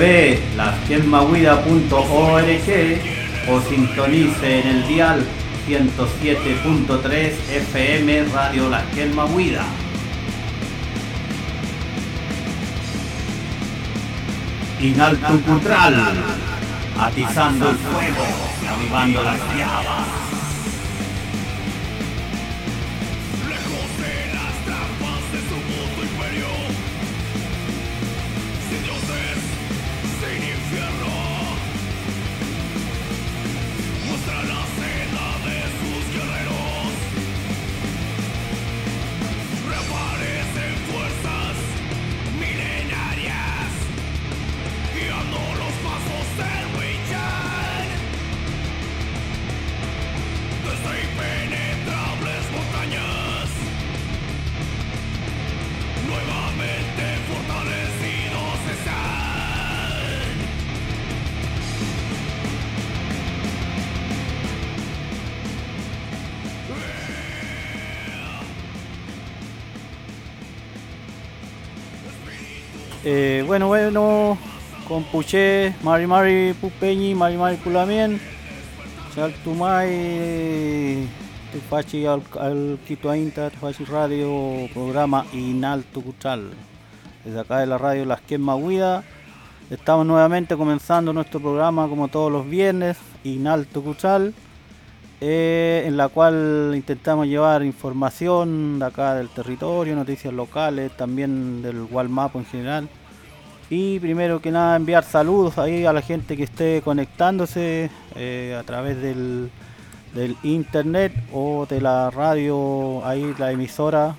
www.lasquenmahuida.org o sintonice en el dial 107.3 FM Radio Las Quenmahuida. Inaltu Cutral, atizando el fuego, avivando las llamas. Bueno, con Puché, Mari Pupeñi, Mari Culamien, Chaltumay, Tufachi al Quito Ainta, Tufachi Radio, programa Inaltu Cutral. Desde acá de la radio Las Quenmahuida, estamos nuevamente comenzando nuestro programa como todos los viernes, Inaltu Cutral, en la cual intentamos llevar información de acá del territorio, noticias locales, también del Gualmapu en general. Y primero que nada enviar saludos ahí a la gente que esté conectándose a través del internet o de la radio, ahí la emisora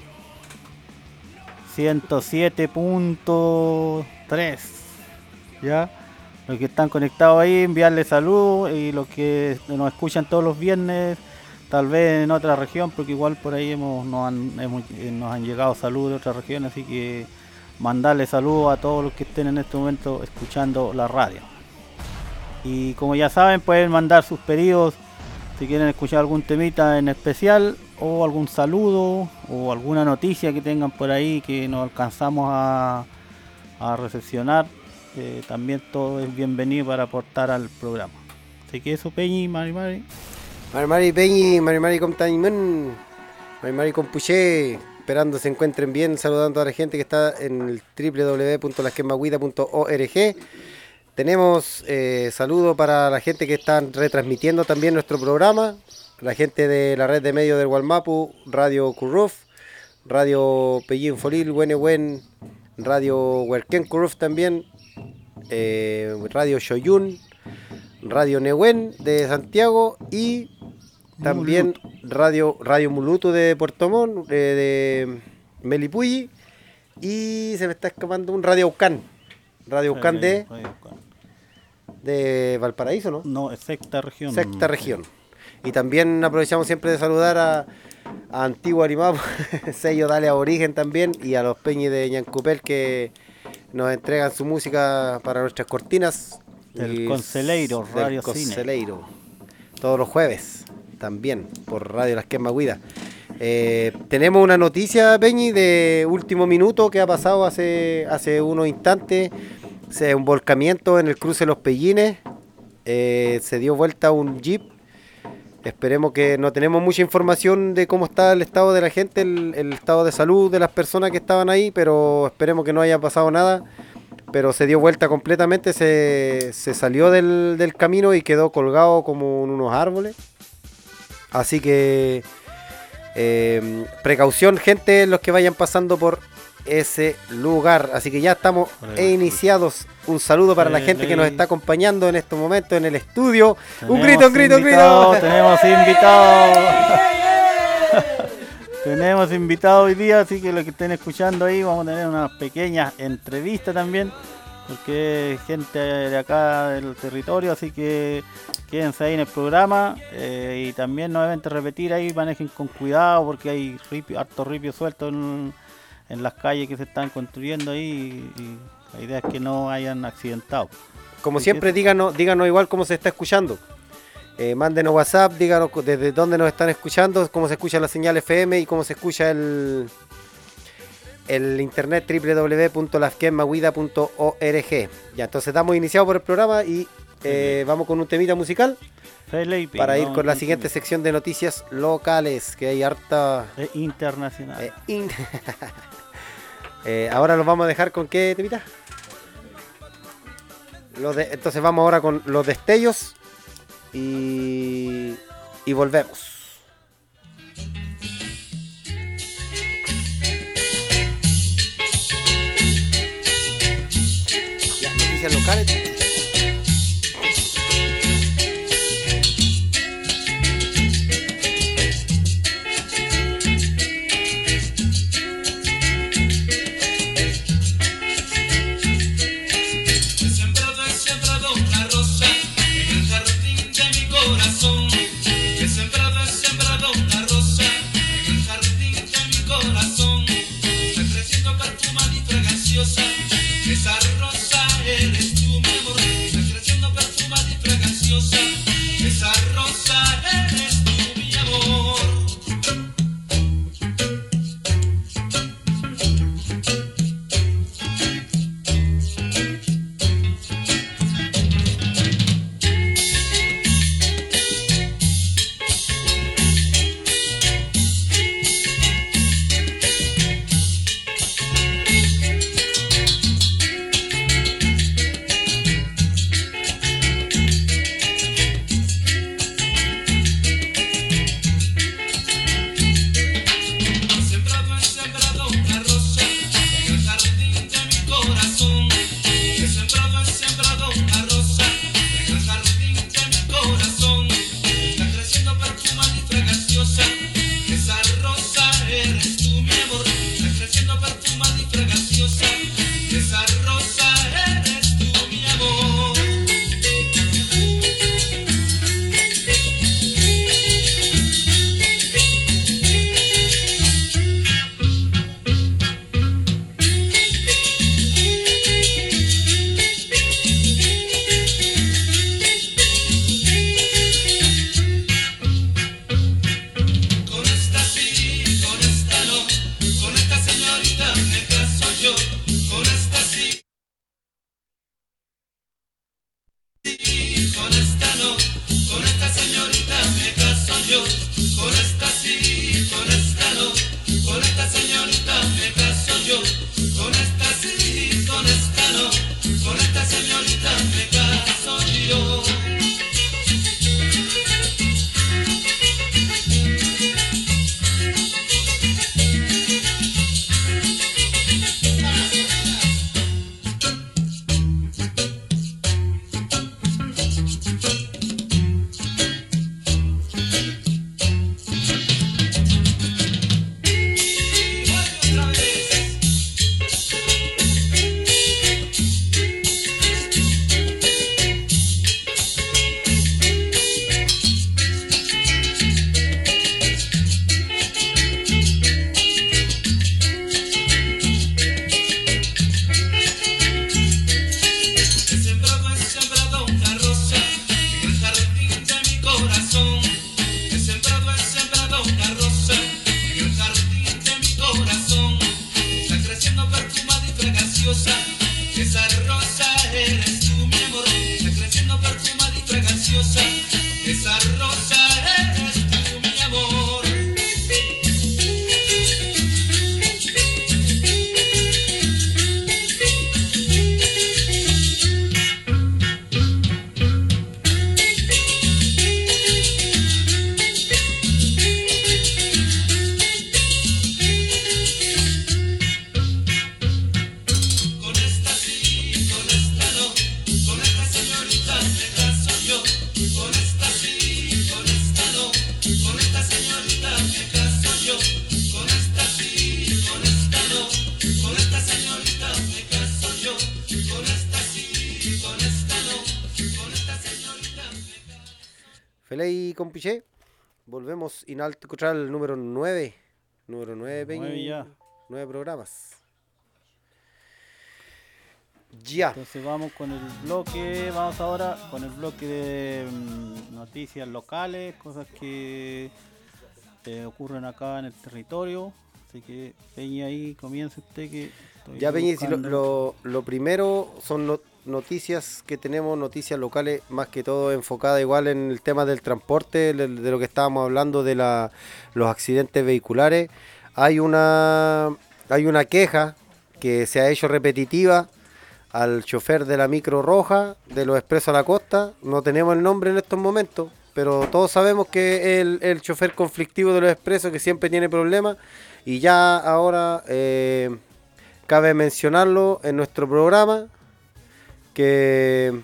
107.3, ¿ya? Los que están conectados ahí, enviarles saludos, y los que nos escuchan todos los viernes, tal vez en otra región, porque igual por ahí nos han llegado saludos de otras regiones, así que mandarle saludos a todos los que estén en este momento escuchando la radio. Y como ya saben, pueden mandar sus pedidos si quieren escuchar algún temita en especial, o algún saludo, o alguna noticia que tengan por ahí que nos alcanzamos a recepcionar. También todo es bienvenido para aportar al programa. Así que eso, Peñi, Mari Peñi, Mari Comtañimán, Mari Compuché. Esperando se encuentren bien, saludando a la gente que está en el www.lasquenmahuida.org. Tenemos saludos para la gente que están retransmitiendo también nuestro programa, la gente de la red de medios del Gualmapu, Radio Curruf, Radio Pellín Folil, Huenehuen, Radio Huerquén Curruf también, Radio Shoyun, Radio Nehuen de Santiago y también Radio Mulutu de Puerto Montt, de Melipulli, y se me está escapando un Radio Ucán de Valparaíso, ¿no? No, es sexta región. Y también aprovechamos siempre de saludar a Antiguo Arimapu, sello Dale Aborigen también, y a los Peñis de Ñancupel que nos entregan su música para nuestras cortinas. Del Conceleiro, Radio Cine. Todos los jueves. También por Radio Las Quenmahuida. Tenemos una noticia, Peñi, de último minuto que ha pasado hace unos instantes. Un volcamiento en el cruce de Los Pellines. Se dio vuelta un jeep. Esperemos que no tenemos mucha información de cómo está el estado de la gente, el estado de salud de las personas que estaban ahí, pero esperemos que no haya pasado nada. Pero se dio vuelta completamente, se salió del camino y quedó colgado como en unos árboles. Así que precaución, gente, los que vayan pasando por ese lugar. Así que ya estamos iniciados. Un saludo para la gente que nos está acompañando en estos momentos en el estudio. Un grito. Tenemos invitados. Tenemos invitados hoy día, así que los que estén escuchando ahí, vamos a tener una pequeña entrevista también, porque es gente de acá del territorio, así que quédense ahí en el programa. Y también nuevamente repetir ahí, manejen con cuidado porque hay harto ripio suelto en las calles que se están construyendo ahí, y la idea es que no hayan accidentado. Como siempre, díganos igual cómo se está escuchando. Mándenos WhatsApp, díganos desde dónde nos están escuchando, cómo se escucha la señal FM y cómo se escucha el internet www.lasquemahuida.org. Ya, entonces damos iniciado por el programa y vamos con un temita musical Felipe, para ir vamos con la con siguiente Felipe. sección de noticias locales, que hay harta... Internacional. Ahora los vamos a dejar con qué temita. Entonces vamos ahora con los destellos y volvemos. Ya, noticias locales. Esa rosa eres tú, mi amor, está creciendo perfumada y fraganciosa. Esa rosa eres tú, mi amor. Esa rosa eres tú, mi amor. Con esta sí, con esta no, con esta señorita me caso yo. Con esta sí, con esta no, con esta señorita me caso yo. Con esta sí, con esta no, con esta señorita me caso yo. Con esta sí, con esta no, con esta señorita me caso. Feley con Piché. Volvemos Inalto Cultural número 9. Número 9, Nueve ya. 9 programas. Ya. Entonces vamos con el bloque, vamos ahora con el bloque de noticias locales, cosas que ocurren acá en el territorio, Así que Peña, ahí comienza usted que estoy Ya, Peñi, si buscando. lo primero son noticias que tenemos, noticias locales, más que todo enfocadas igual en el tema del transporte, de lo que estábamos hablando de los accidentes vehiculares. Hay una queja que se ha hecho repetitiva al chofer de la micro roja de los Expresos a la Costa. No tenemos el nombre en estos momentos, pero todos sabemos que es el chofer conflictivo de los Expresos que siempre tiene problemas. Y ya ahora cabe mencionarlo en nuestro programa que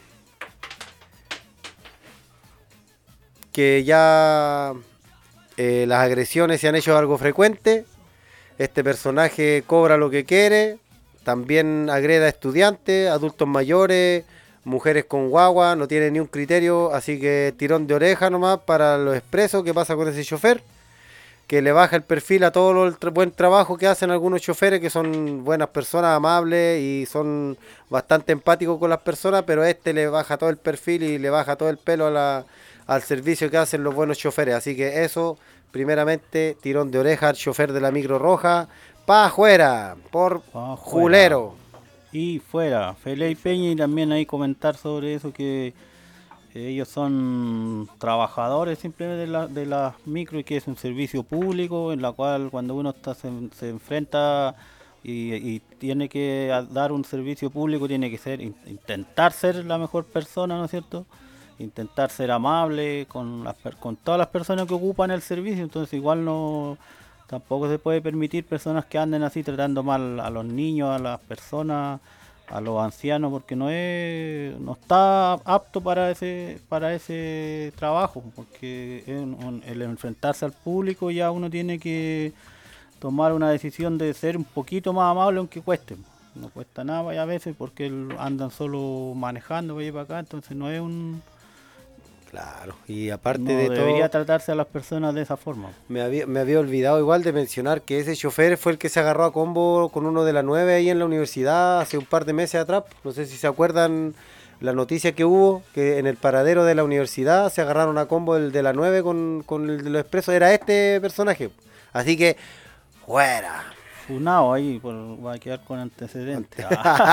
ya las agresiones se han hecho algo frecuente. Este personaje cobra lo que quiere, también agrede a estudiantes, adultos mayores, mujeres con guagua, no tiene ni un criterio, así que tirón de oreja nomás para los Expresos. ¿Qué pasa con ese chofer? Que le baja el perfil a todo el buen trabajo que hacen algunos choferes, que son buenas personas, amables y son bastante empáticos con las personas, pero este le baja todo el perfil y le baja todo el pelo al servicio que hacen los buenos choferes. Así que eso, primeramente, tirón de oreja al chofer de la micro roja, pa' afuera, por Pa' afuera. julero. Y fuera, Felipe Peña, y también ahí comentar sobre eso que ellos son trabajadores simplemente de las micro y que es un servicio público en la cual cuando uno se enfrenta y tiene que dar un servicio público tiene que intentar ser la mejor persona, ¿no es cierto? Intentar ser amable con todas las personas que ocupan el servicio, entonces igual no tampoco se puede permitir personas que anden así tratando mal a los niños, a las personas, a los ancianos, porque no está apto para ese trabajo, porque el enfrentarse al público ya uno tiene que tomar una decisión de ser un poquito más amable aunque cueste. No cuesta nada y a veces porque andan solo manejando para allá y para acá, entonces no es un Claro, y aparte no de debería todo, tratarse a las personas de esa forma. me había olvidado igual de mencionar que ese chofer fue el que se agarró a combo con uno de la 9 ahí en la universidad hace un par de meses atrás. No sé si se acuerdan la noticia que hubo, que en el paradero de la universidad se agarraron a combo el de la 9 con el de los Expresos. Era este personaje. Así que, fuera. Funado ahí, va a quedar con antecedentes.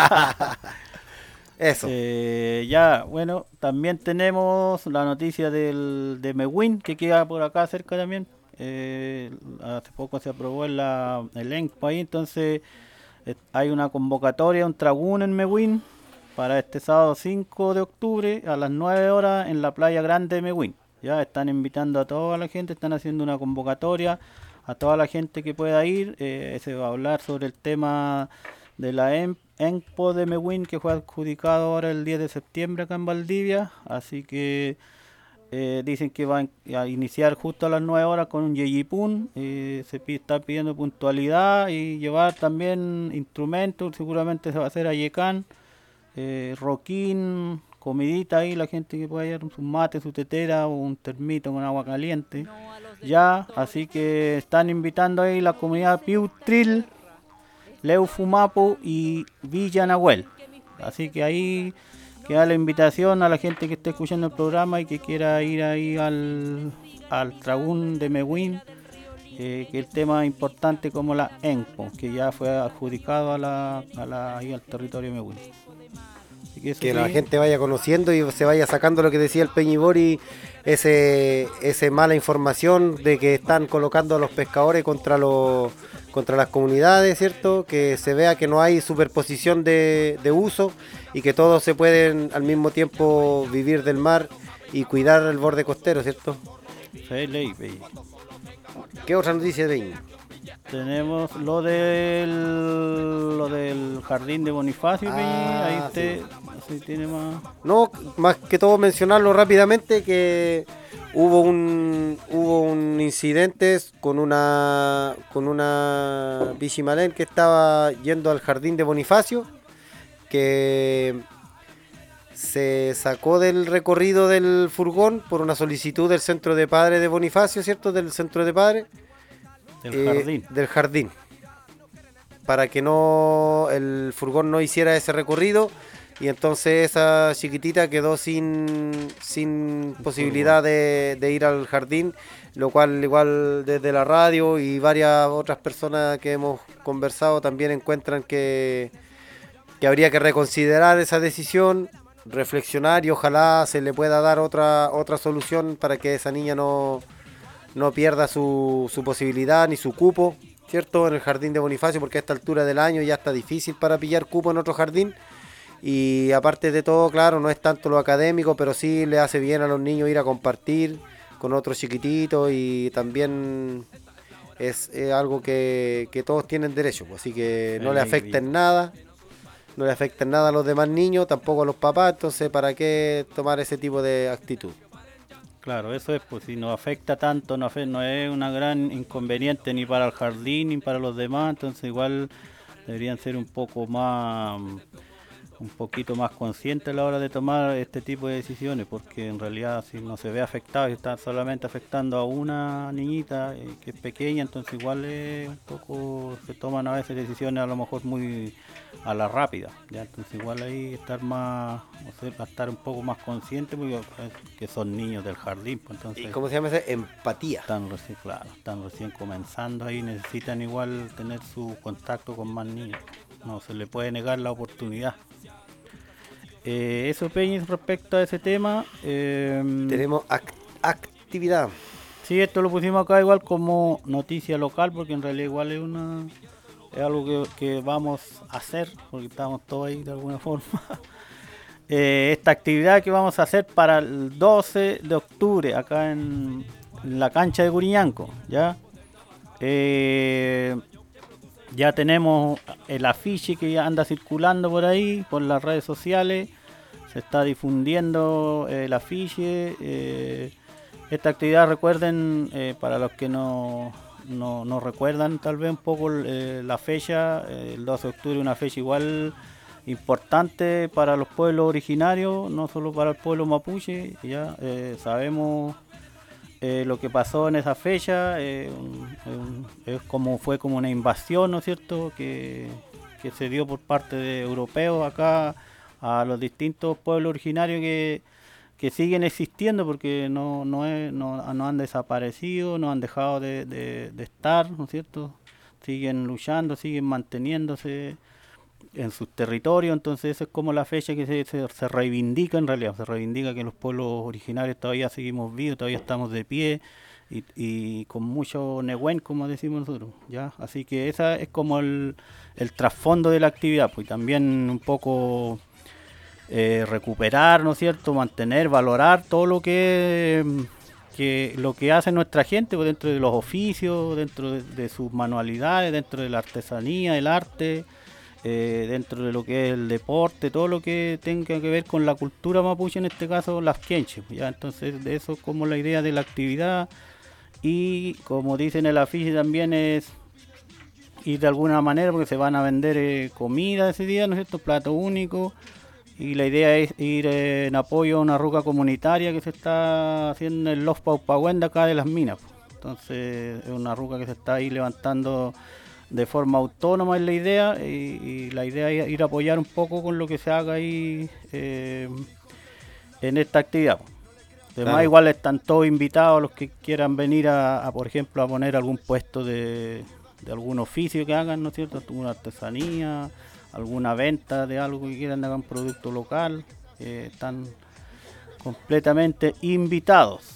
Eso. Ya, bueno, también tenemos la noticia de Mewin, que queda por acá cerca también. Hace poco se aprobó el ENCPO ahí, entonces hay una convocatoria, un tragún en Mewin para este sábado 5 de octubre a las 9 horas en la playa grande de Mewin. Ya están invitando a toda la gente, están haciendo una convocatoria a toda la gente que pueda ir. Se va a hablar sobre el tema de la ENCPO de Mewin, que fue adjudicado ahora el 10 de septiembre acá en Valdivia, así que dicen que van a iniciar justo a las 9 horas con un yeyipún. Está pidiendo puntualidad y llevar también instrumentos, seguramente se va a hacer ayecán, roquín, comidita ahí, la gente que pueda llevar su mate, su tetera o un termito con agua caliente. Ya, así que están invitando ahí la comunidad Piutril, Leufumapu y Villa Nahuel. Así que ahí queda la invitación a la gente que esté escuchando el programa y que quiera ir ahí al tragún de Mewin, que el tema importante como la ENCPO, que ya fue adjudicado ahí al territorio de Mewin. Así que eso Que sí, la gente vaya conociendo y se vaya sacando lo que decía el Peñibori, ese mala información de que están colocando a los pescadores contra las comunidades, ¿cierto? Que se vea que no hay superposición de uso y que todos se pueden al mismo tiempo vivir del mar y cuidar el borde costero, ¿cierto? Felipe. ¿Qué otra noticia de Tenemos lo del jardín de Bonifacio, Peñi. Ahí usted sí tiene más. No, más que todo mencionarlo rápidamente que hubo un incidente con una Bichimalén que estaba yendo al jardín de Bonifacio, que se sacó del recorrido del furgón por una solicitud del centro de padres de Bonifacio, ¿cierto? Del centro de padres. Del jardín. Para que el furgón no hiciera ese recorrido, y entonces esa chiquitita quedó sin posibilidad de ir al jardín, lo cual igual desde la radio y varias otras personas que hemos conversado también encuentran que habría que reconsiderar esa decisión, reflexionar y ojalá se le pueda dar otra solución para que esa niña no pierda su posibilidad ni su cupo, ¿cierto? En el jardín de Bonifacio, porque a esta altura del año ya está difícil para pillar cupo en otro jardín. Y aparte de todo, claro, no es tanto lo académico, pero sí le hace bien a los niños ir a compartir con otros chiquititos y también es algo que todos tienen derecho, pues, así que no le afecta en nada. No le afecta en nada a los demás niños, tampoco a los papás, entonces ¿para qué tomar ese tipo de actitud? Claro, eso es, pues si nos afecta tanto, no es una gran inconveniente ni para el jardín ni para los demás, entonces igual deberían ser un poquito más conscientes a la hora de tomar este tipo de decisiones, porque en realidad si no se ve afectado y está solamente afectando a una niñita que es pequeña, entonces igual un poco se toman a veces decisiones a lo mejor muy a la rápida, ¿ya? Entonces igual ahí estar estar un poco más consciente porque que son niños del jardín, pues entonces ¿Y cómo se llama ese? Empatía. están recién comenzando ahí, necesitan igual tener su contacto con más niños, no se le puede negar la oportunidad. Eso, Peñis, respecto a ese tema. Tenemos actividad. Sí, esto lo pusimos acá igual como noticia local, porque en realidad igual es algo que vamos a hacer, porque estamos todos ahí de alguna forma. Esta actividad que vamos a hacer para el 12 de octubre, acá en la cancha de Guriñanco, ¿ya? Ya tenemos el afiche que ya anda circulando por ahí, por las redes sociales. Se está difundiendo el afiche. Esta actividad, recuerden, para los que no recuerdan tal vez un poco la fecha, el 12 de octubre, una fecha igual importante para los pueblos originarios, no solo para el pueblo mapuche. Ya sabemos lo que pasó en esa fecha, fue como una invasión, ¿no es cierto?, que se dio por parte de europeos acá a los distintos pueblos originarios que siguen existiendo, porque no han desaparecido, no han dejado de estar, ¿no es cierto? Siguen luchando, siguen manteniéndose en sus territorios, entonces esa es como la fecha que se reivindica, en realidad, se reivindica que los pueblos originarios todavía seguimos vivos, todavía estamos de pie y con mucho negüen, como decimos nosotros, ¿ya? Así que esa es como el trasfondo de la actividad, pues también un poco recuperar, ¿no es cierto?, mantener, valorar todo lo que hace nuestra gente, pues, dentro de los oficios, dentro de sus manualidades, dentro de la artesanía, el arte, dentro de lo que es el deporte, todo lo que tenga que ver con la cultura mapuche, en este caso las quenches, ¿ya? Entonces de eso es como la idea de la actividad, y como dicen en el afiche también es ir de alguna manera, porque se van a vender comida ese día, ¿no es cierto?, plato único. Y la idea es ir en apoyo a una ruca comunitaria que se está haciendo en Los Paupahuenda, acá de las minas. Entonces es una ruca que se está ahí levantando de forma autónoma, es la idea, y la idea es ir a apoyar un poco con lo que se haga ahí en esta actividad. Además, claro, igual están todos invitados los que quieran venir a por ejemplo, a poner algún puesto de algún oficio que hagan, ¿no es cierto?, alguna artesanía, alguna venta de algo que quieran, hagan producto local, están completamente invitados.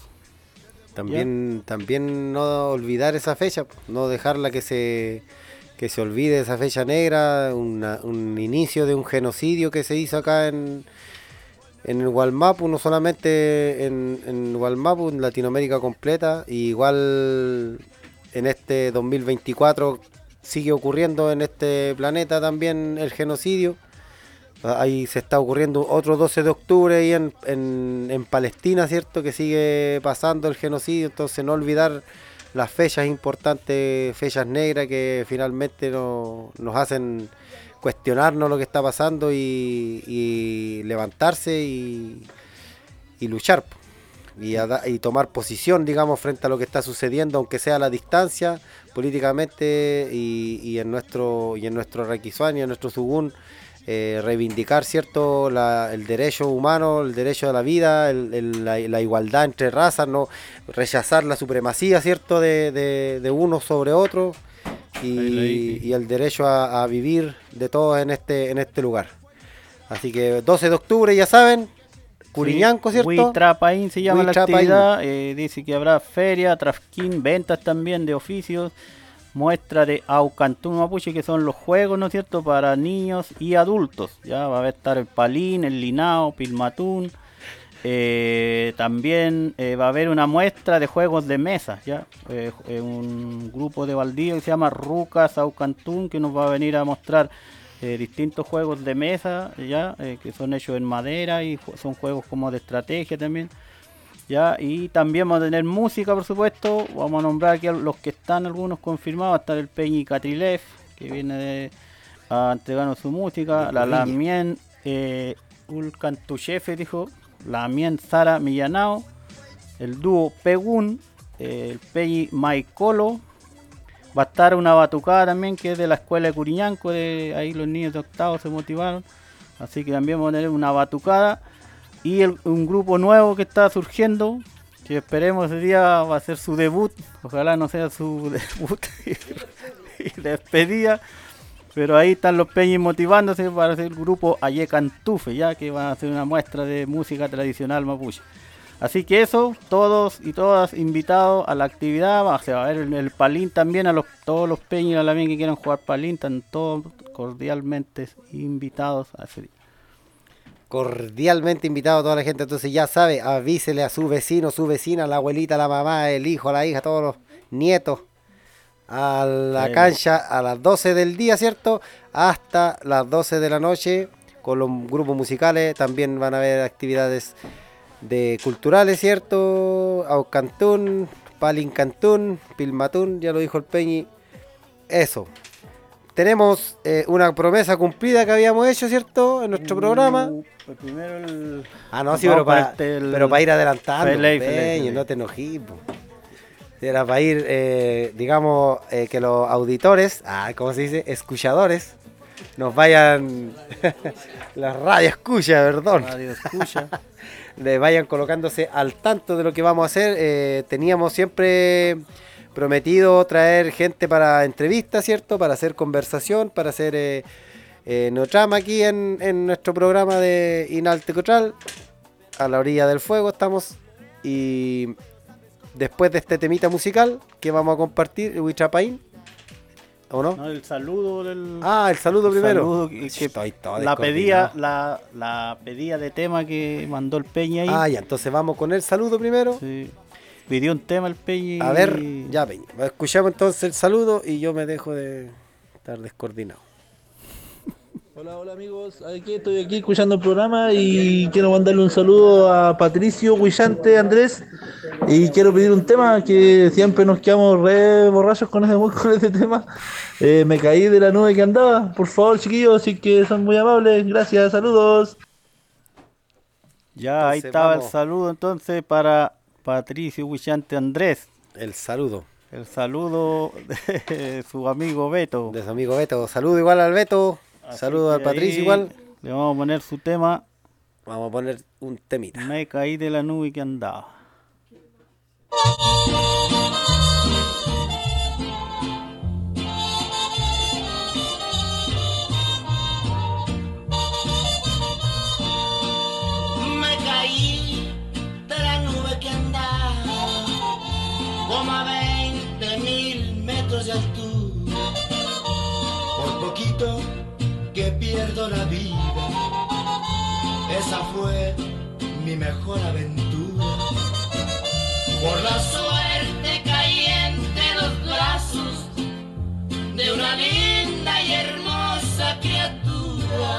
También no olvidar esa fecha, no dejarla que se olvide esa fecha negra, un inicio de un genocidio que se hizo acá en el Gualmapu, no solamente en Gualmapu, en Latinoamérica completa, y igual en este 2024 sigue ocurriendo en este planeta también el genocidio. Ahí se está ocurriendo otro 12 de octubre ahí en Palestina, ¿cierto?, que sigue pasando el genocidio. Entonces no olvidar las fechas importantes, fechas negras que finalmente nos hacen cuestionarnos lo que está pasando y levantarse y luchar y tomar posición, digamos, frente a lo que está sucediendo, aunque sea a la distancia, políticamente y en nuestro Requisuán y en nuestro Sugún. reivindicar, ¿cierto? El derecho humano, el derecho a la vida, la igualdad entre razas, no rechazar la supremacía, ¿cierto? De unos sobre otros y el derecho a vivir de todos en este lugar. Así que 12 de octubre, ya saben, Curiñanco, ¿cierto? Huitrapaín se llama la Huitrapaín. actividad. Dice que habrá feria, trafquín, ventas también de oficios, muestra de Aucantún Mapuche, que son los juegos, ¿no es cierto?, para niños y adultos. Ya va a estar el Palín, el Linao, Pilmatún. También va a haber una muestra de juegos de mesa, ya un grupo de baldío que se llama Rucas Aucantún, que nos va a venir a mostrar distintos juegos de mesa, ya que son hechos en madera y son juegos como de estrategia también. Ya, y también vamos a tener música, por supuesto. Vamos a nombrar aquí a los que están, algunos confirmados. Va a estar el Peñi Catrilev, que viene a entregarnos su música. La Lamien Ulcantuchefe, dijo. Lamien Sara Millanao. El dúo Pegun. El Peñi Maicolo. Va a estar una batucada también, que es de la escuela de Curiñanco. Ahí los niños de octavo se motivaron. Así que también vamos a tener una batucada. Y un grupo nuevo que está surgiendo, que esperemos ese día va a ser su debut, ojalá no sea su debut y despedida, pero ahí están los peñis motivándose para hacer el grupo Ayecantufe, ya que van a hacer una muestra de música tradicional mapuche. Así que eso, todos y todas invitados a la actividad. Se va a ver el palín también, todos los peñis a la bien que quieran jugar palín, están todos cordialmente invitados a ese día. Cordialmente invitado a toda la gente, entonces ya sabe, avísele a su vecino, su vecina, la abuelita, la mamá, el hijo, la hija, todos los nietos a la cancha a las 12 del día, ¿cierto? Hasta las 12 de la noche con los grupos musicales. También van a haber actividades culturales, ¿cierto? Aucantún, Palincantún, Pilmatún, ya lo dijo el Peñi. Eso. Tenemos una promesa cumplida que habíamos hecho, ¿cierto? En nuestro programa. Primero el... no, sí, pero para ir adelantando, Peñi, no te enojes. Era para ir, digamos, que los auditores, ¿cómo se dice? Escuchadores, nos vayan, la radio escucha, perdón. Radio escucha. Le vayan colocándose al tanto de lo que vamos a hacer. Teníamos siempre prometido traer gente para entrevistas, ¿cierto? Para hacer conversación, para hacer trama aquí en nuestro programa de Inaltecotral. A la orilla del fuego estamos. Y después de este temita musical que vamos a compartir, Huitrapaín, ¿o no? No, el saludo del... el saludo primero. Saludo la pedida de tema que mandó el Peña ahí. Ya, entonces vamos con el saludo primero. Sí. Pidió un tema el Peña. A ver, ya Peña. Escuchamos entonces el saludo y yo me dejo de estar descoordinado. Hola amigos, aquí estoy escuchando el programa y quiero mandarle un saludo a Patricio Huillante Andrés y quiero pedir un tema que siempre nos quedamos re borrachos con ese tema. Me caí de la nube que andaba, por favor chiquillos, así que son muy amables, gracias, saludos. Ya, Entonces, ahí estaba vamos. El saludo entonces para Patricio Huillante Andrés. El saludo. El saludo de su amigo Beto. De su amigo Beto. Saludo igual al Beto. Así Saludo al que Patricio ahí igual. Le vamos a poner su tema. Vamos a poner un temita. Me caí de la nube que andaba. Me caí de la nube que andaba como a 20.000 metros de altura. Por poquito que pierdo la vida. Esa fue mi mejor aventura. Por la suerte caí entre los brazos de una linda y hermosa criatura.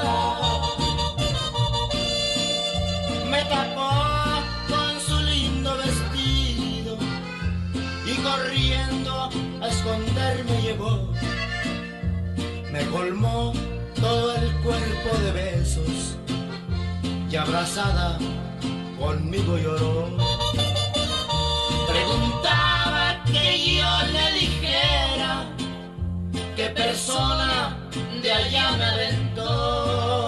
Me tapó con su lindo vestido y corriendo a esconderme llevó. Me colmó todo el cuerpo de besos y abrazada conmigo lloró. Preguntaba que yo le dijera qué persona de allá me aventó.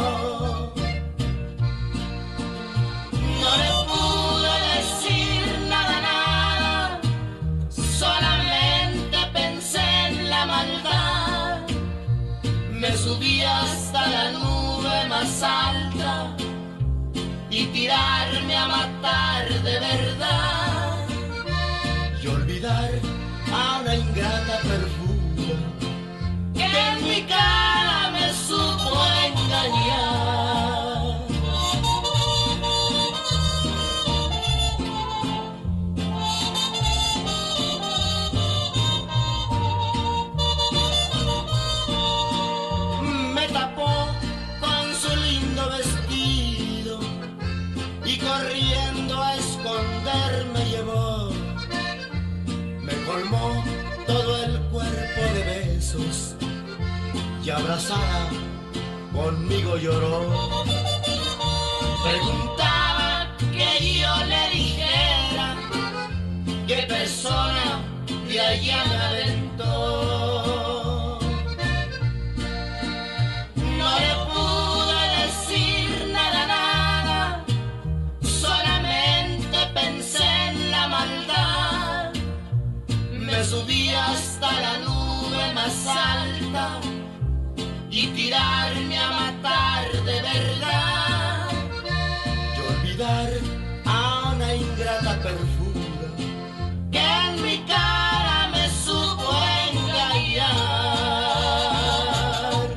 alta y tirarme a matar de verdad y olvidar a una ingrata perfuma que en mi cara me supo engañar. Me tapó con su lindo vestido y corriendo a esconder me llevó. Me colmó todo el cuerpo de besos y abrazada conmigo lloró. Preguntaba que yo le dijera qué persona de allá me aventó. No le pude decir nada, solamente pensé en la maldad. Me subí hasta la nube más alta y tirarme a matar de verdad y olvidar a una ingrata perfura que en mi cara me supo engañar.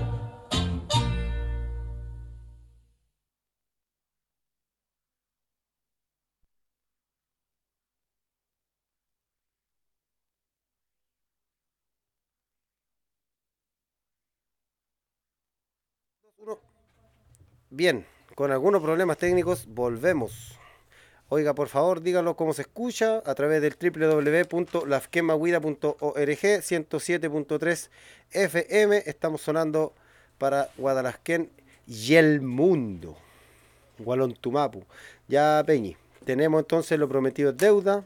Bien, con algunos problemas técnicos volvemos. Oiga, por favor, díganlo cómo se escucha a través del www.lasquemahuida.org 107.3 FM. Estamos sonando para Guadalajara y el mundo. Gualontumapu. Ya, Peñi, tenemos entonces lo prometido es deuda.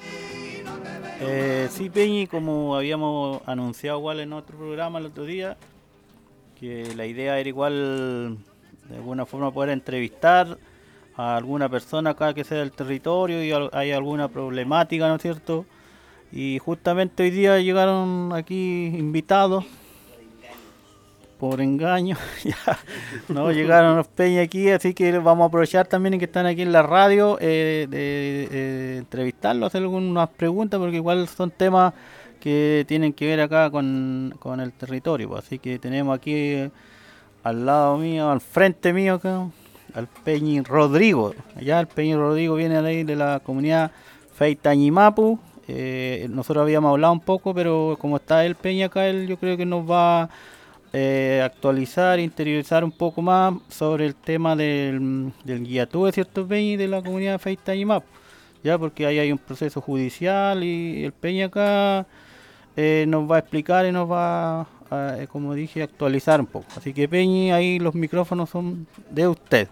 Sí, Peñi, como habíamos anunciado igual en otro programa el otro día, que la idea era igual de alguna forma poder entrevistar a alguna persona acá que sea del territorio y hay alguna problemática, ¿no es cierto? Y justamente hoy día llegaron aquí invitados por engaño, ya, no llegaron los Peña aquí, así que vamos a aprovechar también que están aquí en la radio de entrevistarlos, hacer algunas preguntas, porque igual son temas que tienen que ver acá con el territorio, pues. Así que tenemos aquí al lado mío, al frente mío acá, al Peñi Rodrigo. Allá el Peñi Rodrigo viene de ahí de la comunidad Feitañimapu. Nosotros habíamos hablado un poco, pero como está el Peña acá, él yo creo que nos va actualizar, interiorizar un poco más sobre el tema del guiatú, ¿cierto, Peñi? De la comunidad Feitañimapu. Ya, porque ahí hay un proceso judicial y el Peña acá nos va a explicar y nos va a, como dije, actualizar un poco. Así que Peñi, ahí los micrófonos son de usted.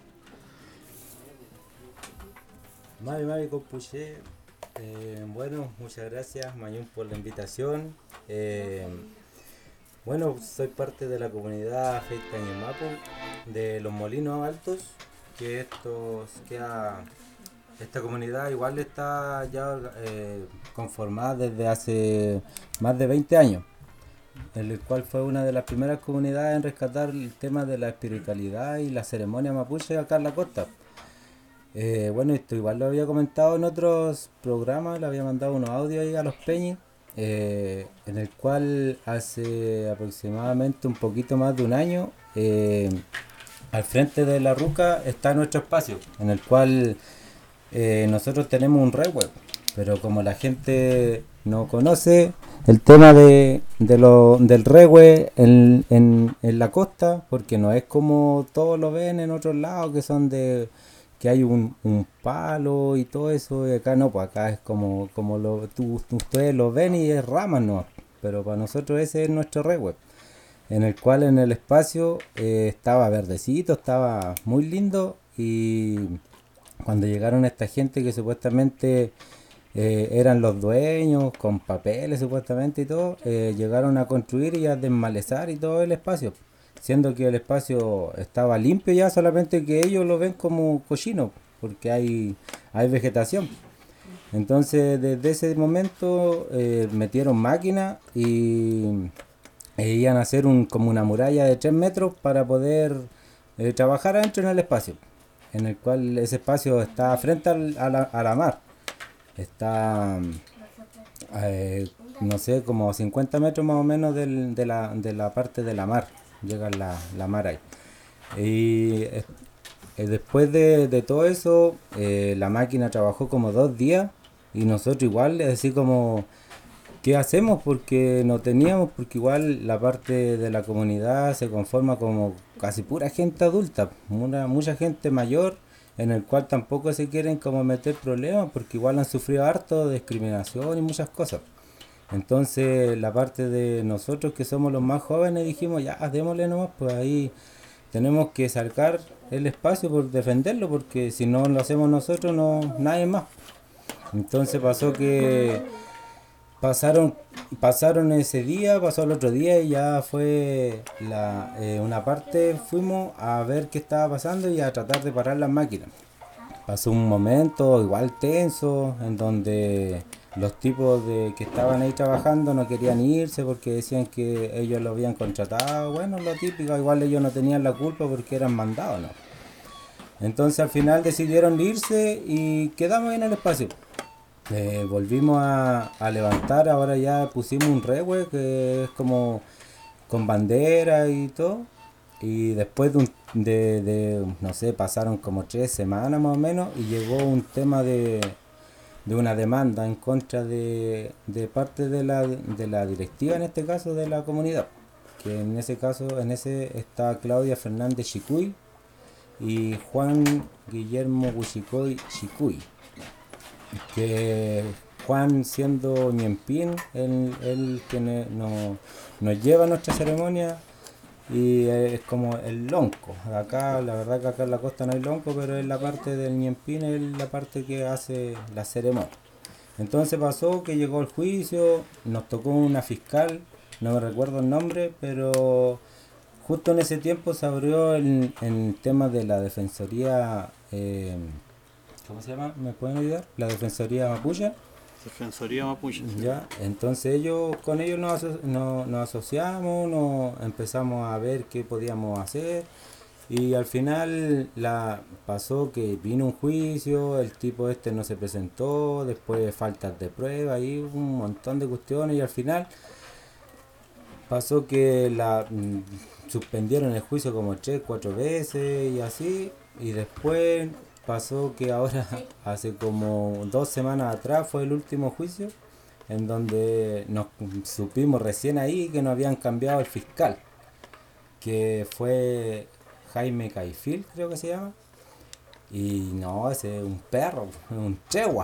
Mavi Compuché, bueno, muchas gracias Mayún por la invitación. Bueno, soy parte de la comunidad Feitañimapu de Los Molinos Altos, que esta comunidad igual está ya conformada desde hace más de 20 años, el cual fue una de las primeras comunidades en rescatar el tema de la espiritualidad y la ceremonia mapuche acá en la costa. Bueno, esto igual lo había comentado en otros programas, le había mandado unos audios ahí a los Peñis, en el cual hace aproximadamente un poquito más de un año, al frente de la ruca está nuestro espacio, en el cual nosotros tenemos un rehue, pero como la gente no conoce el tema del rehue en la costa, porque no es como todos lo ven en otros lados, que son que hay un palo y todo eso, y acá no, pues acá es como ustedes lo ven y es ramas, no, pero para nosotros ese es nuestro rehue, en el cual en el espacio estaba verdecito, estaba muy lindo, y cuando llegaron esta gente que supuestamente eran los dueños, con papeles supuestamente y todo, llegaron a construir y a desmalezar y todo el espacio, siendo que el espacio estaba limpio ya, solamente que ellos lo ven como cochino, porque hay vegetación. Entonces desde ese momento metieron máquinas y iban a hacer como una muralla de 3 metros para poder trabajar adentro en el espacio, en el cual ese espacio está frente a la mar. Está, no sé, como 50 metros más o menos de la parte de la mar. Llega la mar ahí. Y después de todo eso, la máquina trabajó como 2 días y nosotros igual, así como, ¿qué hacemos? Porque no teníamos, porque igual la parte de la comunidad se conforma como casi pura gente adulta, mucha gente mayor, en el cual tampoco se quieren como meter problemas, porque igual han sufrido harto de discriminación y muchas cosas. Entonces la parte de nosotros que somos los más jóvenes dijimos, ya, démosle nomás, pues ahí tenemos que sacar el espacio por defenderlo, porque si no lo hacemos nosotros, no nadie más. Entonces pasó que pasaron ese día, pasó el otro día y ya fue una parte, fuimos a ver qué estaba pasando y a tratar de parar las máquinas. Pasó un momento igual tenso, en donde los tipos que estaban ahí trabajando no querían irse porque decían que ellos lo habían contratado. Bueno, lo típico, igual ellos no tenían la culpa porque eran mandados, ¿no? Entonces al final decidieron irse y quedamos ahí en el espacio. Volvimos a levantar, ahora ya pusimos un rehue que es como con bandera y todo. Y después no sé, pasaron como 3 semanas más o menos y llegó un tema de una demanda en contra de parte de la directiva, en este caso de la comunidad. Que en ese caso, está Claudia Fernández Chicuy y Juan Guillermo Huichicoy Chicuy. Que Juan, siendo Ñempín, el que nos lleva a nuestra ceremonia y es como el lonco. Acá, la verdad que acá en la costa no hay lonco, pero es la parte del Ñempín, es la parte que hace la ceremonia. Entonces pasó que llegó el juicio, nos tocó una fiscal, no me recuerdo el nombre, pero justo en ese tiempo se abrió el tema de la defensoría. ¿Cómo se llama? ¿Me pueden ayudar? La Defensoría Mapuche. Defensoría Mapuche. Ya, entonces con ellos nos asociamos, nos empezamos a ver qué podíamos hacer y al final pasó que vino un juicio, el tipo no se presentó, después faltas de prueba y un montón de cuestiones y al final pasó que suspendieron el juicio como 3-4 veces y así, y después pasó que ahora, hace como 2 semanas atrás, fue el último juicio, en donde nos supimos recién ahí que nos habían cambiado el fiscal, que fue Jaime Caifil, creo que se llama, y no, ese es un perro, un chegua.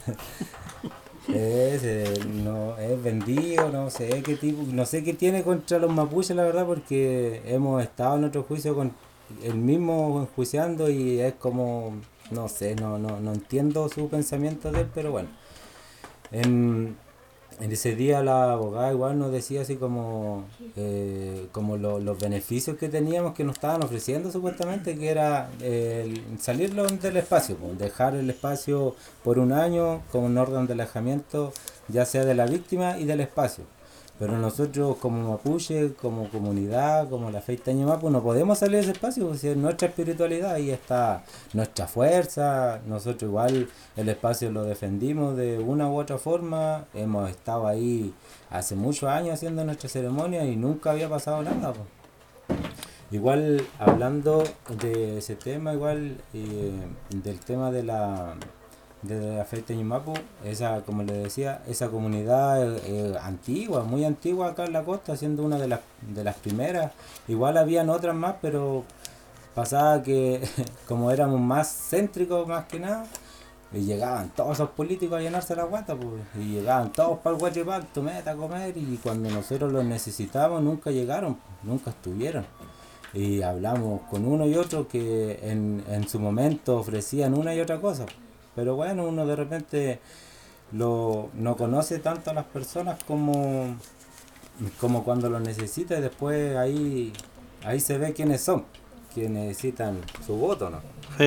Ese no es vendido, no sé qué tipo, no sé qué tiene contra los mapuches, la verdad, porque hemos estado en otro juicio con el mismo enjuiciando y es como, no sé, no entiendo su pensamiento de él, pero bueno. En ese día la abogada igual nos decía así como los beneficios que teníamos que nos estaban ofreciendo supuestamente, que era salir del espacio, pues, dejar el espacio por 1 año con un orden de alejamiento ya sea de la víctima y del espacio. Pero nosotros como mapuche, como comunidad, como la Feita Ñemapu, no podemos salir de ese espacio, porque es nuestra espiritualidad, ahí está nuestra fuerza. Nosotros igual el espacio lo defendimos de una u otra forma, hemos estado ahí hace muchos años haciendo nuestra ceremonia y nunca había pasado nada, pues. Igual hablando de ese tema, igual del tema de la Feita Ñemapu, como le decía, esa comunidad antigua, muy antigua acá en la costa, siendo una de las primeras. Igual habían otras más, pero pasaba que como éramos más céntricos más que nada, y llegaban todos esos políticos a llenarse la guata, pues, y llegaban todos para el Guachipacto, meta a comer, y cuando nosotros los necesitábamos nunca llegaron, nunca estuvieron. Y hablamos con uno y otro que en su momento ofrecían una y otra cosa. Pero bueno, uno de repente no conoce tanto a las personas como cuando lo necesita y después ahí se ve quiénes son, que necesitan su voto, ¿no?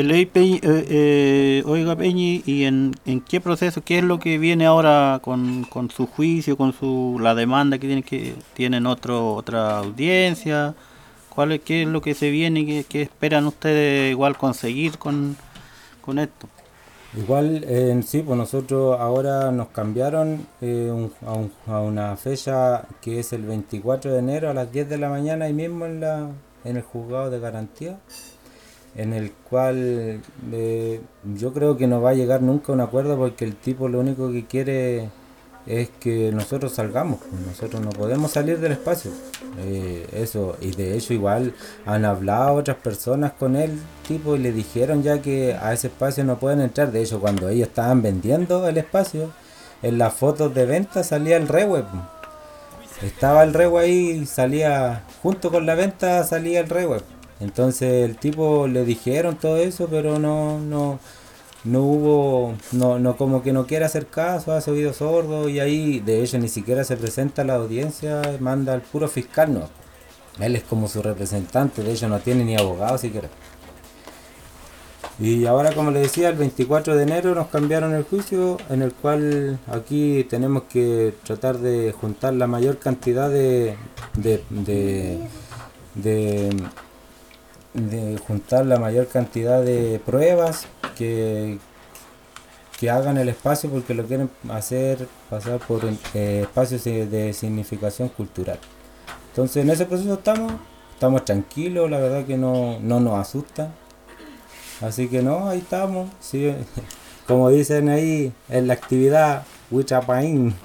Oiga Peñi, ¿y en qué proceso, qué es lo que viene ahora con su juicio, con la demanda que tienen otra audiencia? ¿Qué es lo que se viene? ¿Qué esperan ustedes igual conseguir con esto? Igual en sí, pues nosotros ahora nos cambiaron a una fecha que es el 24 de enero a las 10 de la mañana, ahí mismo en el juzgado de garantía, en el cual yo creo que no va a llegar nunca a un acuerdo porque el tipo lo único que quiere es que nosotros salgamos, pues nosotros no podemos salir del espacio. Eso, y de hecho igual han hablado otras personas con él, tipo, y le dijeron ya que a ese espacio no pueden entrar. De hecho, cuando ellos estaban vendiendo el espacio, en las fotos de venta salía el Rehue, pues. Estaba el Rehue ahí, salía, junto con la venta salía el Rehue. Entonces el tipo le dijeron todo eso, pero no hubo, como que no quiere hacer caso, hace oídos sordos, y ahí de hecho ni siquiera se presenta a la audiencia, manda al puro fiscal, no. Él es como su representante, de hecho no tiene ni abogado siquiera. Y ahora, como le decía, el 24 de enero nos cambiaron el juicio, en el cual aquí tenemos que tratar de juntar la mayor cantidad de juntar la mayor cantidad de pruebas que hagan el espacio, porque lo quieren hacer pasar por espacios de significación cultural. Entonces en ese proceso estamos tranquilos, la verdad que no nos asusta, así que no, ahí estamos, sí, como dicen ahí en la actividad Huichapaín.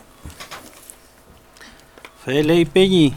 Feley Peñi,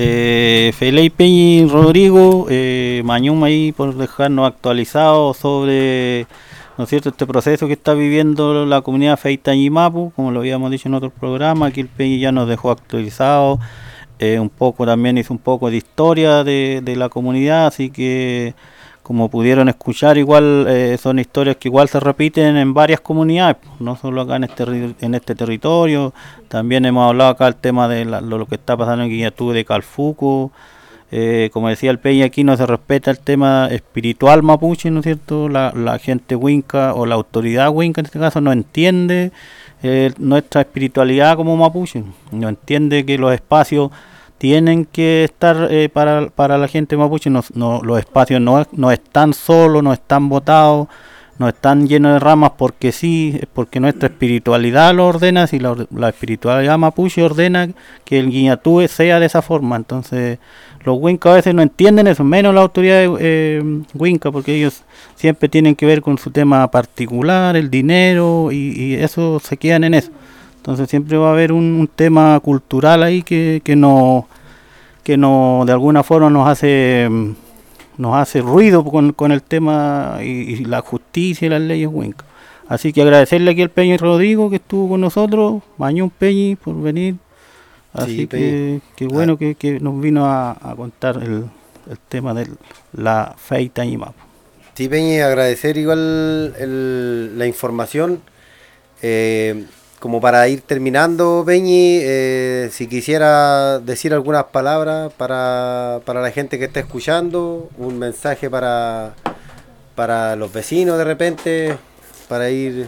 Rodrigo, Mañum ahí por dejarnos actualizados sobre, ¿no es cierto?, este proceso que está viviendo la comunidad Feitañimapu, como lo habíamos dicho en otro programa. Aquí el Peñi ya nos dejó actualizados, un poco también hizo un poco de historia de la comunidad, así que como pudieron escuchar, igual son historias que igual se repiten en varias comunidades, no solo acá en este territorio. También hemos hablado acá del tema de lo que está pasando en Guiñatú de Calfuco. Como decía el Peña, aquí no se respeta el tema espiritual mapuche, ¿no es cierto? La gente huinca, o la autoridad huinca en este caso, no entiende nuestra espiritualidad como mapuche, no entiende que los espacios tienen que estar para la gente mapuche. Los espacios no están solos, no están botados, no están llenos de ramas porque sí, es porque nuestra espiritualidad lo ordena. Si la espiritualidad mapuche ordena que el Guiñatú sea de esa forma. Entonces los huincas a veces no entienden eso, menos la autoridad huinca, porque ellos siempre tienen que ver con su tema particular, el dinero, y eso, se quedan en eso. Entonces siempre va a haber un tema cultural ahí que no de alguna forma nos hace ruido con el tema y la justicia y las leyes huincas. Así que agradecerle aquí al Peñi Rodrigo que estuvo con nosotros, Mañón Peñi, por venir. Así sí, que bueno que nos vino a contar el tema de la Feitañimapu. Sí, Peñi, agradecer igual la información. Como para ir terminando, Peñi, si quisiera decir algunas palabras para la gente que está escuchando, un mensaje para los vecinos de repente, para ir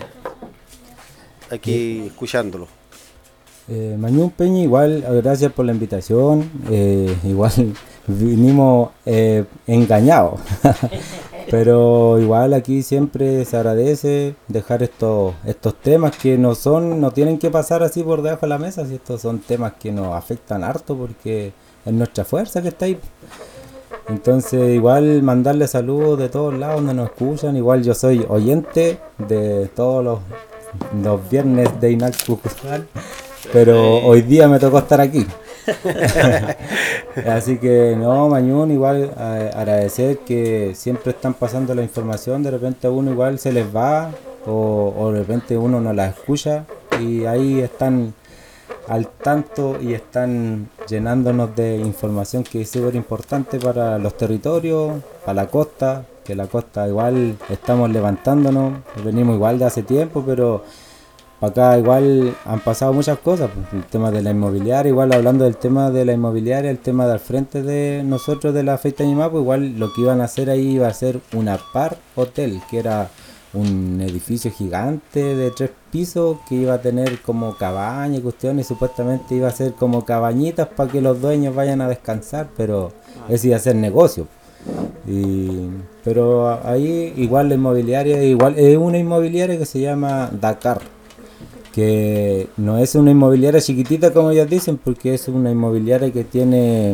aquí escuchándolo. Mañún Peñi, igual gracias por la invitación, igual vinimos engañados. Pero igual aquí siempre se agradece dejar estos temas que no tienen que pasar así por debajo de la mesa, si estos son temas que nos afectan harto porque es nuestra fuerza que está ahí. Entonces igual mandarle saludos de todos lados donde nos escuchan. Igual yo soy oyente de todos los viernes de Inalcucucal, pero hoy día me tocó estar aquí. Así que no, Mañún, igual agradecer que siempre están pasando la información. De repente a uno igual se les va o de repente uno no la escucha, y ahí están al tanto y están llenándonos de información que es súper importante para los territorios, para la costa, que la costa igual estamos levantándonos, venimos igual de hace tiempo, pero acá igual han pasado muchas cosas, el tema de la inmobiliaria, igual hablando del tema de la inmobiliaria, el tema de al frente de nosotros de la Feitañimapu, igual lo que iban a hacer ahí iba a ser una par hotel, que era un edificio gigante de 3 pisos que iba a tener como cabaña y cuestiones, y supuestamente iba a ser como cabañitas para que los dueños vayan a descansar, pero eso iba a ser negocio. Pero ahí igual la inmobiliaria, igual es una inmobiliaria que se llama Dakar, que no es una inmobiliaria chiquitita como ellos dicen, porque es una inmobiliaria que tiene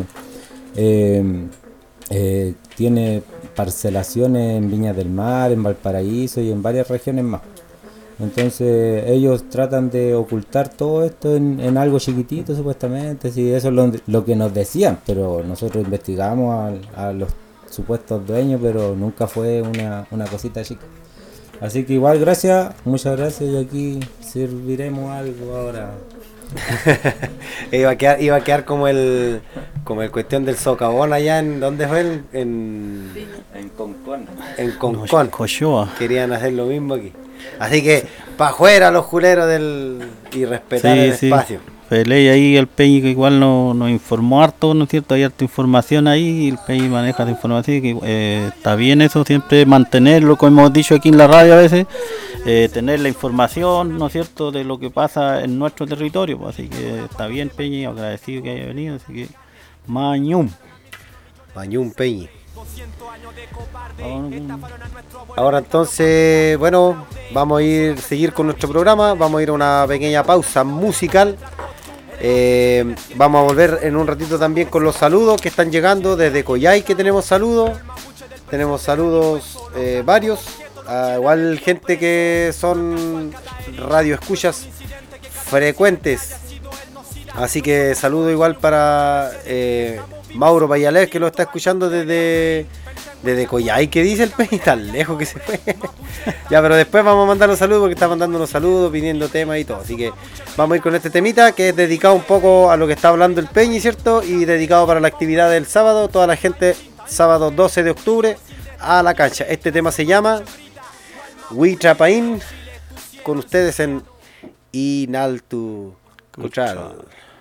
parcelaciones en Viña del Mar, en Valparaíso y en varias regiones más. Entonces ellos tratan de ocultar todo esto en algo chiquitito supuestamente, sí, eso es lo que nos decían, pero nosotros investigamos a los supuestos dueños, pero nunca fue una cosita chica. Así que igual muchas gracias, y aquí serviremos algo ahora. iba a quedar como el cuestión del socavón allá en ¿dónde fue? En Concón. En Concón. Cochoa. Querían hacer lo mismo aquí. Así que para afuera los culeros y respetar el espacio. Pelé ahí el Peñi que igual nos informó harto, ¿no es cierto? Hay harta información ahí y el Peñi maneja esa información, que está bien eso, siempre mantenerlo, como hemos dicho aquí en la radio a veces, tener la información, ¿no es cierto?, de lo que pasa en nuestro territorio, pues, así que está bien Peñi, agradecido que haya venido, así que Mañum Peñi. Ahora entonces, bueno, vamos a seguir con nuestro programa, vamos a ir a una pequeña pausa musical. Vamos a volver en un ratito también con los saludos que están llegando desde Coyhai, que tenemos saludos varios, igual gente que son radioescuchas frecuentes, así que saludo igual para Mauro Payalés, que lo está escuchando desde Coyhai. ¿Qué dice el Peñi? Tan lejos que se fue. Ya, pero después vamos a mandar los saludos, porque está mandando los saludos, pidiendo temas y todo. Así que vamos a ir con este temita, que es dedicado un poco a lo que está hablando el Peñi, ¿cierto? Y dedicado para la actividad del sábado. Toda la gente, sábado 12 de octubre, a la cancha. Este tema se llama Huitrapaín, con ustedes en Inaltu Cultural.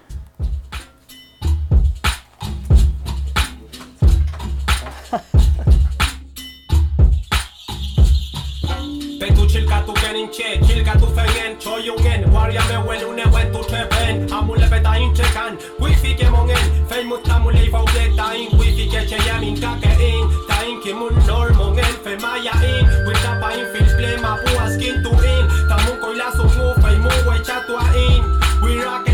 Chilka tu kenin che, chilka tu fengen, choyungen, warrior me well une wen tu trepen, amule beta in chekan, wifi ke mongen, famous amule fauleta in, wifi ke cheyamin kake in, ta in kimun nor mongen, fe maya in, wita pa in filple ma puas kin tu in, tamun koila su mu, feimu we chatua in, we rock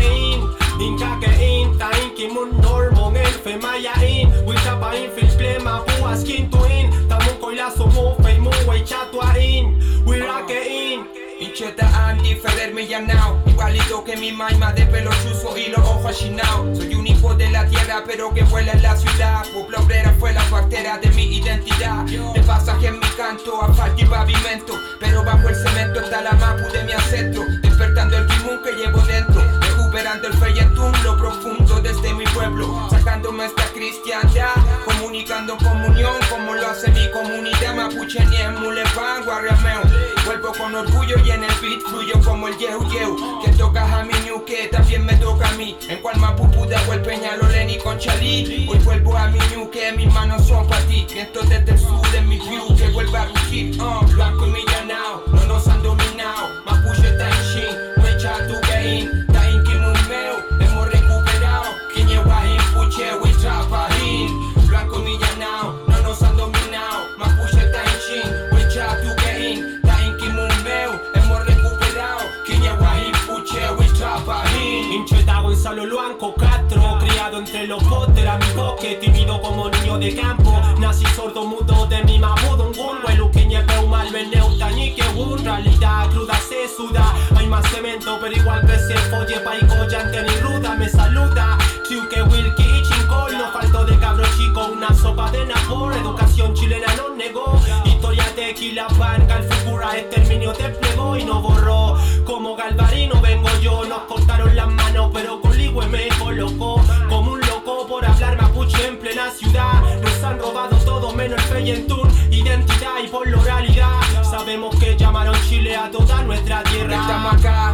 in kake in, ta in kimun nor mongen, fe maya in, wita pa in filple ma puas kin tu in, tamun koila su mu, feimu we chatua in. We rock it in. Hincheta Andy, Feder Millanao, igualito que mi maima de pelo chuzo y los ojos achinados. Soy un hijo de la tierra pero que vuela en la ciudad. Puebla obrera fue la cuartera de mi identidad. De pasaje en mi canto, asfalto y pavimento, pero bajo el cemento está la mapu de mi ancestro. Despertando el kimun que llevo dentro, recuperando el feyentún, lo profundo desde mi pueblo. Sacándome esta cristiandad, comunicando comunión como lo hace mi comunidad. Mapuche ni en Mulepan, Guarrameo. Vuelvo con orgullo y en el beat fluyo como el yehu yehu. Que tocas a mi ñu, que también me toca a mí. En cual Mapupu de el Peñalolén y Conchalí. Hoy vuelvo a mi ñu, que mis manos son para ti. Viento desde el sur en mi view, que vuelva a rugir. Blanco y millanao, no nos han dominado. Mapuche Taishin, Mecha tu Gain, Tain Kimumeo. Hemos recuperado, Quiñewahin, Puche, Huitrapahin. Blanco y millanao, no nos han dominado. Mapuche Taishin, Mecha tu Gain, Tain Kimumeo. Hemos recuperado, Quiñewahin, Puche, Huitrapahin. Hincheta Gonzalo Luanco Castro, criado entre los botes, amigo que tímido como niño de campo. Nací sordo mudo de mi mabudo, un gunwelu que ñepe un mal veneu tañique un realidad cruda se suda. Hay más cemento pero igual que se folle paico llante ni ruda me saluda. Chiuque Wilkie y Chincol, no faltó de cabro chico una sopa de napor. Educación chilena no negó, historia tequila pan, calfigura exterminio desplegó y no borró. Como Galvarino vengo yo, nos cortaron las manos pero con ligüe me colocó. Como un loco por hablar mapuche en plena ciudad. Nos han robado todo menos el feyentún, identidad y por la oralidad. Sabemos que llamaron Chile a toda nuestra tierra. Estamos acá, siguiendo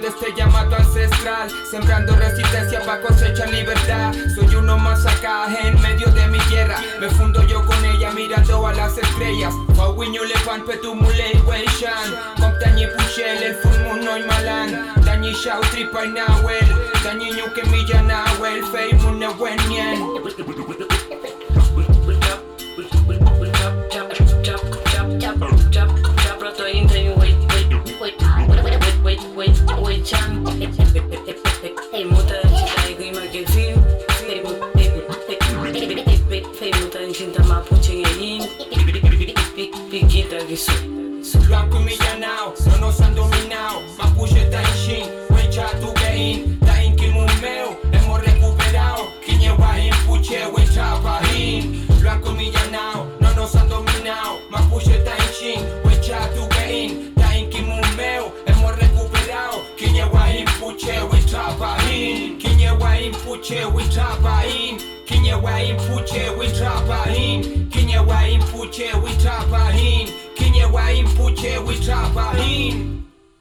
responde este llamado ancestral, sembrando resistencia para cosechar libertad. Soy uno más acá en medio de mi tierra, me fundo yo con ella mirando a las estrellas. Pauiño le pan petumule y weishan, comptañi puchel el fulmuno y malan, dañi shao tripa y nahuel, dañi que milla nahuel, fei mune wenyen. Blanco y millanao, no nos han dominado. Mapuche Taishin, Wecha Tugein, Tain Kimumeo, hemos recuperado. Quiñewain, Puche, Wecha Bahin. Blanco y millanao, no nos han dominado. Mapuche Taishin, Wecha Tugein, Tain Kimumeo, hemos recuperado. Quiñewain, Puche, Wecha Bahin. Quiñewain, Puche, Wecha Bahin. Quiñewain, Puche, Wecha Bahin. Quiñewain, Puche, Wecha Bahin. Quiñewain, Puche, Wecha Bahin.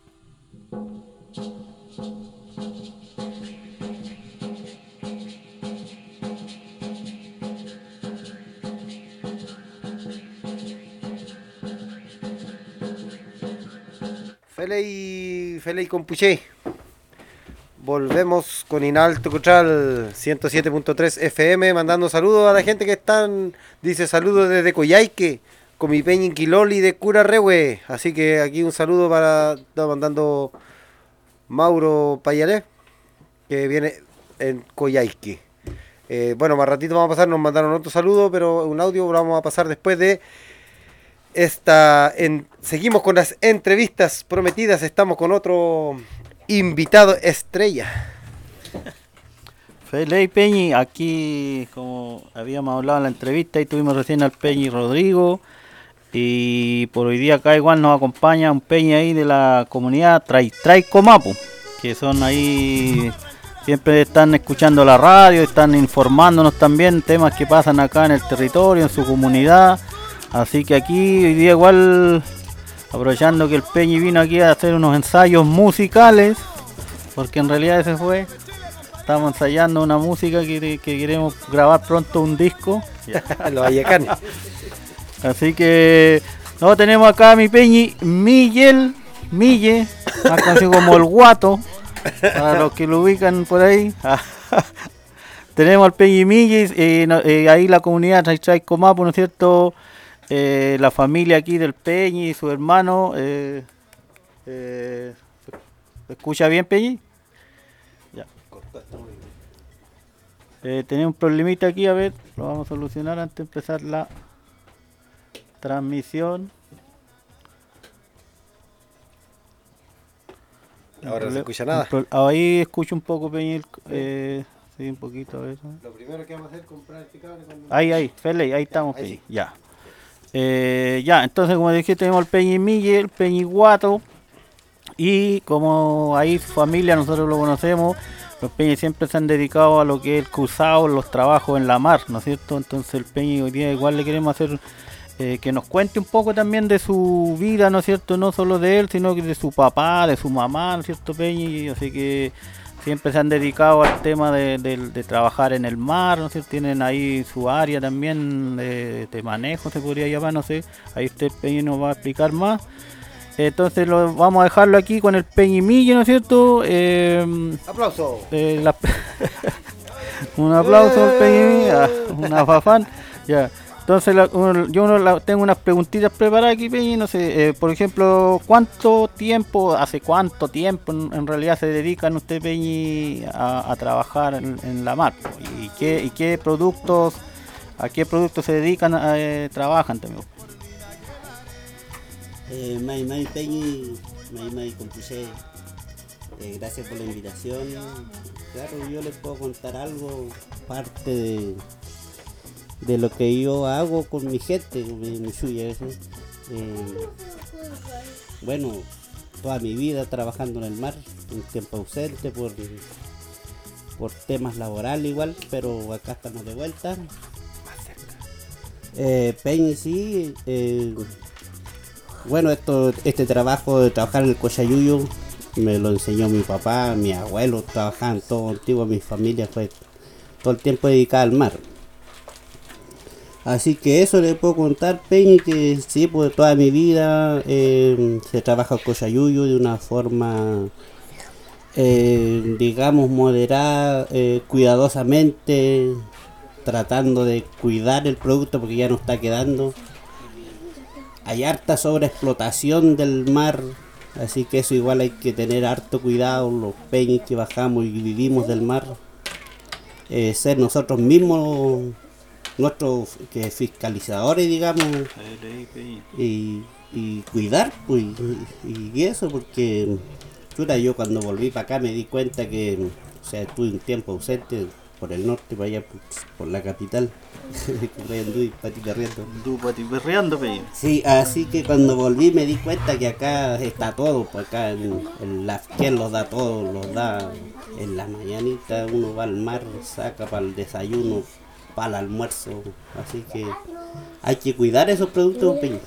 Feley Compuché. Volvemos con Inalto Cutral 107.3 FM, mandando saludos a la gente que están, dice saludos desde Coyhaique, con mi peña Inquiloli de Cura Rehue. Así que aquí un saludo para, está mandando Mauro Payalé, que viene en Coyhaique. Bueno, más ratito vamos a pasar, nos mandaron otro saludo, pero un audio lo vamos a pasar después de esta. Seguimos con las entrevistas prometidas, estamos con otro invitado estrella. Feley Peñi, aquí como habíamos hablado en la entrevista, y tuvimos recién al Peñi Rodrigo, y por hoy día acá igual nos acompaña un Peñi ahí de la comunidad Traicomapu, que son ahí, siempre están escuchando la radio, están informándonos también temas que pasan acá en el territorio, en su comunidad. Así que aquí hoy día igual, aprovechando que el Peñi vino aquí a hacer unos ensayos musicales, porque en realidad ese fue, estamos ensayando una música que queremos grabar pronto, un disco. Los Ayacanes. Así que no, tenemos acá a mi Peñi Mille, más conocido como el Guato, para los que lo ubican por ahí. Tenemos al Peñi Mille, ahí la comunidad Traicomapu, ¿no es cierto? La familia aquí del Peñi y su hermano. ¿Se escucha bien, Peñi? Ya. Tenemos un problemita aquí, a ver, lo vamos a solucionar antes de empezar la transmisión. Ahora no se escucha nada. Ahí escucho un poco, Peñi. Sí, un poquito, a ver. Lo primero que vamos a hacer es comprar este cable. Ahí, Feley, ahí estamos, Peñi. Sí. Ya. Ya, entonces como dije, tenemos el Peñi Mille, el Peñi Guato, y como ahí su familia, nosotros lo conocemos, los Peñi siempre se han dedicado a lo que es el cruzado, los trabajos en la mar, ¿no es cierto? Entonces el Peñi hoy día igual le queremos hacer que nos cuente un poco también de su vida, ¿no es cierto? No solo de él, sino que de su papá, de su mamá, ¿no es cierto, Peñi? Así que siempre se han dedicado al tema de trabajar en el mar, no sé, tienen ahí su área también de manejo, se podría llamar, no sé, ahí usted Peñi nos va a explicar más. Entonces vamos a dejarlo aquí con el Peñi Mille, ¿no es cierto? ¡Aplauso! Un aplauso al Peñi Mille, una fafán, ya. Entonces tengo unas preguntitas preparadas aquí, Peñi, no sé, por ejemplo, hace cuánto tiempo en realidad se dedican usted, Peñi, a trabajar en la mar? ¿Y qué productos, a qué productos se dedican, trabajan también? Mai Peñi, Mai Compuché, gracias por la invitación. Claro, yo les puedo contar algo, parte de lo que yo hago con mi gente, con mi suya. Bueno, toda mi vida trabajando en el mar, un tiempo ausente por temas laborales igual, pero acá estamos de vuelta. Peñi sí, bueno, este trabajo de trabajar en el Cochayuyo me lo enseñó mi papá, mi abuelo, trabajaban todo antiguo, mi familia fue todo el tiempo dedicada al mar. Así que eso le puedo contar, Peñi, que sí, pues toda mi vida se trabaja el cochayuyo de una forma, digamos, moderada, cuidadosamente, tratando de cuidar el producto porque ya no está quedando. Hay harta sobreexplotación del mar, así que eso igual hay que tener harto cuidado, los peñis que bajamos y vivimos del mar. Ser nosotros mismos nuestros fiscalizadores, digamos, y cuidar, pues, y eso, porque yo cuando volví para acá me di cuenta que, o sea, estuve un tiempo ausente por el norte, para allá, por la capital, anduve patiperreando. Sí, así que cuando volví me di cuenta que acá está todo, pues acá el Lafken los da todo, los da en la mañanita, uno va al mar, saca para el desayuno, para el almuerzo, así que hay que cuidar esos productos, Peña.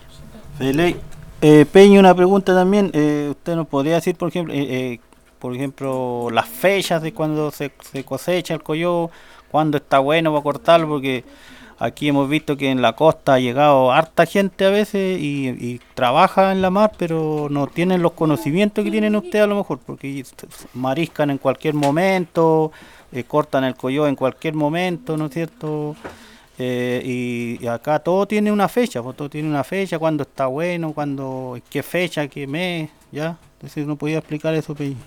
Peña, una pregunta también, usted nos podría decir, por ejemplo, las fechas de cuando se cosecha el coyó, cuándo está bueno para cortarlo, porque aquí hemos visto que en la costa ha llegado harta gente a veces y trabaja en la mar, pero no tienen los conocimientos que tienen ustedes a lo mejor, porque mariscan en cualquier momento, cortan el coyó en cualquier momento, ¿no es cierto? Y acá todo tiene una fecha, pues, todo tiene una fecha, cuándo está bueno, cuándo, qué fecha, qué mes, ¿ya? Entonces, ¿no podía explicar eso, Peña?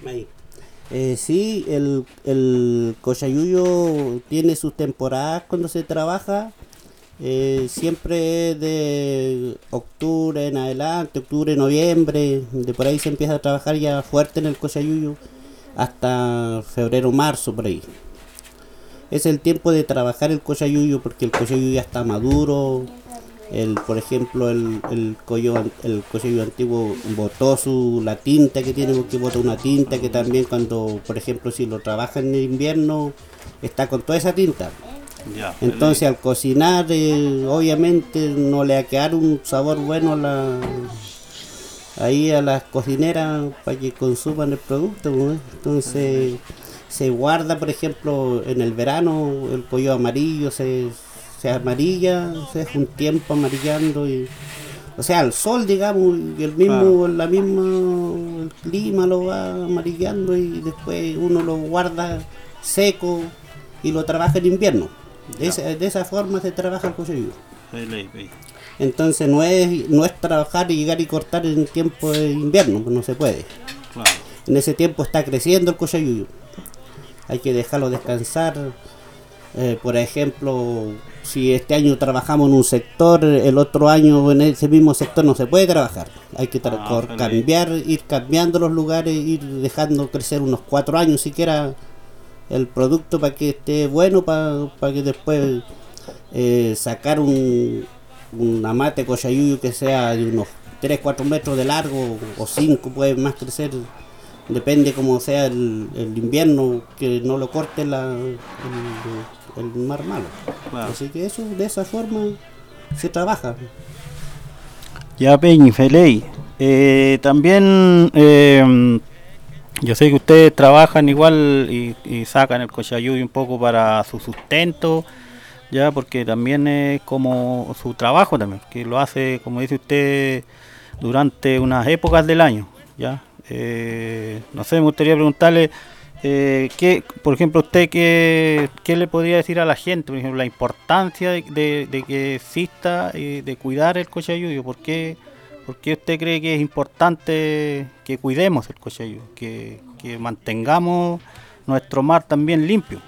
Sí, el cochayuyo tiene sus temporadas cuando se trabaja, siempre de octubre en adelante, octubre, noviembre, de por ahí se empieza a trabajar ya fuerte en el cochayuyo, hasta febrero, marzo, por ahí. Es el tiempo de trabajar el cochayuyo porque el cochayuyo ya está maduro. Por ejemplo, el cochayuyo antiguo botó la tinta que tiene, porque bota una tinta que también cuando, por ejemplo, si lo trabaja en el invierno, está con toda esa tinta. Entonces al cocinar, obviamente no le va a quedar un sabor bueno ahí a las cocineras para que consuman el producto, ¿no? Entonces se guarda, por ejemplo, en el verano el coyó amarillo se amarilla, se deja un tiempo amarillando, o sea, el sol, digamos, y el clima lo va amarillando y después uno lo guarda seco y lo trabaja en invierno. De esa forma se trabaja el cochayuyo. Entonces no es trabajar y llegar y cortar en tiempo de invierno, pues no se puede. En ese tiempo está creciendo el cochayuyo. Hay que dejarlo descansar. Por ejemplo, si este año trabajamos en un sector, el otro año en ese mismo sector no se puede trabajar. Hay que ir cambiando los lugares, ir dejando crecer unos 4 años siquiera el producto para que esté bueno, para que después sacar un amate cochayuyo que sea de unos 3-4 metros de largo o 5 puede más crecer. Depende como sea el invierno, que no lo corte el mar malo. Así que eso, de esa forma se trabaja. Ya, Peñi, Feley. También yo sé que ustedes trabajan igual y sacan el cochayuyo un poco para su sustento, ya, porque también es como su trabajo también, que lo hace, como dice usted, durante unas épocas del año, ya. No sé, me gustaría preguntarle, por ejemplo, usted qué le podría decir a la gente, por ejemplo, la importancia de que exista y de cuidar el cochayuyo. ¿Por qué usted cree que es importante que cuidemos el cochayuyo, que mantengamos nuestro mar también limpio?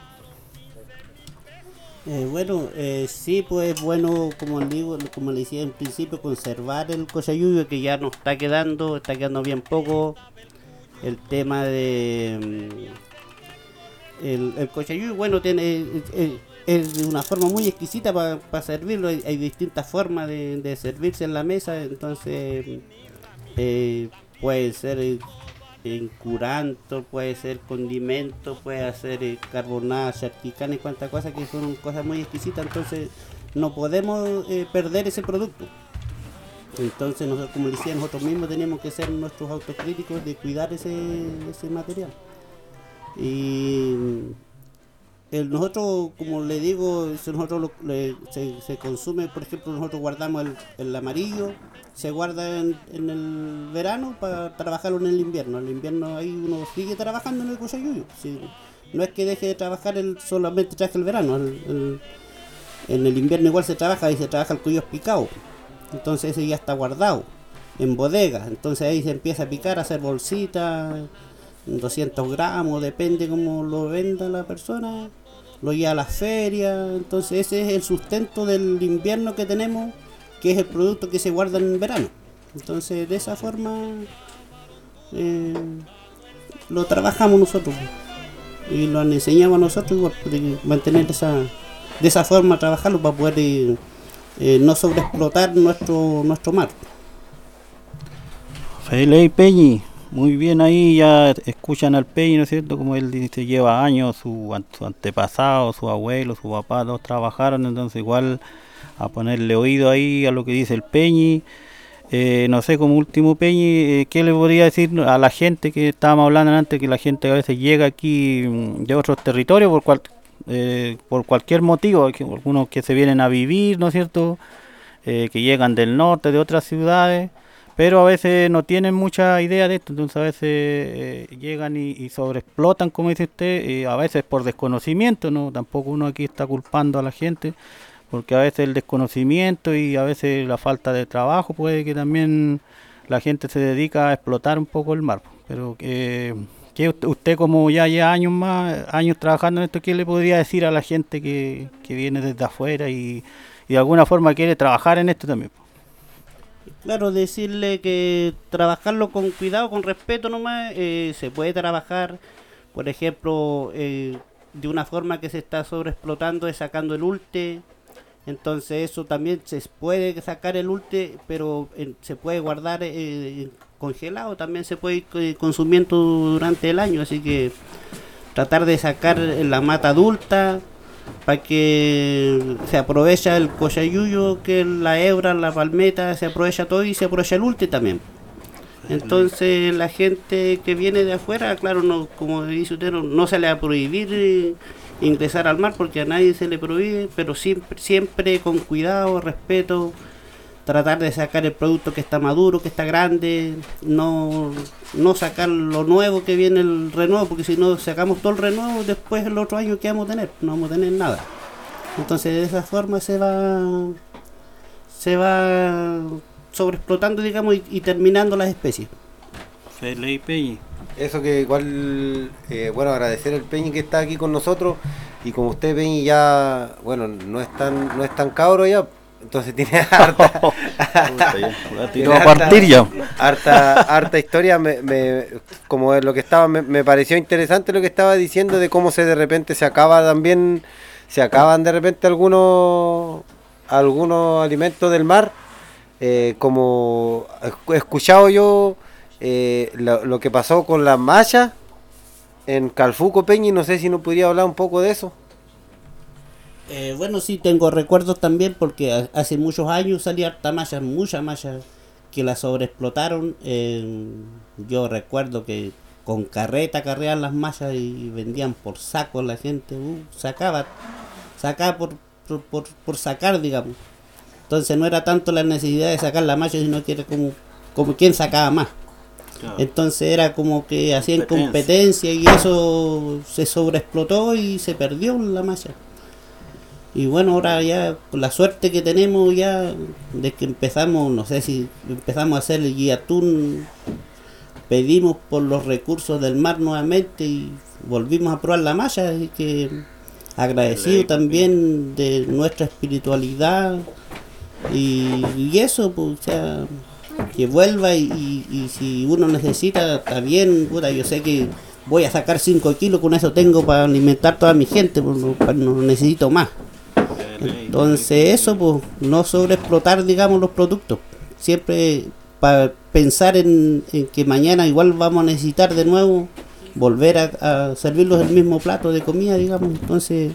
Sí, pues bueno, como le decía en principio, conservar el cochayuyo, que ya no está quedando bien poco. El tema de el cochayuyo, bueno, es de una forma muy exquisita para servirlo. Hay distintas formas de servirse en la mesa, entonces puede ser en curanto, puede ser condimento, puede hacer carbonada, charquicana y cuantas cosas, que son cosas muy exquisitas. Entonces no podemos perder ese producto. Entonces nosotros, como decía, nosotros mismos tenemos que ser nuestros autocríticos de cuidar ese material. Y nosotros, como le digo, si nosotros se consume, por ejemplo, nosotros guardamos el amarillo, se guarda en el verano para trabajarlo en el invierno. En el invierno ahí uno sigue trabajando en el cochayuyo. Sí, no es que deje de trabajar, solamente trabaja el verano. En el invierno igual se trabaja, y se trabaja el cuello picado. Entonces ese ya está guardado en bodega. Entonces ahí se empieza a picar, a hacer bolsitas, 200 gramos, depende cómo lo venda la persona. Lo lleva a las ferias. Entonces ese es el sustento del invierno que tenemos, que es el producto que se guarda en verano. Entonces de esa forma lo trabajamos nosotros y lo enseñamos a nosotros igual, de mantener de esa forma trabajarlo para poder no sobreexplotar nuestro mar. Feliz Peñi, muy bien ahí, ya escuchan al Peñi, ¿no es cierto? Como él dice, lleva años, su antepasado, su abuelo, su papá, todos trabajaron, entonces igual a ponerle oído ahí a lo que dice el Peñi. No sé, como último Peñi, ¿qué le podría decir a la gente que estábamos hablando antes, que la gente a veces llega aquí de otros territorios por cualquier motivo, algunos que se vienen a vivir, ¿no es cierto? Que llegan del norte, de otras ciudades, pero a veces no tienen mucha idea de esto, entonces a veces llegan y sobreexplotan, como dice usted, a veces por desconocimiento, ¿no? Tampoco uno aquí está culpando a la gente, porque a veces el desconocimiento y a veces la falta de trabajo puede que también la gente se dedica a explotar un poco el mar. Pero que usted, como ya lleva años trabajando en esto, ¿qué le podría decir a la gente que viene desde afuera y de alguna forma quiere trabajar en esto también? Claro, decirle que trabajarlo con cuidado, con respeto nomás. Se puede trabajar, por ejemplo, de una forma que se está sobreexplotando, es sacando el ulte. Entonces eso también se puede sacar el ulte, pero se puede guardar congelado, también se puede ir consumiendo durante el año, así que tratar de sacar la mata adulta para que se aprovecha el cochayuyo, que la hebra, la palmeta, se aprovecha todo y se aprovecha el ulte también. Entonces la gente que viene de afuera, claro, no, como dice usted, no se le va a prohibir ingresar al mar, porque a nadie se le prohíbe, pero siempre con cuidado, respeto, tratar de sacar el producto que está maduro, que está grande, no sacar lo nuevo que viene, el renuevo, porque si no sacamos todo el renuevo, después el otro año ¿qué vamos a tener? No vamos a tener nada. Entonces de esa forma se va sobreexplotando, digamos, y terminando las especies. Feliz Peñi. Eso que igual, bueno, agradecer al Peñi que está aquí con nosotros, y como usted, Peñi, ya, bueno, no es tan cabro ya, entonces tiene harta historia. Como es lo que estaba, me pareció interesante lo que estaba diciendo, de cómo de repente se acaban de repente algunos alimentos del mar, como he escuchado yo lo que pasó con las mallas en Calfuco, Peñi, no sé si nos podría hablar un poco de eso. Bueno, sí, tengo recuerdos también, porque hace muchos años salía harta malla, mucha malla, que la sobreexplotaron. Yo recuerdo que con carreta carreaban las mallas y vendían por saco, la gente sacaba por sacar, digamos. Entonces no era tanto la necesidad de sacar la malla, sino que era como quien sacaba más. Claro. Entonces era como que hacían competencia y eso se sobreexplotó y se perdió la malla. Y bueno, ahora ya con la suerte que tenemos ya de que empezamos, no sé si empezamos a hacer el guía atún, pedimos por los recursos del mar nuevamente y volvimos a probar la malla, así que agradecido también de nuestra espiritualidad y eso, pues, o sea, que vuelva y si uno necesita, está bien, puta, yo sé que voy a sacar 5 kilos, con eso tengo para alimentar toda mi gente, pues no necesito más. Entonces eso, pues, no sobreexplotar, digamos, los productos. Siempre para pensar en que mañana igual vamos a necesitar de nuevo volver a servirlos el mismo plato de comida, digamos. Entonces,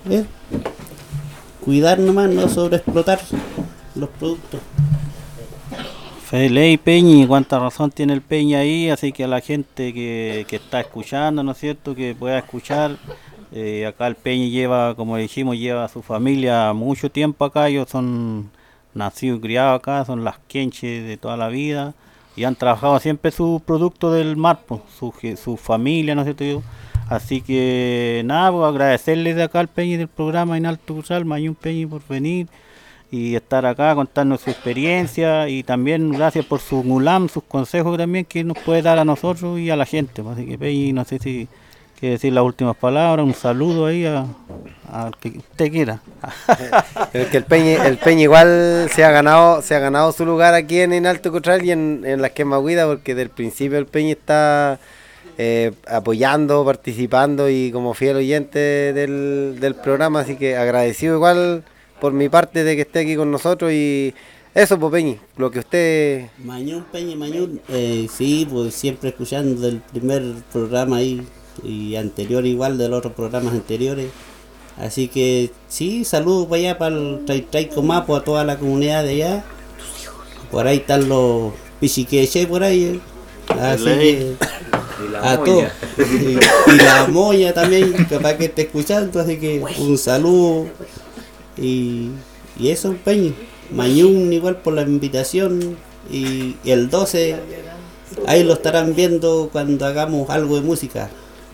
cuidar nomás, no sobreexplotar los productos. Ley Peñi, cuánta razón tiene el Peñi ahí, así que a la gente que está escuchando, ¿no es cierto?, que pueda escuchar, acá el Peñi lleva, como dijimos, lleva a su familia mucho tiempo acá, ellos son nacidos y criados acá, son las quenches de toda la vida, y han trabajado siempre su producto del mar, pues, su familia, ¿no es cierto?, así que nada, pues agradecerles de acá al Peñi del programa Inalto Cultural, Mayún Peñi, por venir y estar acá, contarnos su experiencia, y también gracias por su mulam, sus consejos también que nos puede dar a nosotros y a la gente. Así que Peñi, no sé si quiere decir las últimas palabras, un saludo ahí a que usted quiera. Es que el Peñi igual se ha ganado su lugar aquí en Alto Cotral y en la Quemahuida, porque del principio el Peñi está apoyando, participando y como fiel oyente del programa, así que agradecido igual por mi parte de que esté aquí con nosotros. Y eso, pues Peñi, lo que usted... Mañún, Peñi, Mañún, sí, pues siempre escuchando del primer programa ahí y anterior igual de los otros programas anteriores, así que sí, saludos para allá, para el Traico Mapo, a toda la comunidad de allá, por ahí están los pichiqueche por ahí, así que a todos, y la moya también, capaz que esté escuchando, así que un saludo. Y eso, Peñi, Mañún igual por la invitación, y el 12 ahí lo estarán viendo cuando hagamos algo de música.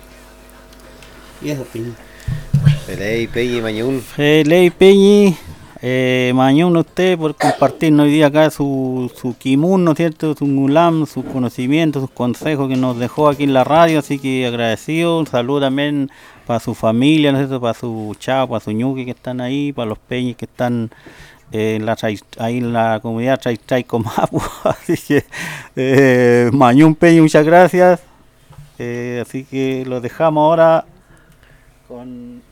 Y eso, Peñi. Ley Peñi, Mañún. Ley Peñi, Mañún, usted por compartirnos hoy día acá su kimun, ¿no es cierto?, su mulam, sus conocimientos, sus consejos que nos dejó aquí en la radio, así que agradecido. Un saludo también para su familia, ¿no es cierto?, para su chavo, para su ñuqui que están ahí, para los Peñis que están ahí en la comunidad Traico Mapu. Así que Mañún Peñi, muchas gracias. Así que lo dejamos ahora con...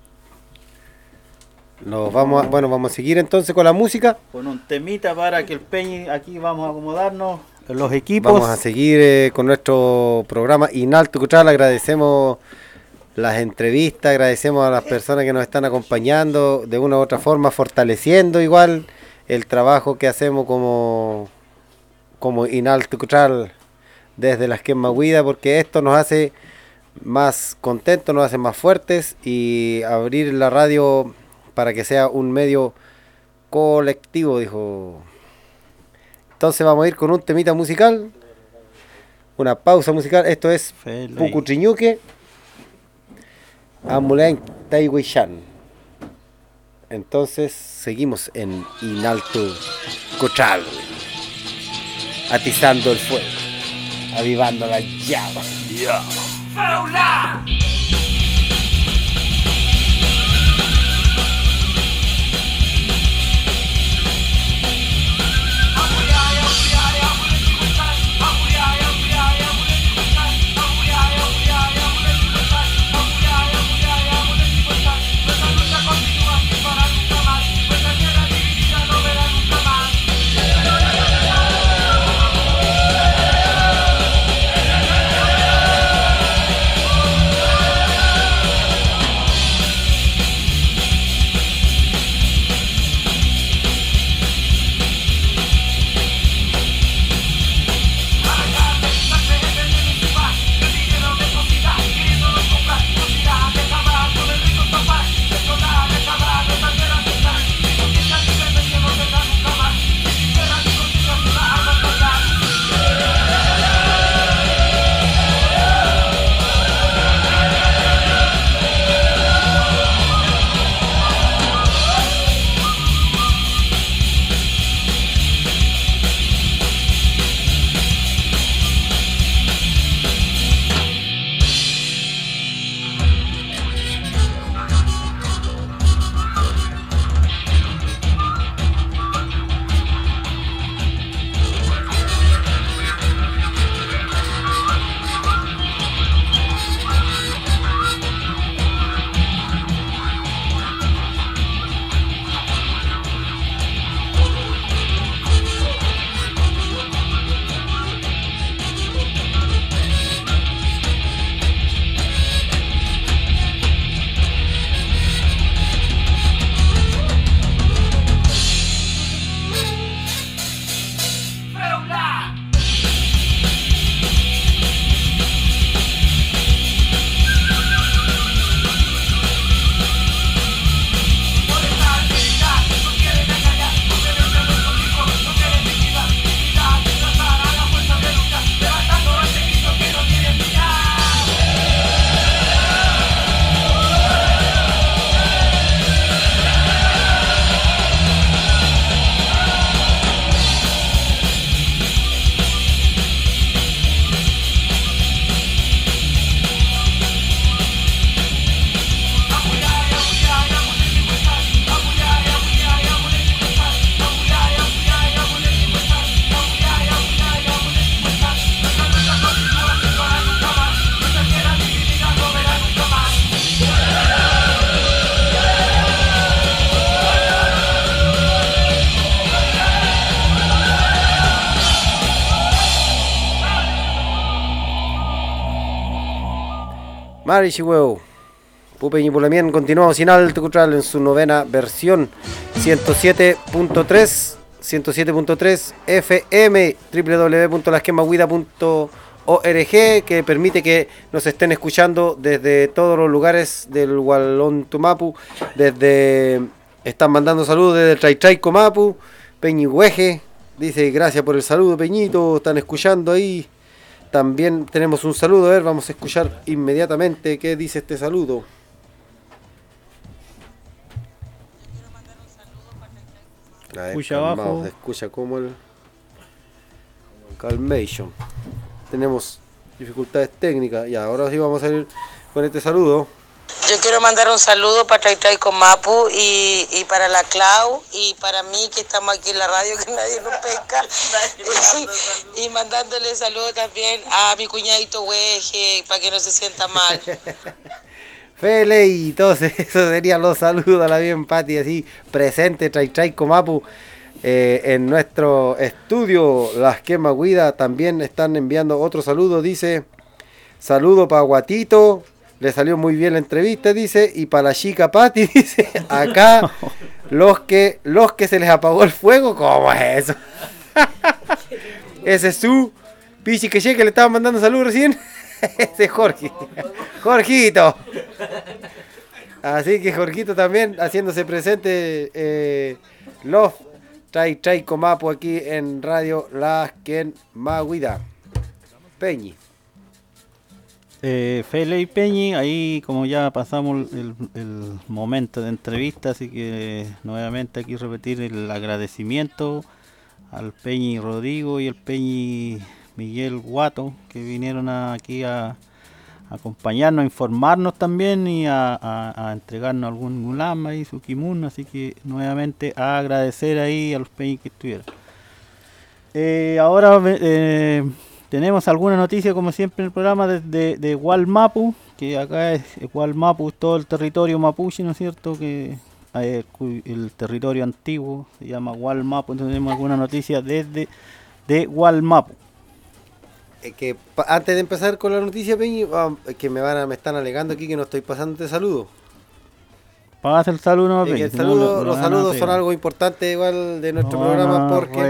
Vamos a seguir entonces con la música. Con un temita para que el Peñi, aquí vamos a acomodarnos en los equipos. Vamos a seguir con nuestro programa Inalto Cultural. Agradecemos las entrevistas, agradecemos a las personas que nos están acompañando de una u otra forma, fortaleciendo igual el trabajo que hacemos como Inalto Cultural desde las Quemahuida, porque esto nos hace más contentos, nos hace más fuertes, y abrir la radio para que sea un medio colectivo, dijo. Entonces vamos a ir con un temita musical, una pausa musical. Esto es Pucutriñuque, Amulain Taihuishan. Entonces seguimos en Inalto Cultural, atizando el fuego, avivando las llamas. Yeah. Marichihueu. Pupeñi Pulamien, continuamos sin alto cultural en su novena versión 107.3 FM www.lasquemahuida.org, que permite que nos estén escuchando desde todos los lugares del Hualón Tumapu. Están mandando saludos desde Tray Comapu. Peñihueje dice gracias por el saludo, Peñito, están escuchando ahí. También tenemos un saludo, a ver, vamos a escuchar inmediatamente qué dice este saludo. A ver, Escucha calmado, abajo. se escucha como el Calmation. Tenemos dificultades técnicas y ahora sí vamos a ir con este saludo. Yo quiero mandar un saludo para Tray con Mapu y para la Clau y para mí que estamos aquí en la radio que nadie nos pesca y mandándole saludos también a mi cuñadito Hueje para que no se sienta mal. Fele y todos esos serían los saludos a la bien Pati, así presente Tray Comapu en nuestro estudio. Las Quemahuida también están enviando otro saludo, dice saludo para Guatito, le salió muy bien la entrevista, dice, y para la chica Pati, dice, acá los que se les apagó el fuego, ¿cómo es eso? Ese es su Pichi que le estaba mandando saludos recién. Ese es Jorgito. Así que Jorgito también haciéndose presente. Love Tray Comapu aquí en Radio Las Quemahuida. Peñi. Fele y Peñi, ahí como ya pasamos el momento de entrevista, así que nuevamente aquí repetir el agradecimiento al Peñi Rodrigo y el Peñi Miguel Guato, que vinieron aquí a acompañarnos, a informarnos también y a entregarnos algún ulama y su kimun, así que nuevamente a agradecer ahí a los Peñi que estuvieron. Ahora tenemos alguna noticia como siempre en el programa de Hualmapu, que acá es Hualmapu, todo el territorio mapuche, ¿no es cierto? Que el territorio antiguo se llama Hualmapu, entonces tenemos alguna noticia de Hualmapu. Que antes de empezar con la noticia, Peñi, que me están alegando aquí que no estoy pasando este saludo. Pasa el saludo, no, Peñi, los saludos son algo importante igual de nuestro programa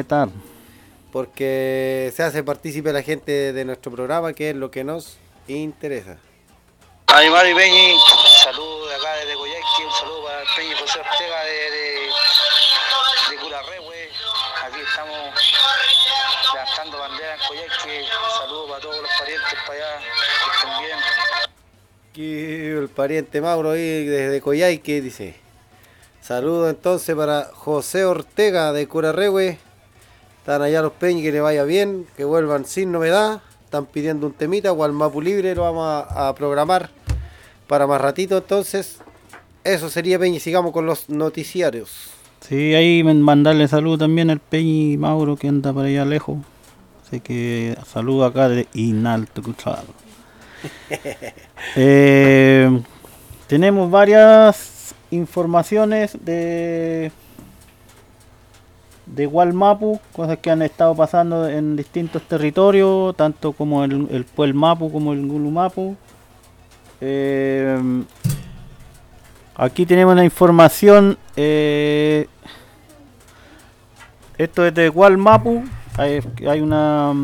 porque se hace partícipe la gente de nuestro programa, que es lo que nos interesa. Aymar y Peñi, saludos de acá desde Coyhaique, un saludo para el Peñi José Ortega de Curarrehue. Aquí estamos levantando bandera en Coyhaique, un saludo para todos los parientes para allá, que estén bien. Aquí el pariente Mauro ahí desde Coyhaique dice, saludos entonces para José Ortega de Curarrehue. Están allá los Peñi, que le vaya bien, que vuelvan sin novedad. Están pidiendo un temita, Hualmapu Libre, lo vamos a programar para más ratito. Entonces, eso sería, Peñi, sigamos con los noticiarios. Sí, ahí mandarle saludo también al Peñi Mauro, que anda por allá lejos. Así que saludo acá de Inalto Cuchado. Tenemos varias informaciones de Hualmapu, cosas que han estado pasando en distintos territorios, tanto como el Puelmapu como el Gulumapu. Aquí tenemos la información. Esto es de Hualmapu. Hay una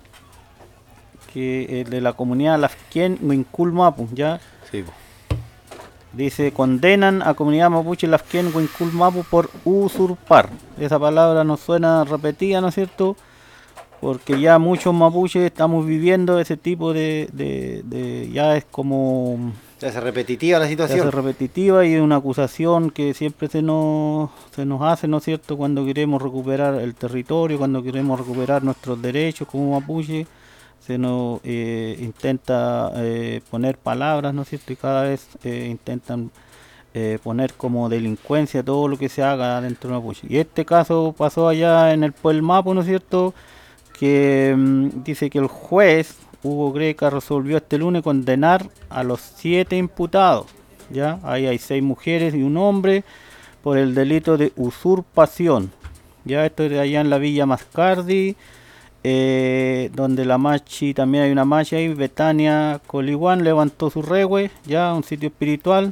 que de la comunidad Lafquén Huinculmapu, ¿ya? Sí. Dice, condenan a comunidad mapuche Lafquén Huinculmapu por usurpar. Esa palabra nos suena repetida, ¿no es cierto? Porque ya muchos mapuches estamos viviendo ese tipo de ya es como... Se hace repetitiva la situación. Se hace repetitiva y es una acusación que siempre se nos hace, ¿no es cierto? Cuando queremos recuperar el territorio, cuando queremos recuperar nuestros derechos como mapuche, se nos intenta poner palabras, ¿no es cierto? Y cada vez intentan poner como delincuencia todo lo que se haga dentro de Mapuche. Y este caso pasó allá en el Puelmapu, ¿no es cierto? Que dice que el juez Hugo Greca resolvió este lunes condenar a los 7 imputados. ¿Ya? Ahí hay 6 mujeres y un hombre por el delito de usurpación. Ya esto es de allá en la Villa Mascardi. donde la Machi, también hay una Machi ahí, Betania Coliguán levantó su regue, ya, un sitio espiritual.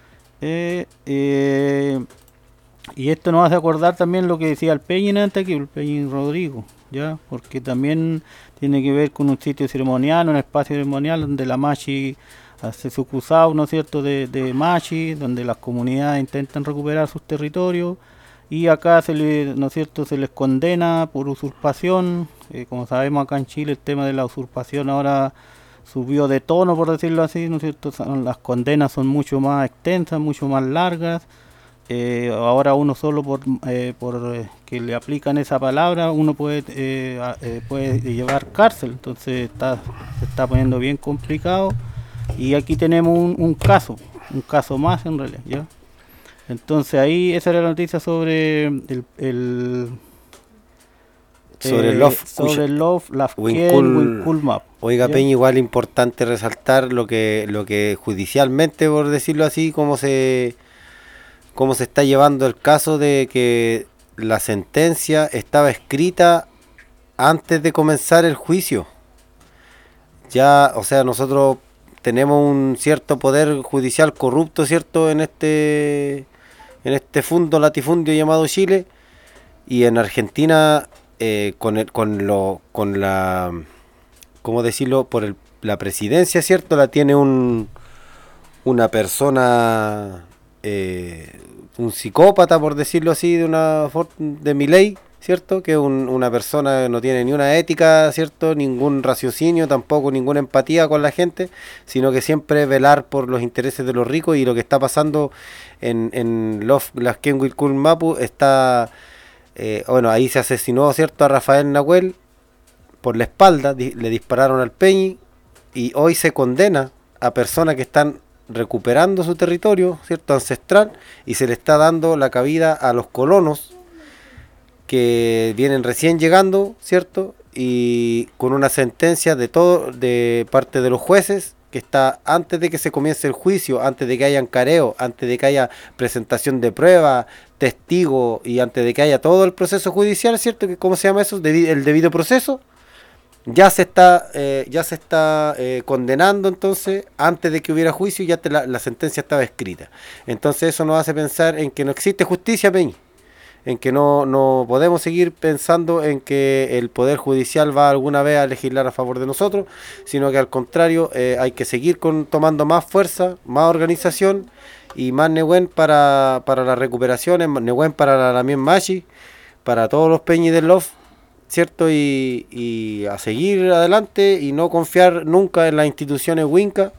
Y esto nos hace acordar también lo que decía el Peñi antes aquí, el Peñi Rodrigo, ya, porque también tiene que ver con un sitio ceremonial, un espacio ceremonial donde la Machi hace su cruzado, ¿no es cierto?, de Machi, donde las comunidades intentan recuperar sus territorios, y acá ¿no es cierto?, se les condena por usurpación. Como sabemos, acá en Chile el tema de la usurpación ahora subió de tono, por decirlo así, ¿no es cierto? Las condenas son mucho más extensas, mucho más largas. Ahora uno solo por que le aplican esa palabra, uno puede llevar cárcel, entonces se está poniendo bien complicado. Y aquí tenemos un caso más en realidad, ¿ya? Entonces ahí esa era la noticia sobre el Love Winkul Map. Oiga, ¿ya? Peña, igual importante resaltar lo que judicialmente, por decirlo así, cómo se está llevando el caso de que la sentencia estaba escrita antes de comenzar el juicio. Ya, o sea, nosotros tenemos un cierto poder judicial corrupto, ¿cierto?, en este latifundio llamado Chile, y en Argentina con la ¿cómo decirlo?, por la presidencia, ¿cierto?, la tiene una persona, un psicópata, por decirlo así, de Milei, ¿cierto?, que es una persona que no tiene ni una ética, ¿cierto?, ningún raciocinio, tampoco ninguna empatía con la gente, sino que siempre velar por los intereses de los ricos. Y lo que está pasando en las Winkul Mapu está, bueno, ahí se asesinó, ¿cierto?, a Rafael Nahuel por la espalda, le dispararon al Peñi, y hoy se condena a personas que están recuperando su territorio, ¿cierto?, ancestral, y se le está dando la cabida a los colonos que vienen recién llegando, ¿cierto?, y con una sentencia de parte de los jueces que está antes de que se comience el juicio, antes de que hayan careo, antes de que haya presentación de pruebas, testigos, y antes de que haya todo el proceso judicial, ¿cierto?, que ¿cómo se llama eso?, el debido proceso. Ya se está condenando. Entonces, antes de que hubiera juicio, ya la sentencia estaba escrita. Entonces eso nos hace pensar en que no existe justicia, Peña, en que no podemos seguir pensando en que el Poder Judicial va alguna vez a legislar a favor de nosotros, sino que al contrario, hay que seguir tomando más fuerza, más organización y más Nehuen para las recuperaciones, Nehuen para la Mien Machi, para todos los Peñis del Love, ¿cierto? Y a seguir adelante y no confiar nunca en las instituciones Winca,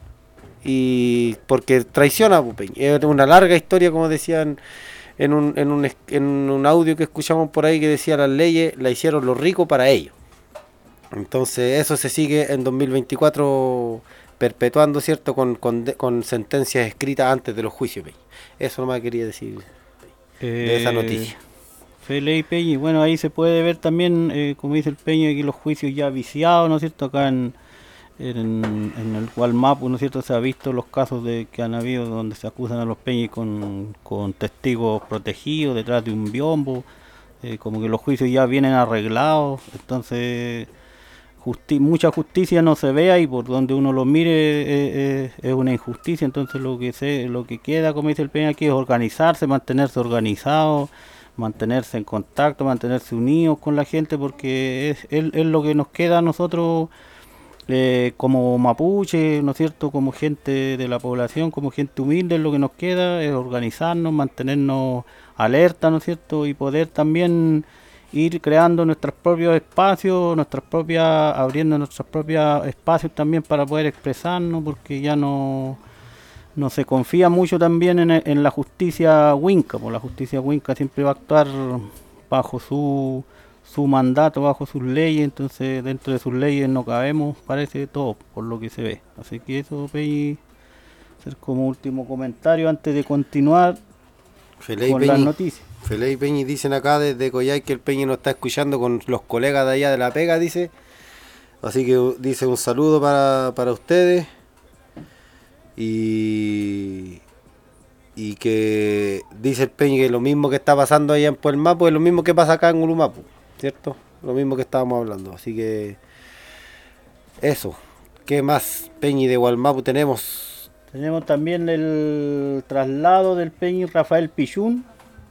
y porque traiciona, es una larga historia, como decían en un audio que escuchamos por ahí, que decía: las leyes la hicieron los ricos para ellos. Entonces eso se sigue en 2024 perpetuando, ¿cierto?, con sentencias escritas antes de los juicios. Eso nomás quería decir de esa noticia. Fele y Peñi, bueno, ahí se puede ver también, como dice el Peñi, aquí los juicios ya viciados, ¿no es cierto? Acá en el Gualmapu, ¿no es cierto?, se ha visto los casos que han habido donde se acusan a los Peñi con testigos protegidos detrás de un biombo, como que los juicios ya vienen arreglados. Entonces mucha justicia no se ve ahí, por donde uno lo mire es una injusticia. Entonces lo que queda, como dice el Peñi aquí, es organizarse, mantenerse organizado, mantenerse en contacto, mantenerse unidos con la gente, porque es lo que nos queda a nosotros como mapuche, ¿no es cierto?, como gente de la población, como gente humilde. Es lo que nos queda, es organizarnos, mantenernos alerta, ¿no es cierto?, y poder también ir creando nuestros propios espacios, abriendo nuestros propios espacios también para poder expresarnos, porque ya no se confía mucho también en la justicia Winca, porque la justicia Winca siempre va a actuar bajo su mandato, bajo sus leyes. Entonces dentro de sus leyes no cabemos, parece, todo, por lo que se ve. Así que eso, Peñi, hacer como último comentario antes de continuar con las noticias. Fele y Peñi dicen acá desde Coyhai que el Peñi nos está escuchando con los colegas de allá de La Pega, dice. Así que dice un saludo para ustedes. Y que dice el Peñi que lo mismo que está pasando allá en Puelmapu es lo mismo que pasa acá en Ulumapu, ¿cierto? lo mismo que estábamos hablando. Así que eso. ¿Qué más, Peñi, de Gualmapu tenemos? Tenemos también el traslado del Peñi Rafael Pichún.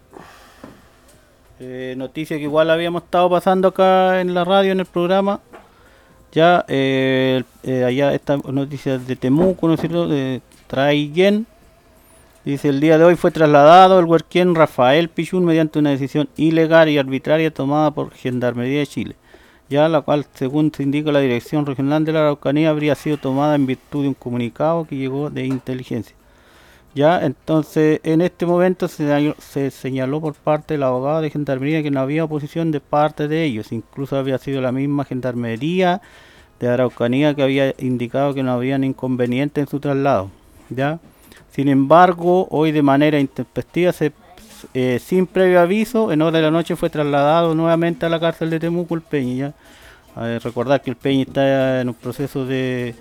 Noticia que igual habíamos estado pasando acá en la radio, en el programa. Ya, allá esta noticia de Temuco, ¿no es cierto? De Traiguén. Dice, el día de hoy fue trasladado el huerquén Rafael Pichún mediante una decisión ilegal y arbitraria tomada por Gendarmería de Chile, ya la cual, según se indica la Dirección Regional de la Araucanía, habría sido tomada en virtud de un comunicado que llegó de inteligencia. Ya, entonces, en este momento se señaló por parte del abogado de Gendarmería que no había oposición de parte de ellos, incluso había sido la misma Gendarmería de Araucanía que había indicado que no habían inconveniente en su traslado, ya. Sin embargo, hoy de manera intempestiva, sin previo aviso, en hora de la noche fue trasladado nuevamente a la cárcel de Temuco el Peñi. ¿Ya? Recordar que el Peñi está en un proceso de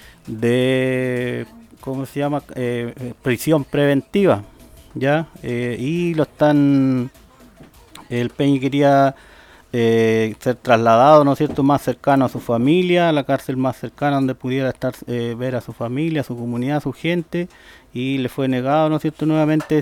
¿cómo se llama? Prisión preventiva. ¿Ya? Y el Peñi quería ser trasladado, ¿no es cierto?, más cercano a su familia, a la cárcel más cercana donde pudiera estar, ver a su familia, a su comunidad, a su gente, y le fue negado, ¿no es cierto?, nuevamente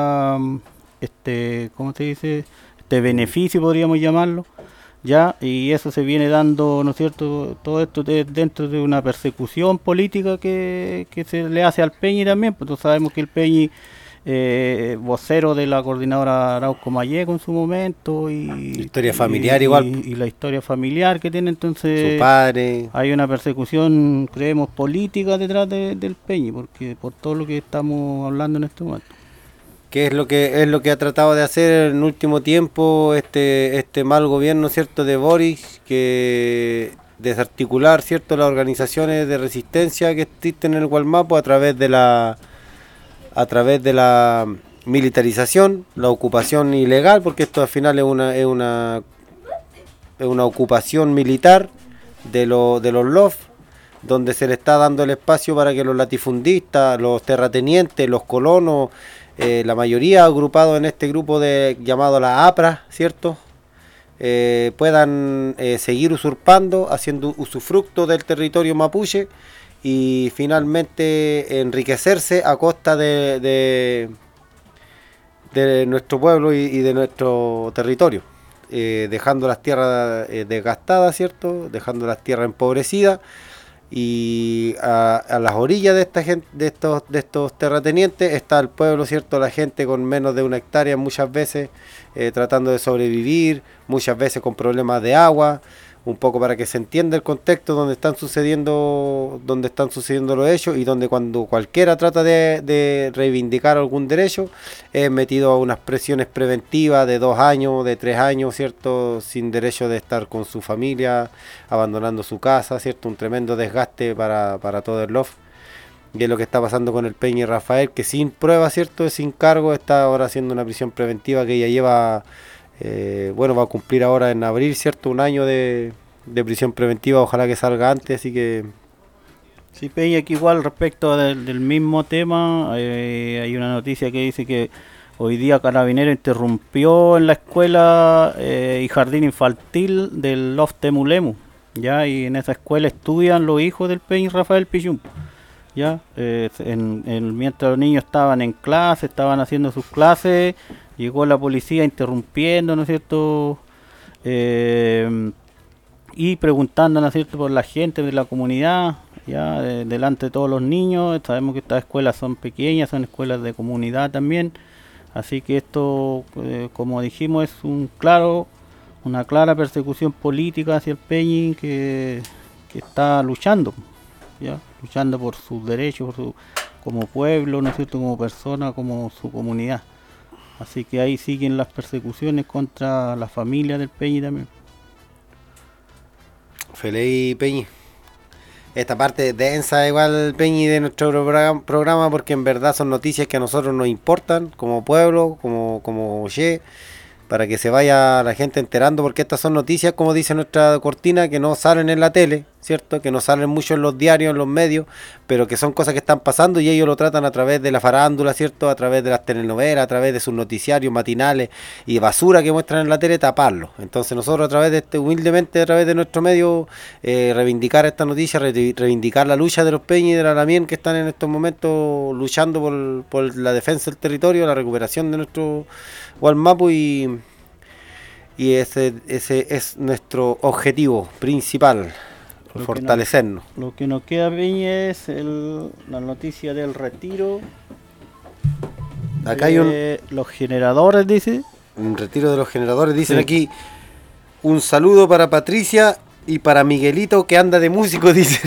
¿cómo se dice?, este beneficio, podríamos llamarlo, ya, y eso se viene dando, ¿no es cierto?, todo esto dentro de una persecución política que se le hace al Peñi también, pues sabemos que el Peñi, vocero de la coordinadora Arauco Malleco en su momento, y historia familiar igual, y la historia familiar que tiene, entonces su padre, hay una persecución, creemos, política detrás del Peñi, porque por todo lo que estamos hablando en este momento. ¿Qué es lo que ha tratado de hacer en el último tiempo este mal gobierno, cierto, de Boris, que desarticular, cierto, las organizaciones de resistencia que existen en el Gualmapu a través de la militarización, la ocupación ilegal, porque esto al final es una ocupación militar de los LOF, donde se le está dando el espacio para que los latifundistas, los terratenientes, los colonos, la mayoría agrupados en este grupo llamado la APRA, ¿cierto?, puedan seguir usurpando, haciendo usufructo del territorio mapuche y finalmente enriquecerse a costa de nuestro pueblo y de nuestro territorio, dejando las tierras desgastadas, ¿cierto?, dejando las tierras empobrecidas, y a las orillas de esta gente, de estos terratenientes está el pueblo, ¿cierto?, la gente con menos de 1 hectárea muchas veces, tratando de sobrevivir, muchas veces con problemas de agua, un poco para que se entienda el contexto donde están sucediendo los hechos, y donde cuando cualquiera trata de reivindicar algún derecho es metido a unas presiones preventivas de 2 años, de 3 años, ¿cierto?, sin derecho de estar con su familia, abandonando su casa, ¿cierto?, un tremendo desgaste para todo el LOF. Y es lo que está pasando con el Peñi Rafael, que sin prueba, ¿cierto?, sin cargo, está ahora haciendo una prisión preventiva que ya lleva... va a cumplir ahora en abril, ¿cierto?, 1 año de prisión preventiva, ojalá que salga antes, así que... Sí, Peña, que igual respecto del mismo tema, hay una noticia que dice que hoy día Carabinero interrumpió en la escuela y jardín infantil del LOF Temulemu, ya, y en esa escuela estudian los hijos del Peñi Rafael Pichún, ya, mientras los niños estaban en clase, estaban haciendo sus clases, llegó la policía interrumpiendo, ¿no es cierto?, y preguntando, ¿no es cierto?, por la gente de la comunidad, ya, delante de todos los niños. Sabemos que estas escuelas son pequeñas, son escuelas de comunidad también, así que esto, como dijimos, es una clara persecución política hacia el Peñi que está luchando, ya, luchando por sus derechos, como pueblo, ¿no es cierto?, como persona, como su comunidad. Así que ahí siguen las persecuciones contra la familia del Peñi también. Feliz, Peñi. Esta parte densa igual, Peñi, de nuestro programa, porque en verdad son noticias que a nosotros nos importan como pueblo, como Oye, para que se vaya la gente enterando, porque estas son noticias, como dice nuestra cortina, que no salen en la tele, ¿cierto? Que no salen mucho en los diarios, en los medios, pero que son cosas que están pasando y ellos lo tratan a través de la farándula, ¿cierto? A través de las telenovelas, a través de sus noticiarios matinales y basura que muestran en la tele, taparlo. Entonces nosotros a través de humildemente, a través de nuestro medio, reivindicar esta noticia, reivindicar la lucha de los Peñi y de la Lamien que están en estos momentos luchando por la defensa del territorio, la recuperación de nuestro Wallmapu y ese es nuestro objetivo principal. Fortalecernos. Lo que nos queda, Peñi, es la noticia del retiro. Acá hay los generadores, dice. Un retiro de los generadores. Dicen aquí, un saludo para Patricia y para Miguelito que anda de músico, dice.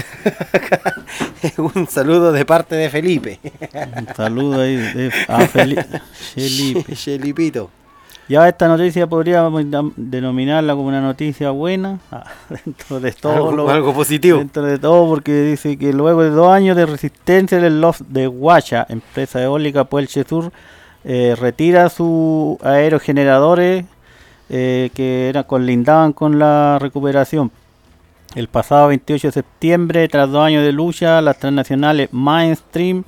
Un saludo de parte de Felipe. Un saludo ahí a Felipe. Felipito. Ya esta noticia podríamos denominarla como una noticia buena, dentro de todo algo positivo. Dentro de todo, porque dice que luego de 2 años de resistencia del LOF de Huacha, empresa eólica Puelche Sur, retira sus aerogeneradores que colindaban con la recuperación. El pasado 28 de septiembre, tras 2 años de lucha, las transnacionales Mainstream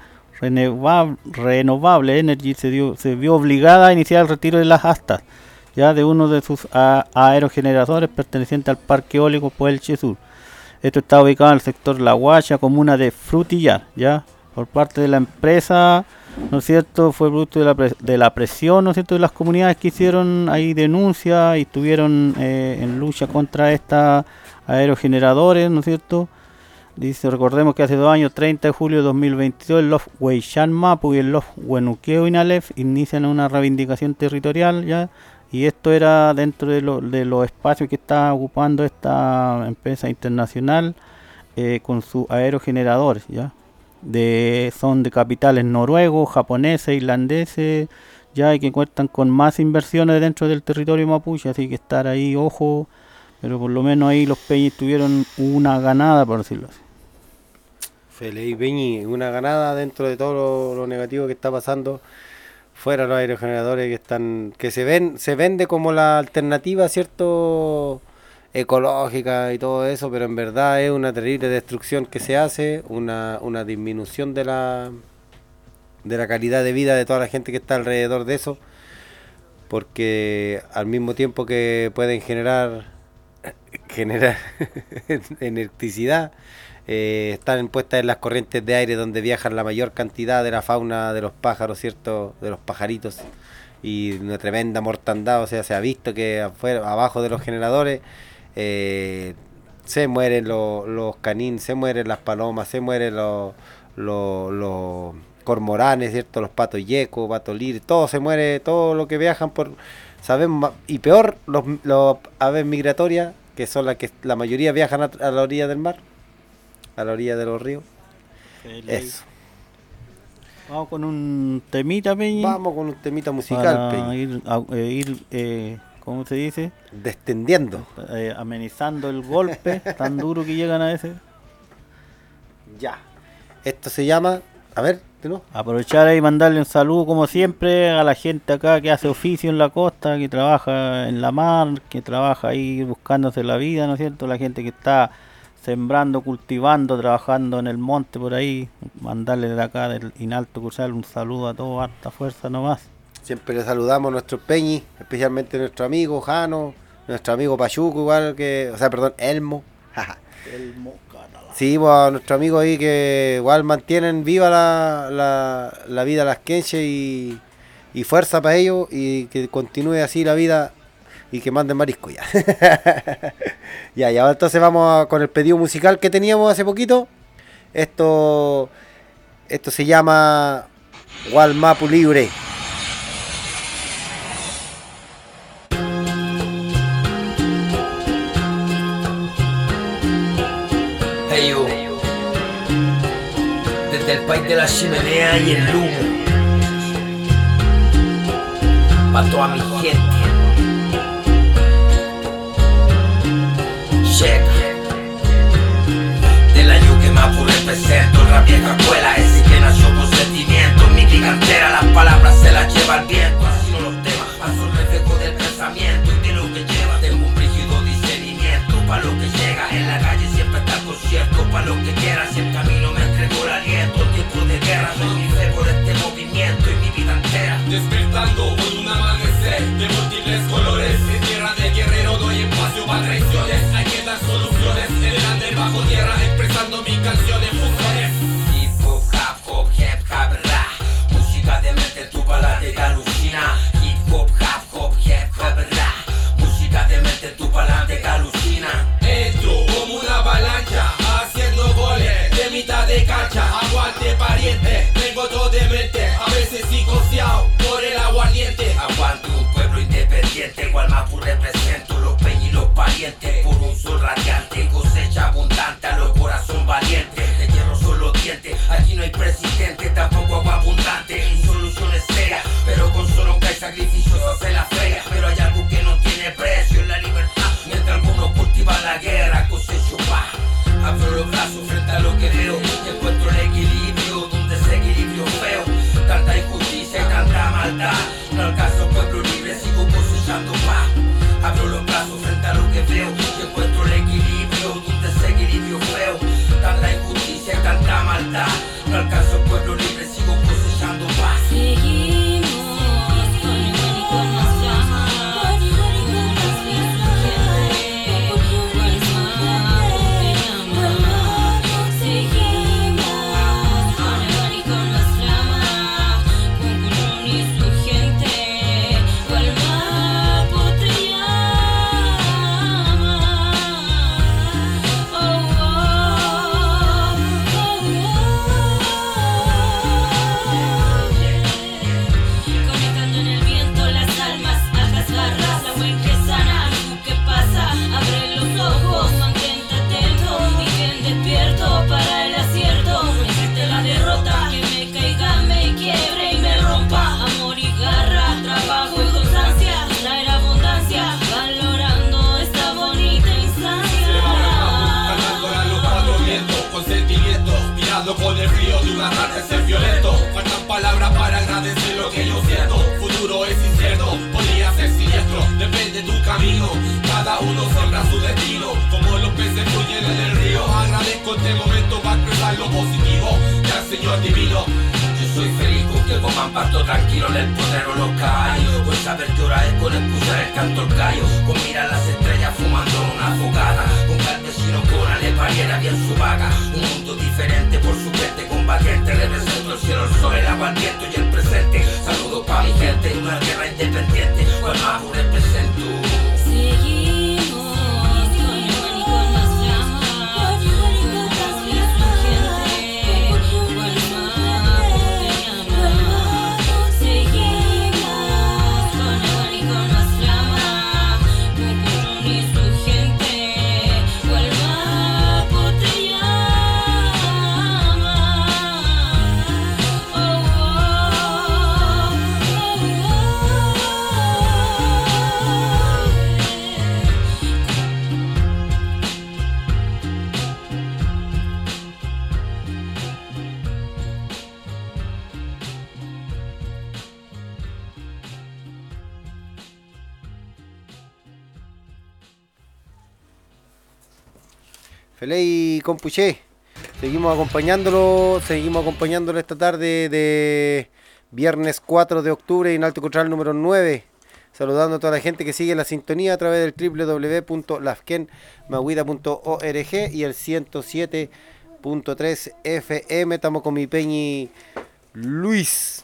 Renovable Energy se vio obligada a iniciar el retiro de las astas ya de uno de sus aerogeneradores perteneciente al Parque Eólico Puelche Sur. Esto está ubicado en el sector La Huacha, comuna de Frutillar, ya por parte de la empresa, ¿no es cierto? Fue producto de la presión, ¿no es cierto?, de las comunidades que hicieron ahí denuncia y estuvieron en lucha contra estos aerogeneradores, ¿no es cierto? Dice, recordemos que hace 2 años, 30 de julio de 2022, el LOF Huaychan Mapu y el LOF Huenuqueo Inalef inician una reivindicación territorial, ¿ya? Y esto era dentro de los espacios que está ocupando esta empresa internacional con sus aerogeneradores, ¿ya? Son de capitales noruegos, japoneses, irlandeses, ya, y que cuentan con más inversiones dentro del territorio mapuche, así que estar ahí, ojo, pero por lo menos ahí los Peñis tuvieron una ganada, por decirlo así. Feliz Peñi, una ganada dentro de todo lo negativo que está pasando. Fuera los aerogeneradores que se vende como la alternativa, ¿cierto?, ecológica y todo eso, pero en verdad es una terrible destrucción que se hace, una disminución de la calidad de vida de toda la gente que está alrededor de eso, porque al mismo tiempo que pueden generar electricidad, están puestas en las corrientes de aire donde viajan la mayor cantidad de la fauna de los pájaros, ¿cierto?, de los pajaritos, y una tremenda mortandad. O sea, se ha visto que abajo de los generadores se mueren los canines, se mueren las palomas, se mueren los cormoranes, ¿cierto?, los patos yecos, patos liris, todo se muere, todo lo que viajan por, sabemos, y peor los aves migratorias, que son las que la mayoría viajan a la orilla del mar, a la orilla de los ríos. Eso. Vamos con un temita, Peñi. Vamos con un temita musical, Peñi. Ir ¿cómo se dice? Descendiendo. Amenizando el golpe tan duro que llegan a veces. Ya. Esto se llama, a ver, ¿no? Aprovechar y mandarle un saludo como siempre a la gente acá que hace oficio en la costa, que trabaja en la mar, que trabaja ahí buscándose la vida, ¿no es cierto? La gente que está sembrando, cultivando, trabajando en el monte por ahí. Mandarle de acá del Inalto Cursal un saludo a todos, harta fuerza nomás. Siempre le saludamos a nuestros Peñi, especialmente a nuestro amigo Jano, nuestro amigo Pachuco igual que, Elmo. Elmo Catalán. Sí, pues a nuestro amigo ahí que igual mantienen viva la vida lasquenche y fuerza para ellos, y que continúe así la vida y que manden marisco ya. Ya, y ahora entonces vamos con el pedido musical que teníamos hace poquito. Esto se llama Wallmapu Libre. Hey yo, desde el país de la chimenea y el humo, pa' toda mi gente. Check. De la Yuque Mapu represento la vieja escuela, ese que nació con sentimientos. Mi gigantera, las palabras se las lleva el viento. Así no los temas, paso el reflejo del pensamiento y de lo que lleva. Tengo un rígido discernimiento pa' lo que llega en la calle, siempre estar con su pa' lo que quieras. Si el camino me entregó el aliento, en tiempos de guerra, doy mi fe por este movimiento y mi vida entera. Despertando con un amanecer de múltiples colores. En tierra de guerrero no hay espacio para traiciones. Hay que dar soluciones en el under bajo tierra, expresando mis canciones, fusiones. Hip hop, hip hop, hip hop, rap. Música de mente, tu palate que alucina. Hip hop, hip hop, rap. Música de mente, tu palate que alucina. Entro como una avalancha, haciendo goles de mitad de cancha. Aguante pariente, tengo todo de mente. A veces psicoseado por el aguardiente. Aguanto un pueblo independiente, Gualmapu represento los peñas y los parientes. Por un sol radiante, cosecha abundante a los corazón valientes. De hierro son los dientes, aquí no hay presidente, tampoco agua abundante. Mi solución es seria, pero con solo que hay sacrificios hace la feria. Pero hay algo que no tiene precio, la libertad. Mientras algunos cultivan la guerra, cosecho paz. Abro los brazos frente a lo que veo y encuentro el equilibrio, donde ese equilibrio feo. Tanta injusticia y tanta maldad, no alcanzo pueblo libre, sigo cosechando paz. Abro los brazos frente a lo que veo y encuentro el equilibrio, donde ese equilibrio feo. Tanta injusticia y tanta maldad, no alcanzo pueblo libre, sigo cosechando paz. Seguimos con el y con las llamas. Con el frío de una tarde ser violento. Faltan palabras para agradecer lo que yo siento. Futuro es incierto, podría ser siniestro. Depende tu camino, cada uno sembra su destino. Como los peces fluyen en el río. Agradezco este momento para expresar lo positivo del Señor divino. Yo soy feliz con que coman pasto tranquilo en el potrero local. Con saber qué hora es, con escuchar el canto del gallo. Con mirar las estrellas fumando una fogata. Con que al vecino Cona le pariera bien su vaca. Un mundo diferente por su gente combatiente. Represento el cielo, el sol, el agua, el viento y el presente. Saludos pa' mi gente, una guerra independiente. Gualmapu represento. Seguimos con el y con las llamas. Feley Compuché, seguimos acompañándolo esta tarde de viernes 4 de octubre en Alto Contral número 9. Saludando a toda la gente que sigue la sintonía a través del www.lafkenmahuida.org y el 107.3 FM. Estamos con mi peñi Luis.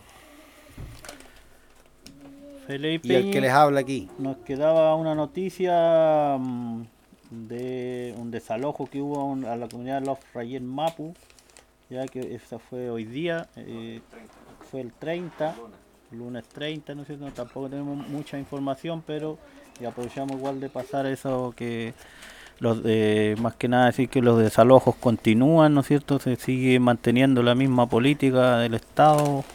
Felipe, y el que les habla aquí. Nos quedaba una noticia de un desalojo que hubo a la comunidad de Los Rayen Mapu, ya que esa fue hoy día, fue el 30, lunes 30, ¿no es cierto? Tampoco tenemos mucha información, pero y aprovechamos igual de pasar eso, que más que nada decir que los desalojos continúan, ¿no es cierto? Se sigue manteniendo la misma política del Estado,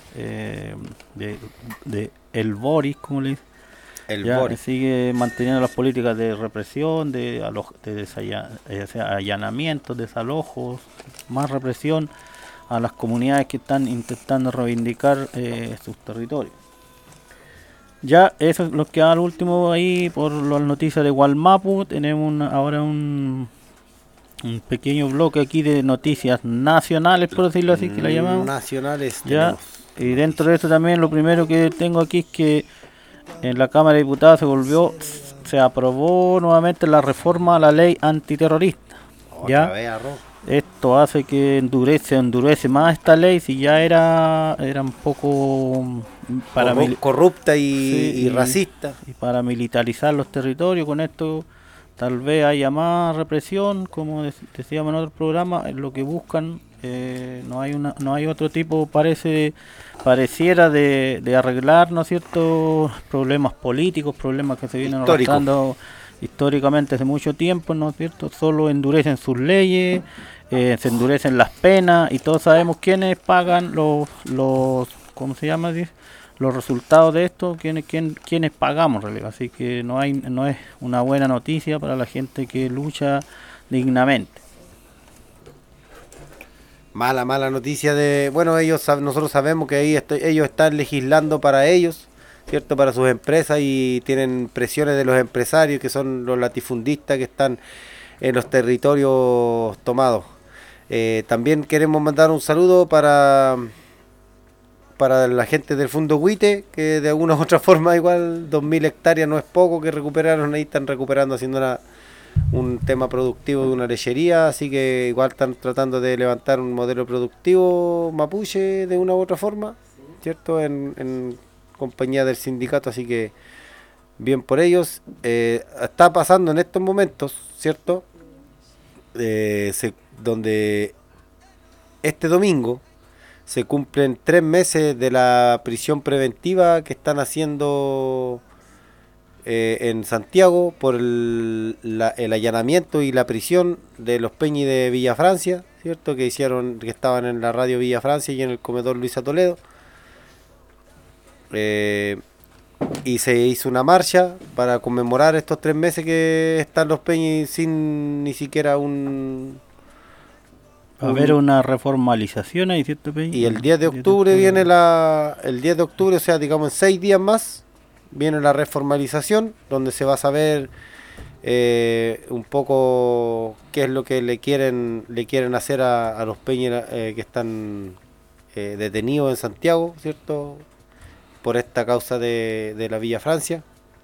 de el Boris, como le dice. Que sigue manteniendo las políticas de represión, de allanamientos, desalojos, más represión a las comunidades que están intentando reivindicar sus territorios. Ya eso es lo que da al último ahí por las noticias de Gualmapu. Tenemos ahora un un pequeño bloque aquí de noticias nacionales, por decirlo así, que la llamamos. Nacionales. Ya. tenemos. Y dentro de eso también lo primero que tengo aquí es que en la Cámara de Diputados se aprobó nuevamente la reforma a la ley antiterrorista. Otra ¿Ya? vez, arroz. Esto hace que endurece más esta ley, si ya era un poco Corrupta Sí, y racista. y para militarizar los territorios. Con esto tal vez haya más represión, como decíamos en otro programa, lo que buscan. No hay otro tipo, pareciera de arreglar, ¿no es cierto?, problemas políticos, problemas que se vienen Histórico. arrastrando históricamente hace mucho tiempo, ¿no es cierto? Solo endurecen sus leyes, se endurecen las penas, y todos sabemos quiénes pagan los ¿cómo se llama? Los resultados de esto, quiénes pagamos en realidad. Así que no es una buena noticia para la gente que lucha dignamente. Mala noticia de... Bueno, nosotros sabemos que ahí ellos están legislando para ellos, ¿cierto? Para sus empresas, y tienen presiones de los empresarios, que son los latifundistas que están en los territorios tomados. También queremos mandar un saludo para la gente del Fundo Huite, que de alguna u otra forma igual 2.000 hectáreas no es poco que recuperaron, ahí están recuperando, haciendo un tema productivo de una lechería, así que igual están tratando de levantar un modelo productivo mapuche de una u otra forma, ¿cierto? En compañía del sindicato, así que bien por ellos. Está pasando en estos momentos, ¿cierto? Donde este domingo se cumplen 3 meses de la prisión preventiva que están haciendo en Santiago por el allanamiento y la prisión de los Peñi de Villa Francia, ¿cierto? Que estaban en la radio Villa Francia y en el comedor Luisa Toledo. Y se hizo una marcha para conmemorar estos 3 meses que están los Peñi sin ni siquiera Va a haber una reformalización ahí, ¿cierto, Peña? Y el 10 de octubre viene el 10 de octubre, o sea, digamos en 6 días más, viene la reformalización, donde se va a saber un poco qué es lo que le quieren hacer a los Peña que están detenidos en Santiago, ¿cierto? Por esta causa de la Villa Francia.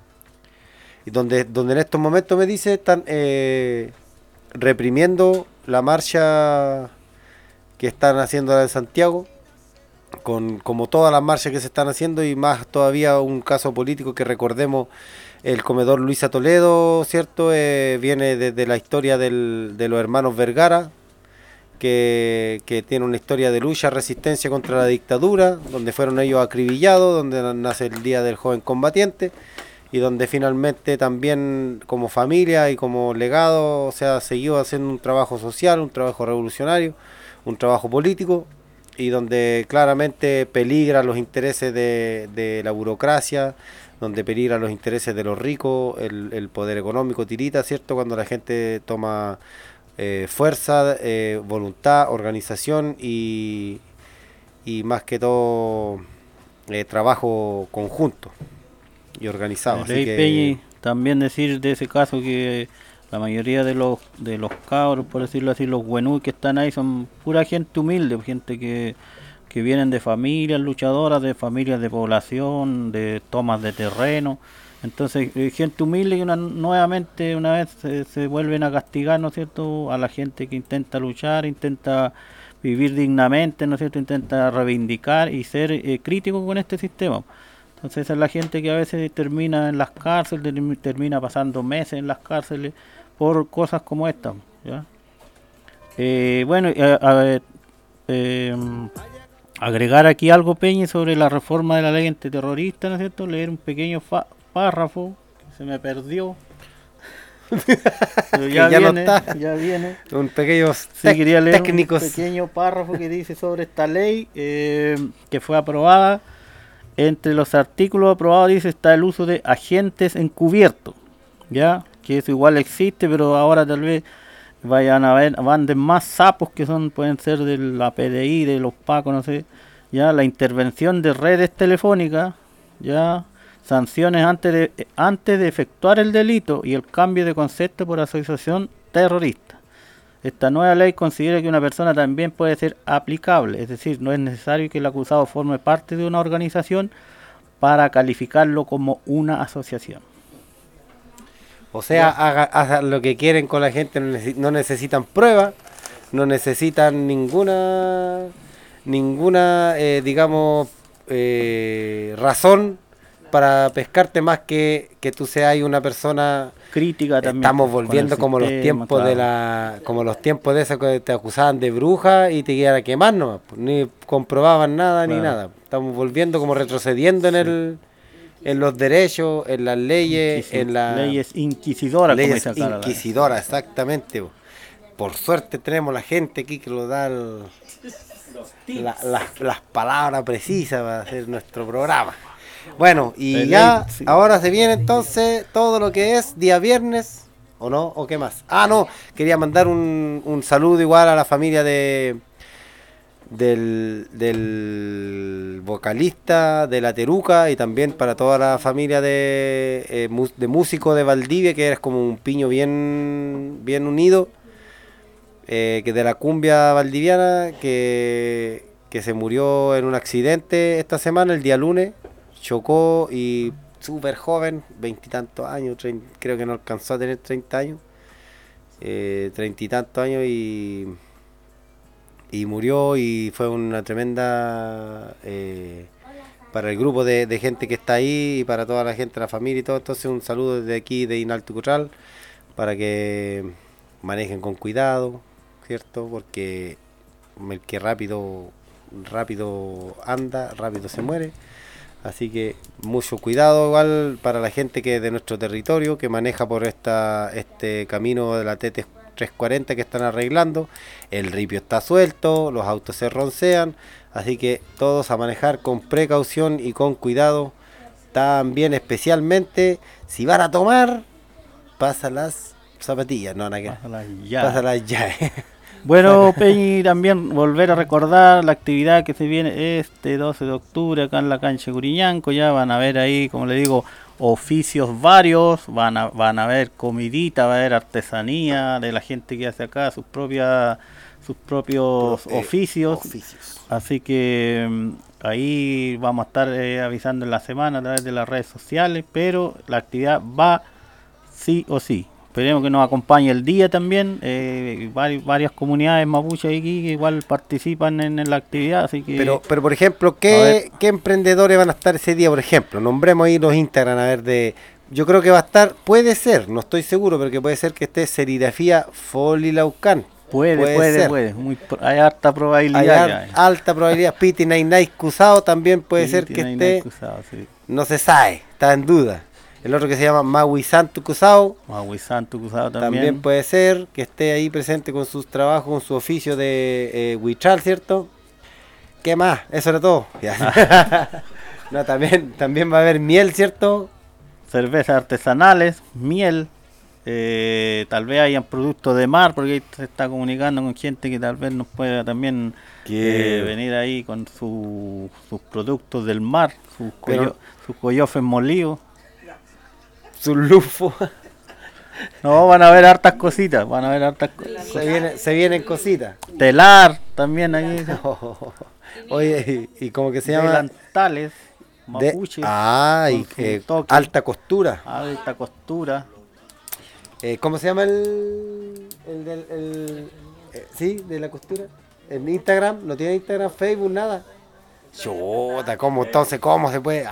Y donde en estos momentos me dice están reprimiendo la marcha que están haciendo en Santiago, como todas las marchas que se están haciendo, y más todavía un caso político que recordemos, el comedor Luisa Toledo, ¿cierto? Viene desde la historia de los hermanos Vergara, que tiene una historia de lucha, resistencia contra la dictadura, donde fueron ellos acribillados, donde nace el Día del Joven Combatiente, y donde finalmente también como familia y como legado, o sea, siguió haciendo un trabajo social, un trabajo revolucionario, un trabajo político, y donde claramente peligra los intereses de la burocracia, donde peligra los intereses de los ricos, el poder económico tirita, ¿cierto? Cuando la gente toma fuerza, voluntad, organización y más que todo trabajo conjunto y organizado. Así que... Peñi, también decir de ese caso que la mayoría de los cabros, por decirlo así, los buenú que están ahí, son pura gente humilde, gente que vienen de familias luchadoras, de familias de población, de tomas de terreno. Entonces, gente humilde, y nuevamente una vez se vuelven a castigar, ¿no es cierto?, a la gente que intenta luchar, intenta vivir dignamente, ¿no es cierto?, intenta reivindicar y ser crítico con este sistema. Entonces esa es la gente que a veces termina en las cárceles, termina pasando meses en las cárceles por cosas como esta, ¿ya? Agregar aquí algo, Peña, sobre la reforma de la ley antiterrorista, ¿no es cierto? Leer un pequeño párrafo que se me perdió. Pero ya viene, no está. ya viene. Un pequeño quería leer técnicos. un pequeño párrafo que dice sobre esta ley que fue aprobada. Entre los artículos aprobados dice está el uso de agentes encubiertos, ya, que eso igual existe, pero ahora tal vez van de más sapos que pueden ser de la PDI, de los PACO, no sé, ya, la intervención de redes telefónicas, ya, sanciones antes de efectuar el delito y el cambio de concepto por asociación terrorista. esta nueva ley considera que una persona también puede ser aplicable, es decir, no es necesario que el acusado forme parte de una organización para calificarlo como una asociación. O sea, hagan lo que quieren con la gente, no necesitan pruebas, no necesitan ninguna digamos, razón para pescarte más que tú seas una persona crítica también. Estamos volviendo como los tiempos claro. como los tiempos de esos que te acusaban de bruja y te iban a quemar nomás, pues, ni comprobaban nada Claro. ni nada. Estamos volviendo como retrocediendo en los derechos, en las leyes, en las leyes inquisidoras, como leyes dice acá, inquisidoras, exactamente. Po. Por suerte tenemos la gente aquí que nos da las palabras precisas para hacer nuestro programa. Bueno, y ya, ahora se viene entonces todo lo que es día viernes, ¿o no? ¿O qué más? Ah, no, quería mandar un saludo igual a la familia del vocalista de La Teruca y también para toda la familia de músicos de Valdivia, que es como un piño bien unido, que de la cumbia valdiviana, que se murió en un accidente esta semana, el día lunes. Chocó y súper joven, 20 y tantos años, creo que no alcanzó a tener 30 años, 30 y tantos años y murió, y fue una tremenda para el grupo de gente que está ahí y para toda la gente, la familia y todo. Entonces un saludo desde aquí de Inalto Cutral para que manejen con cuidado, ¿cierto? Porque el que rápido anda, rápido se muere. Así que mucho cuidado igual para la gente que es de nuestro territorio, que maneja por este camino de la TT 340 que están arreglando. El ripio está suelto, los autos se roncean, así que todos a manejar con precaución y con cuidado. También especialmente si van a tomar, pasa las zapatillas, no, pásalas ya. Bueno, Peñi, también volver a recordar la actividad que se viene este 12 de octubre acá en la cancha de Curiñanco. Ya van a ver ahí, como le digo, oficios varios, van a ver comidita, va a haber artesanía de la gente que hace acá sus propios oficios. Así que ahí vamos a estar avisando en la semana a través de las redes sociales, pero la actividad va sí o sí. Esperemos que nos acompañe el día también. Varias comunidades mapuches aquí que igual participan en la actividad, así que... Pero por ejemplo, ¿qué emprendedores van a estar ese día? Por ejemplo, nombremos ahí los Instagram, a ver yo creo que va a estar, puede ser, no estoy seguro, pero que puede ser que esté Serigrafía Folilaucán. Puede. Hay harta probabilidad. Hay alta probabilidad. Piti Nai Nai Cusao también puede ser que esté. Sí. No se sabe, está en duda. El otro que se llama Maui Santo Cusao. También puede ser que esté ahí presente con sus trabajos, con su oficio de huichal, ¿cierto? ¿Qué más? Eso era todo. No, también va a haber miel, ¿cierto? Cervezas artesanales, miel. Tal vez hayan productos de mar, porque ahí se está comunicando con gente que tal vez nos pueda también venir ahí con sus productos del mar, sus coyofes molidos. Sus lufos. No, van a ver hartas cositas, Se vienen cositas. Telar también ahí. Oye, y como que se llama delantales mapuches. Alta costura. Alta costura. ¿Cómo se llama sí, de la costura? En Instagram, no tiene Instagram, Facebook, nada. Chuta, ¿cómo se puede?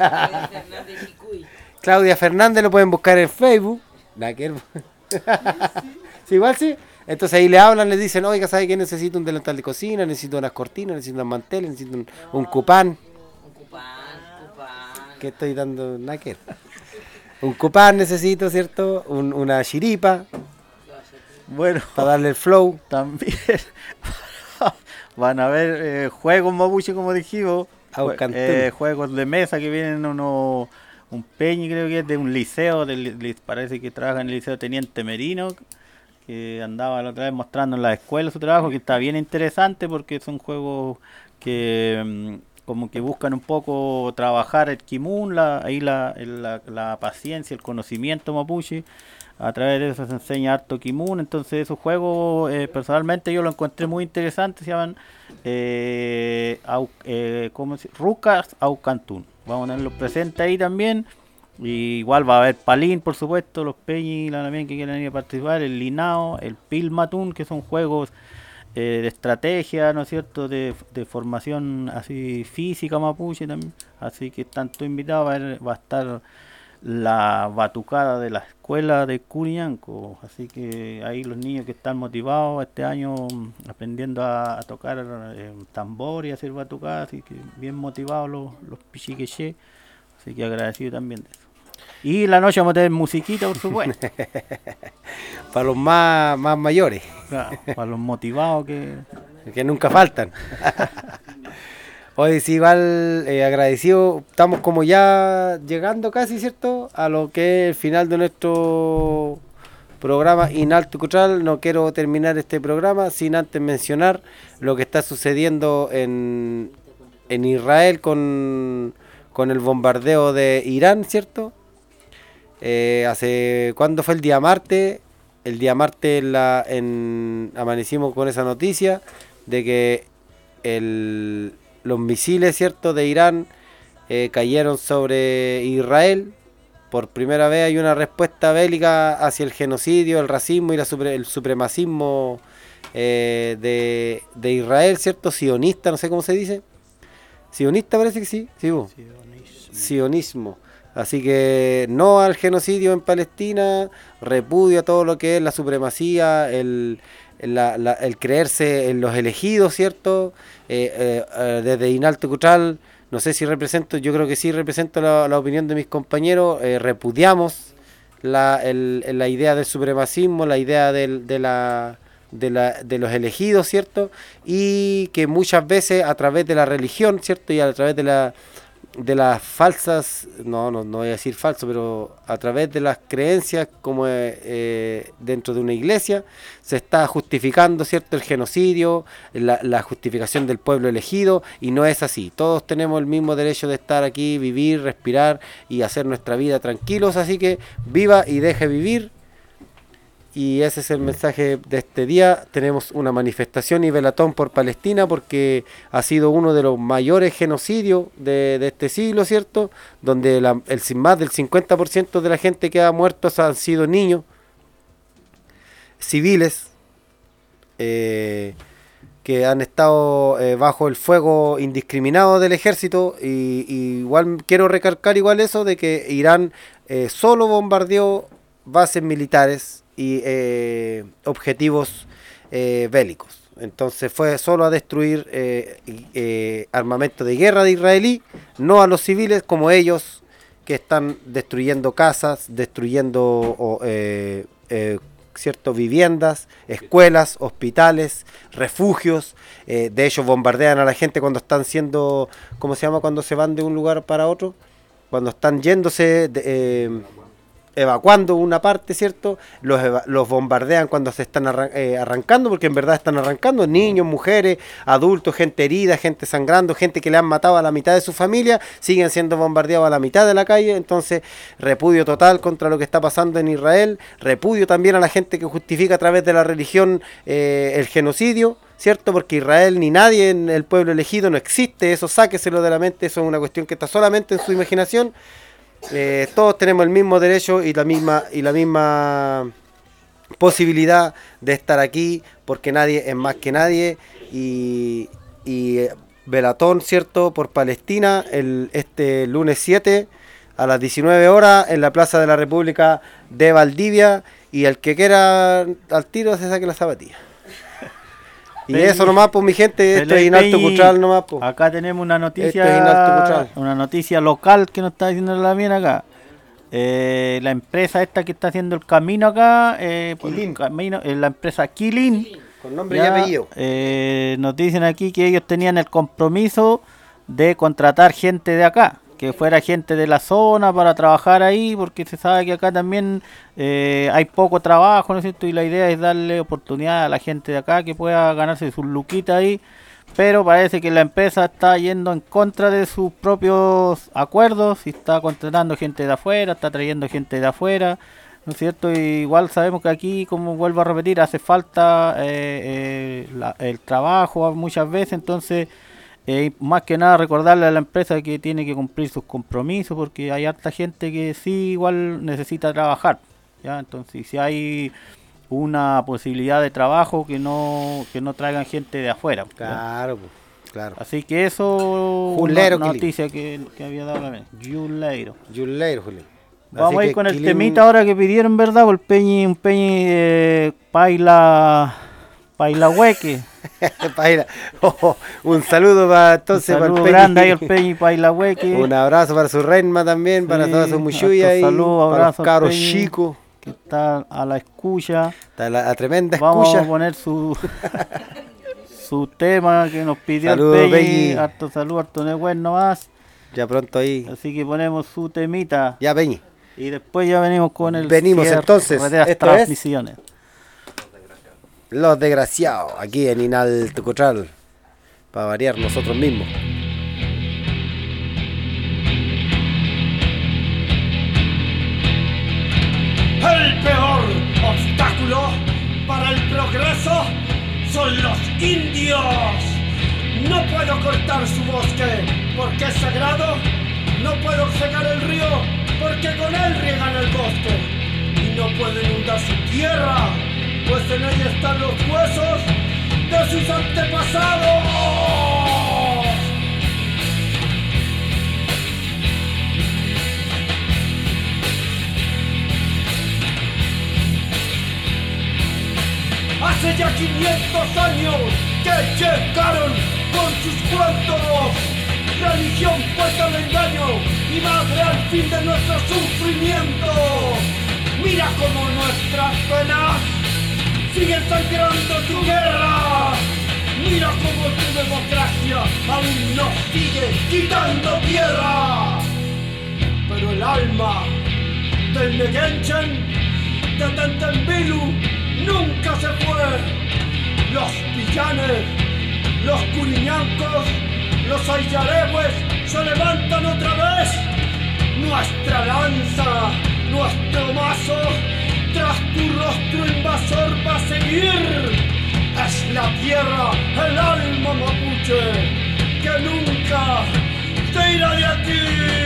Claudia Fernández lo pueden buscar en Facebook. Sí, igual sí. Entonces ahí le hablan, le dicen, oiga, ¿sabe qué? Necesito un delantal de cocina, necesito unas cortinas, necesito unos manteles, necesito un cupán. ¿Qué estoy dando? Naquer. Un cupán necesito, ¿cierto? Una chiripa. Bueno, para darle el flow. También van a ver juegos mapuche, como dijimos. Juegos de mesa que vienen un Peñi, creo que es de un liceo, parece que trabaja en el liceo Teniente Merino, que andaba la otra vez mostrando en la escuela su trabajo, que está bien interesante porque son juegos que como que buscan un poco trabajar el kimun, la paciencia, el conocimiento mapuche. A través de eso se enseña harto Kimun, entonces esos juegos personalmente yo lo encontré muy interesantes, se llaman Rucas Aucantún. Vamos a tenerlos presentes ahí también. Y igual va a haber Palín, por supuesto, los Peñi también que quieren ir a participar, el Linao, el Pilmatún, que son juegos de estrategia, ¿no es cierto?, de formación así física mapuche también. Así que están todos invitados, va a estar la batucada de la escuela de Curiñanco, así que ahí los niños que están motivados este año aprendiendo a tocar tambor y hacer batucada, así que bien motivados los pichiqueché, así que agradecido también de eso. Y la noche vamos a tener musiquita, por supuesto. Para los más mayores. Claro, para los motivados que nunca faltan. Hoy sí, igual agradecido, estamos como ya llegando casi, ¿cierto?, a lo que es el final de nuestro programa Inalto Cultural. No quiero terminar este programa sin antes mencionar lo que está sucediendo en Israel con el bombardeo de Irán, ¿cierto? ¿Cuándo fue el día martes? El día martes amanecimos con esa noticia de que los misiles, ¿cierto?, de Irán cayeron sobre Israel. Por primera vez hay una respuesta bélica hacia el genocidio, el racismo y el supremacismo de Israel, ¿cierto? Sionista, no sé cómo se dice. Sionista parece que sí. Sionismo. Así que no al genocidio en Palestina, repudio a todo lo que es la supremacía, el creerse en los elegidos, ¿cierto? Desde Inalto Cultural, no sé si represento, yo creo que sí represento la opinión de mis compañeros, repudiamos la idea del supremacismo, la idea de los elegidos, ¿cierto? Y que muchas veces a través de la religión, ¿cierto? Y a través de las falsas, no voy a decir falso, pero a través de las creencias como dentro de una iglesia se está justificando, ¿cierto?, el genocidio, la justificación del pueblo elegido, y no es así. Todos tenemos el mismo derecho de estar aquí, vivir, respirar y hacer nuestra vida tranquilos, así que viva y deje vivir. Y ese es el mensaje de este día. Tenemos una manifestación y velatón por Palestina porque ha sido uno de los mayores genocidios de este siglo, ¿cierto? Donde más del 50% de la gente que ha muerto han sido niños, civiles, que han estado bajo el fuego indiscriminado del ejército. Y igual quiero recalcar igual eso de que Irán solo bombardeó bases militares y objetivos bélicos. Entonces fue solo a destruir armamento de guerra de israelí, no a los civiles como ellos que están destruyendo casas, destruyendo viviendas, escuelas, hospitales, refugios. De hecho bombardean a la gente cuando están siendo, ¿cómo se llama? Cuando se van de un lugar para otro, cuando están yéndose evacuando una parte, ¿cierto? Los bombardean cuando se están arrancando, porque en verdad están arrancando niños, mujeres, adultos, gente herida, gente sangrando, gente que le han matado a la mitad de su familia, siguen siendo bombardeados a la mitad de la calle. Entonces, repudio total contra lo que está pasando en Israel, repudio también a la gente que justifica a través de la religión el genocidio, ¿cierto? Porque Israel ni nadie en el pueblo elegido no existe, eso sáqueselo de la mente, eso es una cuestión que está solamente en su imaginación. Todos tenemos el mismo derecho y la misma posibilidad de estar aquí, porque nadie es más que nadie. Y velatón, ¿cierto?, por Palestina este lunes 7 a las 19 horas en la Plaza de la República de Valdivia, y el que quiera al tiro se saque la zapatilla. Y eso nomás, pues mi gente, esto es Inalto Cultural nomás, pues. Acá tenemos una noticia, Esto es Inalto Cultural. Una noticia local que nos está diciendo la mía acá. La empresa esta que está haciendo el camino acá, la empresa Quilín, con nombre y apellido. Nos dicen aquí que ellos tenían el compromiso de contratar gente de acá, que fuera gente de la zona para trabajar ahí, porque se sabe que acá también hay poco trabajo, ¿no es cierto? Y la idea es darle oportunidad a la gente de acá que pueda ganarse sus luquitas ahí, pero parece que la empresa está yendo en contra de sus propios acuerdos y está contratando gente de afuera, está trayendo gente de afuera, ¿no es cierto? Y igual sabemos que aquí, como vuelvo a repetir, hace falta el trabajo muchas veces, entonces más que nada recordarle a la empresa que tiene que cumplir sus compromisos, porque hay harta gente que sí igual necesita trabajar, ¿ya? Entonces si hay una posibilidad de trabajo, que no traigan gente de afuera. Claro, claro. Así que eso Julero, una noticia que había dado la Julero, Julio. Vamos Así a ir que con el Quilín- temita ahora que pidieron, ¿verdad? Por un peñi Paila Hueque. Paila. Un saludo para entonces Un para el saludo Peñi. grande ahí al peñi Paila Hueque. Un abrazo para su reina también, para Sí, toda su muchuya harto y saludo, para los abrazo al cabros Peñi, chicos. que está a la escucha. Está la tremenda Vamos escucha. a poner su tema que nos pidió Saludos, el Peñi. Peñi. Harto saludo, harto negüen nomás. Ya pronto ahí. Así que ponemos su temita. Ya, Peñi. Y después ya venimos con el Venimos cierre entonces. de las Esto transmisiones. Los desgraciados, aquí en Inal Tucutral. Para variar nosotros mismos. El peor obstáculo para el progreso son los indios. No puedo cortar su bosque porque es sagrado. No puedo secar el río porque con él riegan el bosque. Y no puedo inundar su tierra, pues en ella están los huesos de sus antepasados. Hace ya 500 años que llegaron con sus cuentos. Religión puesta al engaño y madre al fin de nuestro sufrimiento. Mira cómo nuestras penas siguen sangrando tu guerra. Mira cómo tu democracia aún nos sigue quitando tierra. Pero el alma del Negenchen, de Tentembilu, nunca se fue. Los pillanes, los curiñancos, los ayarehues se levantan otra vez. Nuestra lanza, nuestro mazo, tras tu rostro invasor va a seguir. Es la tierra, el alma mapuche, que nunca se irá de aquí.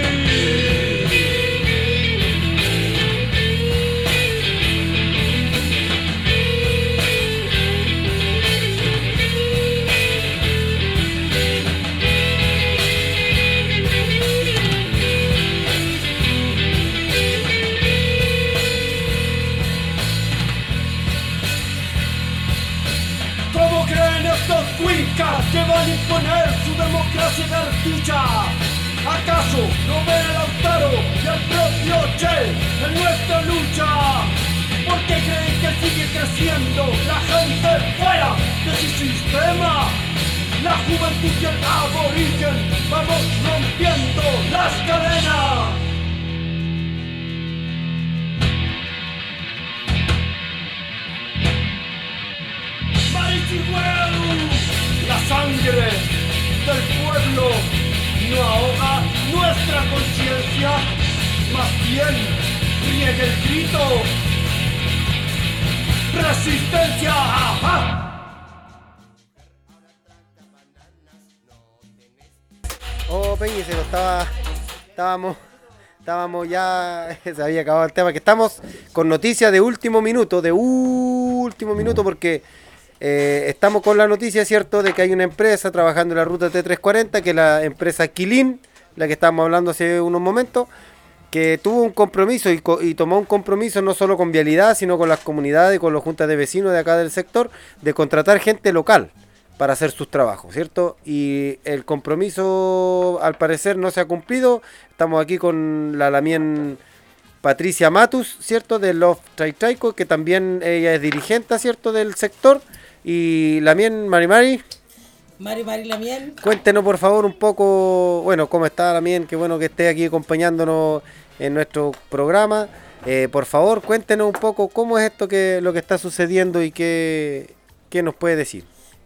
¿Cómo creen estos cuicas que van a imponer su democracia cartucha? ¿Acaso no ven a Lautaro y al propio Che en nuestra lucha? ¿Por qué creen que sigue creciendo la gente fuera de su sistema? La juventud y el aborigen vamos rompiendo las cadenas. Marichihueu, la sangre del pueblo no ahoga nuestra conciencia, más bien riega el grito. ¡Resistencia! ¡Ajá! Oh, Peñi, se nos estábamos ya, se había acabado el tema, que estamos con noticias de último minuto, porque estamos con la noticia, ¿cierto?, de que hay una empresa trabajando en la ruta T340, que es la empresa Quilín, la que estábamos hablando hace unos momentos, que tuvo un compromiso y tomó un compromiso no solo con Vialidad, sino con las comunidades y con las juntas de vecinos de acá del sector, de contratar gente local para hacer sus trabajos, ¿cierto? Y el compromiso al parecer no se ha cumplido. Estamos aquí con la Lamien Patricia Matus, ¿cierto? De Love Traico, que también ella es dirigente, ¿cierto?, del sector. Y Lamien Mari Lamien. Cuéntenos por favor un poco, bueno, cómo está Lamien, qué bueno que esté aquí acompañándonos en nuestro programa. Por favor, cuéntenos un poco cómo es esto, lo que está sucediendo y qué nos puede decir.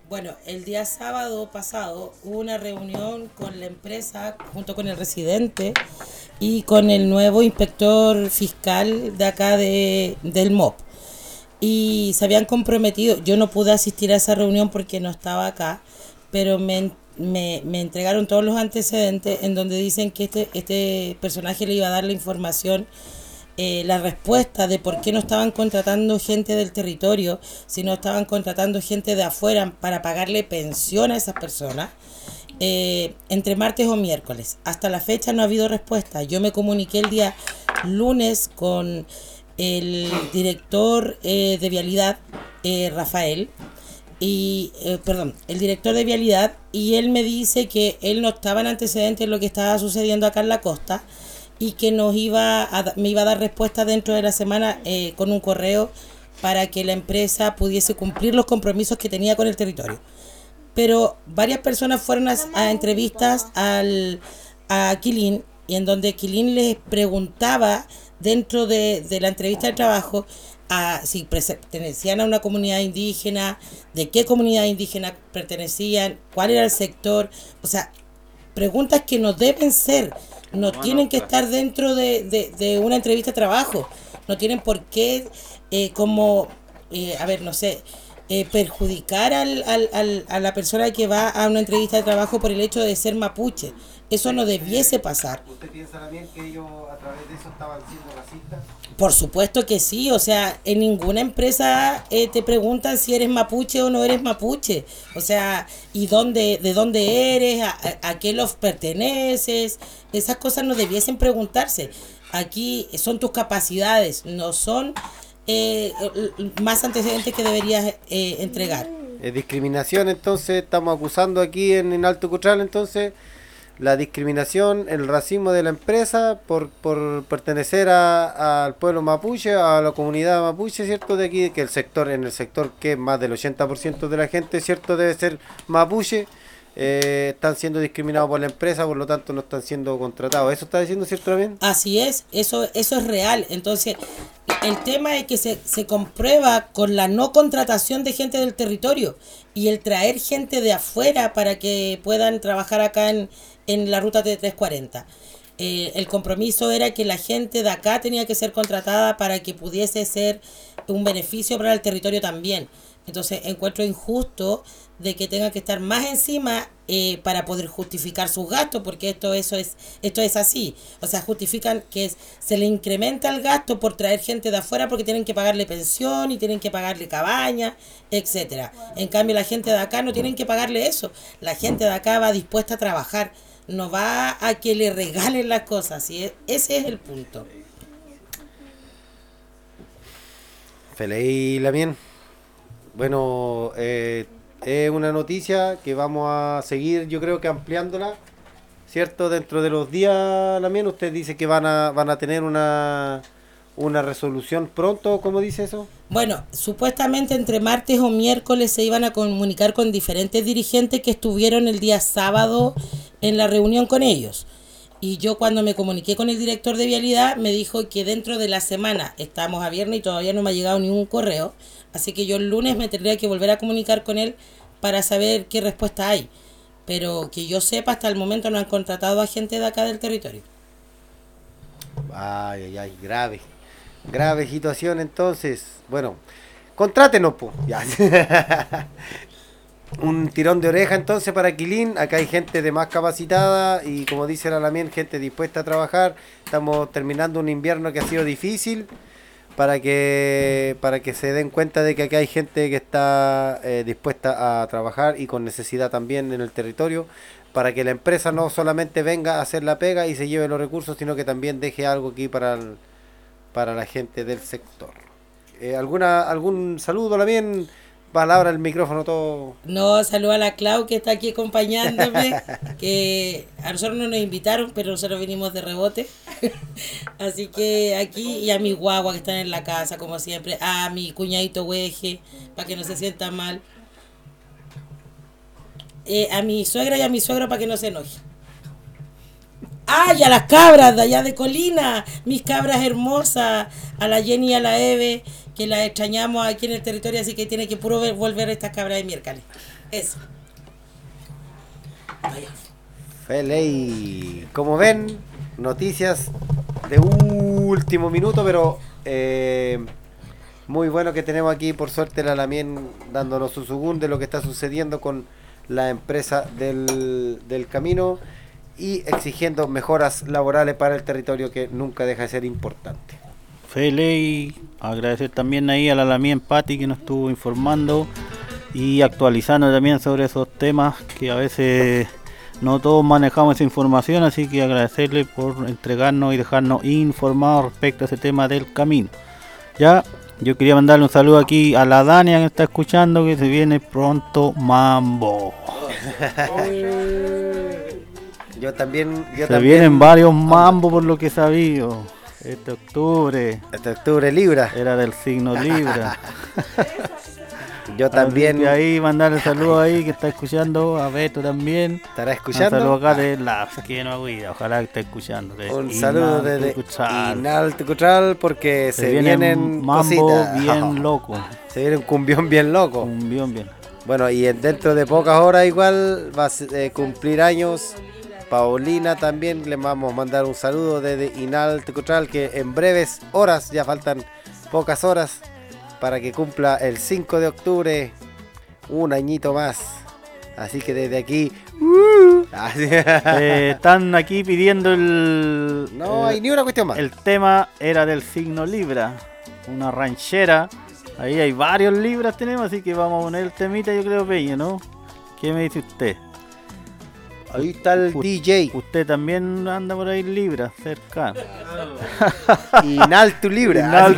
Bueno, el día sábado pasado hubo una reunión con la empresa, junto con el residente y con el nuevo inspector fiscal de acá del MOP. Y se habían comprometido, yo no pude asistir a esa reunión porque no estaba acá, pero me entregaron todos los antecedentes en donde dicen que este personaje le iba a dar la información, la respuesta de por qué no estaban contratando gente del territorio, sino estaban contratando gente de afuera para pagarle pensión a esas personas, entre martes o miércoles. Hasta la fecha no ha habido respuesta. Yo me comuniqué el día lunes con el director de Vialidad, Rafael, y el director de Vialidad, y él me dice que él no estaba en antecedentes de lo que estaba sucediendo acá en la costa, y que me iba a dar respuesta dentro de la semana con un correo para que la empresa pudiese cumplir los compromisos que tenía con el territorio. Pero varias personas fueron a entrevistas a Quilín, y en donde Quilín les preguntaba dentro de la entrevista de trabajo si pertenecían a una comunidad indígena, de qué comunidad indígena pertenecían, cuál era el sector, o sea, preguntas que no deben ser, no tienen que estar dentro de una entrevista de trabajo, no tienen por qué perjudicar a la persona que va a una entrevista de trabajo por el hecho de ser mapuche. Eso no debiese pasar. ¿Usted piensa también que ellos a través de eso estaban siendo racistas? Por supuesto que sí, o sea, en ninguna empresa te preguntan si eres mapuche o no eres mapuche, o sea, y de dónde eres, a qué los perteneces, esas cosas no debiesen preguntarse. Aquí son tus capacidades, no son más antecedentes que deberías entregar. Discriminación, entonces, estamos acusando aquí en Alto Cutral, entonces, la discriminación, el racismo de la empresa por pertenecer al pueblo mapuche, a la comunidad mapuche, ¿cierto? De aquí, que en el sector que más del 80% de la gente, ¿cierto? Debe ser mapuche, están siendo discriminados por la empresa, por lo tanto no están siendo contratados. ¿Eso está diciendo, cierto, también? Así es, eso es real. Entonces, el tema es que se comprueba con la no contratación de gente del territorio y el traer gente de afuera para que puedan trabajar acá en la ruta T340. El compromiso era que la gente de acá tenía que ser contratada para que pudiese ser un beneficio para el territorio también. Entonces encuentro injusto de que tenga que estar más encima para poder justificar sus gastos, porque esto es así. O sea, justifican que se le incrementa el gasto por traer gente de afuera porque tienen que pagarle pensión y tienen que pagarle cabaña, etcétera. En cambio, la gente de acá no tienen que pagarle eso. La gente de acá va dispuesta a trabajar, no va a que le regalen las cosas. ¿Sí? Ese es el punto. Feliz Lamien. Bueno, es una noticia que vamos a seguir, yo creo que ampliándola, ¿cierto? Dentro de los días, Lamien, usted dice que van a tener una resolución pronto, ¿cómo dice eso? Bueno, supuestamente entre martes o miércoles se iban a comunicar con diferentes dirigentes que estuvieron el día sábado en la reunión con ellos. Y yo cuando me comuniqué con el director de Vialidad me dijo que dentro de la semana, estamos a viernes y todavía no me ha llegado ningún correo, así que yo el lunes me tendría que volver a comunicar con él para saber qué respuesta hay. Pero que yo sepa, hasta el momento no han contratado a gente de acá del territorio. Ay, grave situación entonces. Bueno, contrátenos, pues. Ya. Un tirón de oreja entonces para Quilín. Acá hay gente de más capacitada y, como dice la Lamien, gente dispuesta a trabajar. Estamos terminando un invierno que ha sido difícil, para que se den cuenta de que acá hay gente que está dispuesta a trabajar y con necesidad también en el territorio, para que la empresa no solamente venga a hacer la pega y se lleve los recursos, sino que también deje algo aquí para la gente del sector. ¿Algún saludo, Lamien? Palabra, el micrófono, todo. No, saludo a la Clau que está aquí acompañándome, que a nosotros no nos invitaron, pero nosotros vinimos de rebote. Así que aquí, y a mi guagua que están en la casa, como siempre, a mi cuñadito Hueje, para que no se sientan mal. A mi suegra y a mi suegro para que no se enojen. ¡Ay, a las cabras de allá de Colina! Mis cabras hermosas, a la Jenny y a la Eve, que las extrañamos aquí en el territorio, así que tiene que puro volver estas cabras de miércoles. Eso. Feley. Como ven, noticias de último minuto, pero muy bueno que tenemos aquí, por suerte, la Lamien dándonos su según de lo que está sucediendo con la empresa del camino y exigiendo mejoras laborales para el territorio, que nunca deja de ser importante. Feley, agradecer también ahí a la Lamien Patti que nos estuvo informando y actualizando también sobre esos temas que a veces no todos manejamos esa información, así que agradecerle por entregarnos y dejarnos informados respecto a ese tema del camino. Ya, yo quería mandarle un saludo aquí a la Dania que está escuchando, que se viene pronto Mambo. Yo también. Vienen varios Mambo por lo que he sabido. Este octubre Libra. Era del signo Libra. Yo también. Y ahí mandarle saludos ahí que está escuchando, a Beto también. ¿Estará escuchando? Un saludo acá de la que no agüida, ojalá que esté escuchando. Un saludo desde Inaltucutral, porque se vienen mambo cositas. bien loco. Se viene un cumbión bien loco. Cumbión bien. Bueno, y dentro de pocas horas igual va a cumplir años Paulina también. Le vamos a mandar un saludo desde Inaltucutral, que en breves horas, ya faltan pocas horas para que cumpla el 5 de octubre, un añito más. Así que desde aquí... están aquí pidiendo el... No hay ni una cuestión más. El tema era del signo Libra, una ranchera. Ahí hay varios Libras tenemos, así que vamos a poner el temita, yo creo, Peña, ¿no? ¿Qué me dice usted? Ahí está el DJ. Usted también anda por ahí Libra, cerca. Inaltu Libra.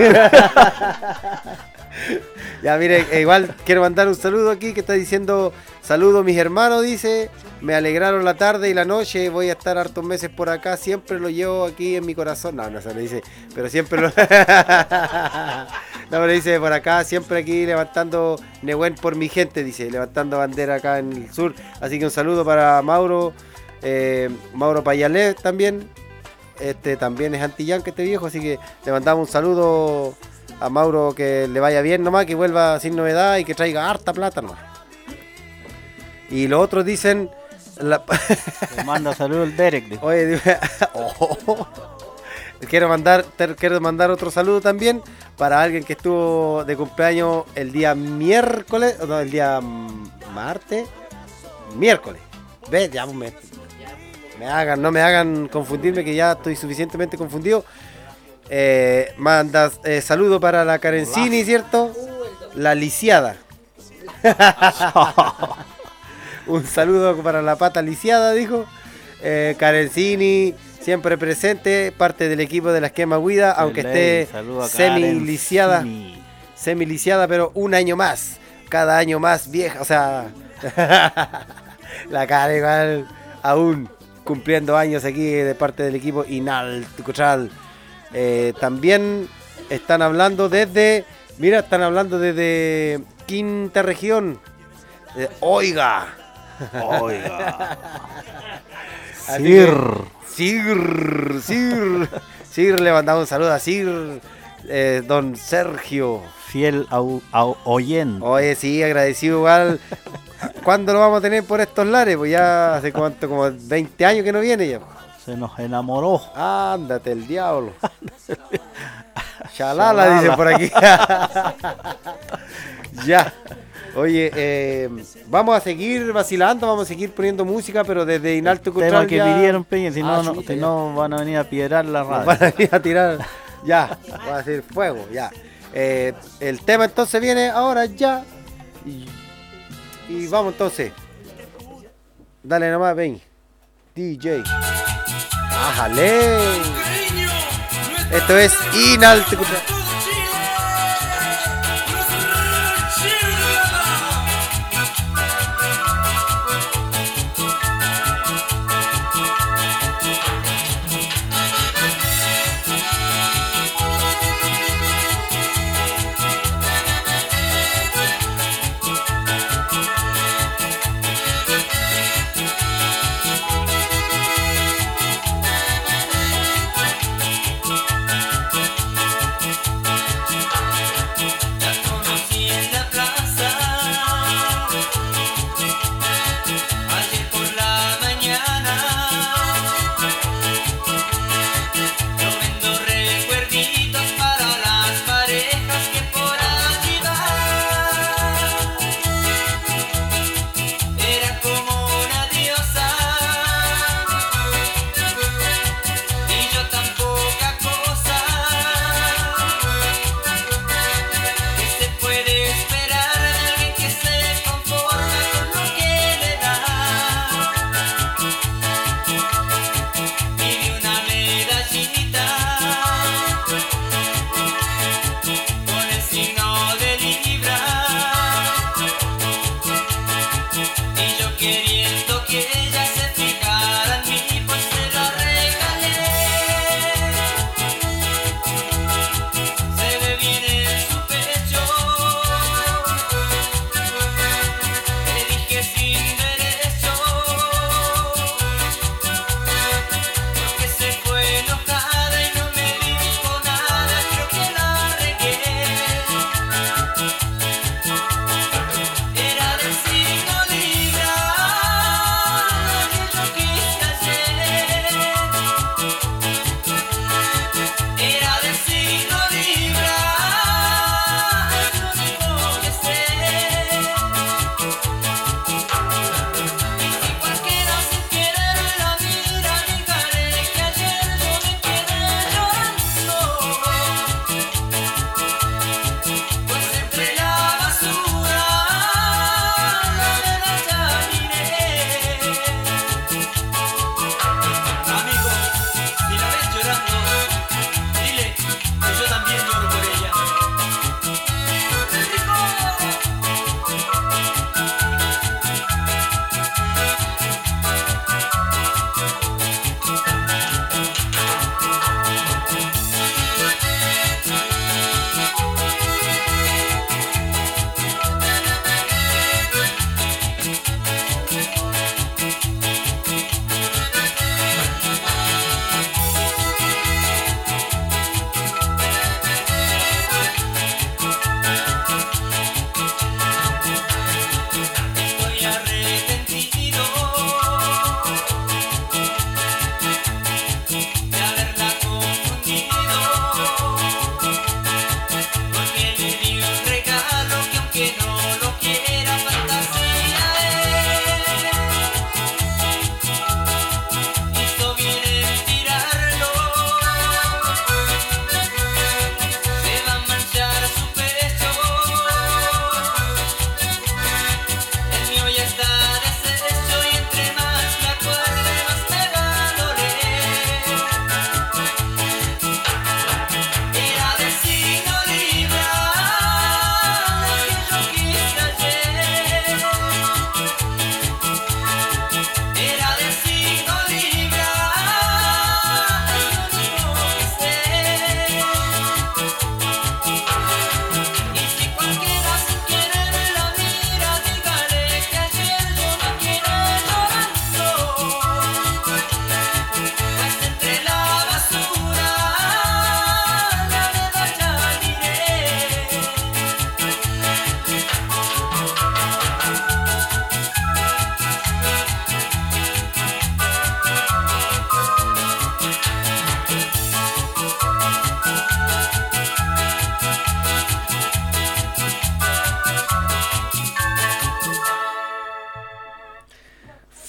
Ya, mire, igual quiero mandar un saludo aquí que está diciendo: saludos mis hermanos, dice, me alegraron la tarde y la noche, voy a estar hartos meses por acá, siempre lo llevo aquí en mi corazón. No se lo dice, pero siempre lo... No, pero dice por acá, siempre aquí levantando Nehuen por mi gente, dice, levantando bandera acá en el sur. Así que un saludo para Mauro Payalé también. También es antillán que este viejo, así que le mandamos un saludo a Mauro, que le vaya bien nomás, que vuelva sin novedad y que traiga harta plata nomás. Y los otros dicen... Le manda saludos el Derek. Oye, quiero mandar otro saludo también para alguien que estuvo de cumpleaños el día miércoles, no, el día martes, miércoles. Ve, ya no me hagan confundirme, que ya estoy suficientemente confundido. Manda saludo para la Karencini, ¿cierto? La lisiada. Un saludo para la pata lisiada, dijo. Karencini, siempre presente, parte del equipo de la Esquema Guida, aunque esté semi-lisiada, pero un año más, cada año más vieja, o sea, la cara igual, aún cumpliendo años aquí de parte del equipo Inaltucutral. También están hablando desde Quinta Región. Oiga. Sir, le mandamos un saludo a Sir, don Sergio. Fiel oyente. Oye, sí, agradecido igual. ¿Cuándo lo vamos a tener por estos lares? Pues ya hace cuánto, como 20 años que no viene ya. Se nos enamoró. Ándate el diablo. Chalala, dice por aquí. Ya. Oye, vamos a seguir vacilando, vamos a seguir poniendo música, pero desde Inaltucutral tema que ya... pidieron, Peña, si no van a venir a piedrar la radio. Van a venir a tirar, ya, va a decir fuego, ya. El tema entonces viene ahora ya. Y vamos entonces. Dale nomás, ven. DJ. ¡Ájale! Esto es Inaltucutral.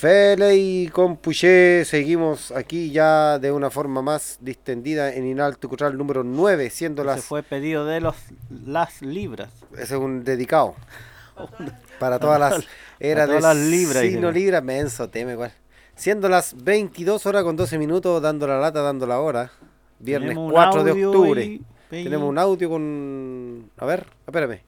Fele y Compuché, seguimos aquí ya de una forma más distendida en Inalto Cultural número 9, siendo Ese fue pedido de las libras. Ese es un dedicado. Para todas las eras de las libras. signo libra, menso, teme igual. Siendo las 22 horas con 12 minutos, dando la lata, dando la hora. Viernes 4 de octubre. Ahí, tenemos un audio con... A ver, espérame.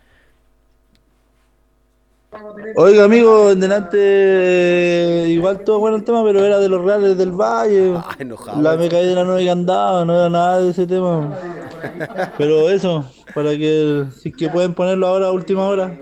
Oiga, amigo, en delante, igual todo bueno el tema, pero era de los Reales del Valle. Enojado. La me caí de la 9 que andaba, no era nada de ese tema. Pero eso, para que si es que pueden ponerlo ahora a última hora.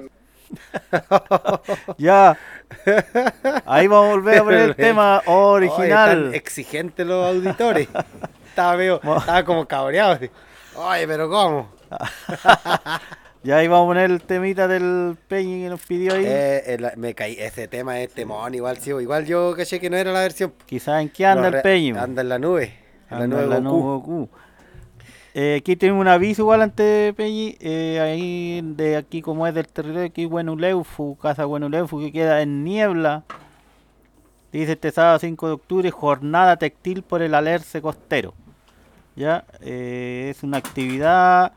Ya. Ahí vamos a volver a poner el tema original. Oye, están exigentes los auditores. Estaba como cabreado. Oye, pero ¿cómo? Ya ahí vamos a poner el temita del Peñi que nos pidió ahí. Me caí, ese tema es temón, igual yo caché que no era la versión. Quizás en qué anda el Peñi. Anda en la nube. Anda en la nube Goku. Aquí tenemos un aviso igual antes, Peñi. Ahí de aquí como es del territorio, aquí Buenuleufu, Casa Buenuleufu, que queda en Niebla. Dice este sábado 5 de octubre, jornada textil por el alerce costero. Ya, es una actividad...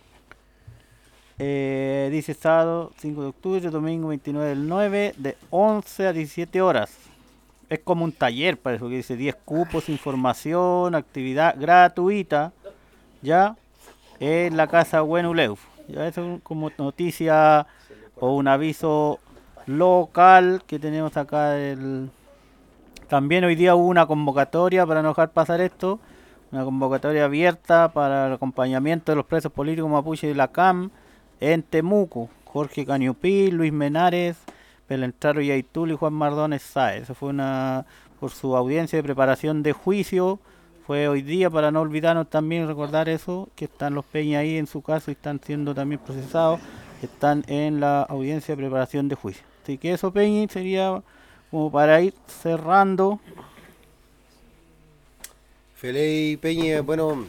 dice sábado 5 de octubre, domingo 29 del 9, de 11 a 17 horas. Es como un taller, parece que dice 10 cupos, información, actividad gratuita, ya, en la casa Buenuleuf. Ya, eso es como noticia o un aviso local que tenemos acá. También hoy día hubo una convocatoria para no dejar pasar esto, una convocatoria abierta para el acompañamiento de los presos políticos mapuche de la CAM en Temuco. Jorge Cañupí, Luis Menares, Pelentraro Yaitul y Juan Mardones Sáez. Eso fue por su audiencia de preparación de juicio. Fue hoy día, para no olvidarnos también recordar eso, que están los Peña ahí en su caso y están siendo también procesados. Están en la audiencia de preparación de juicio. Así que eso, Peña, sería como para ir cerrando. Feliz Peña, bueno,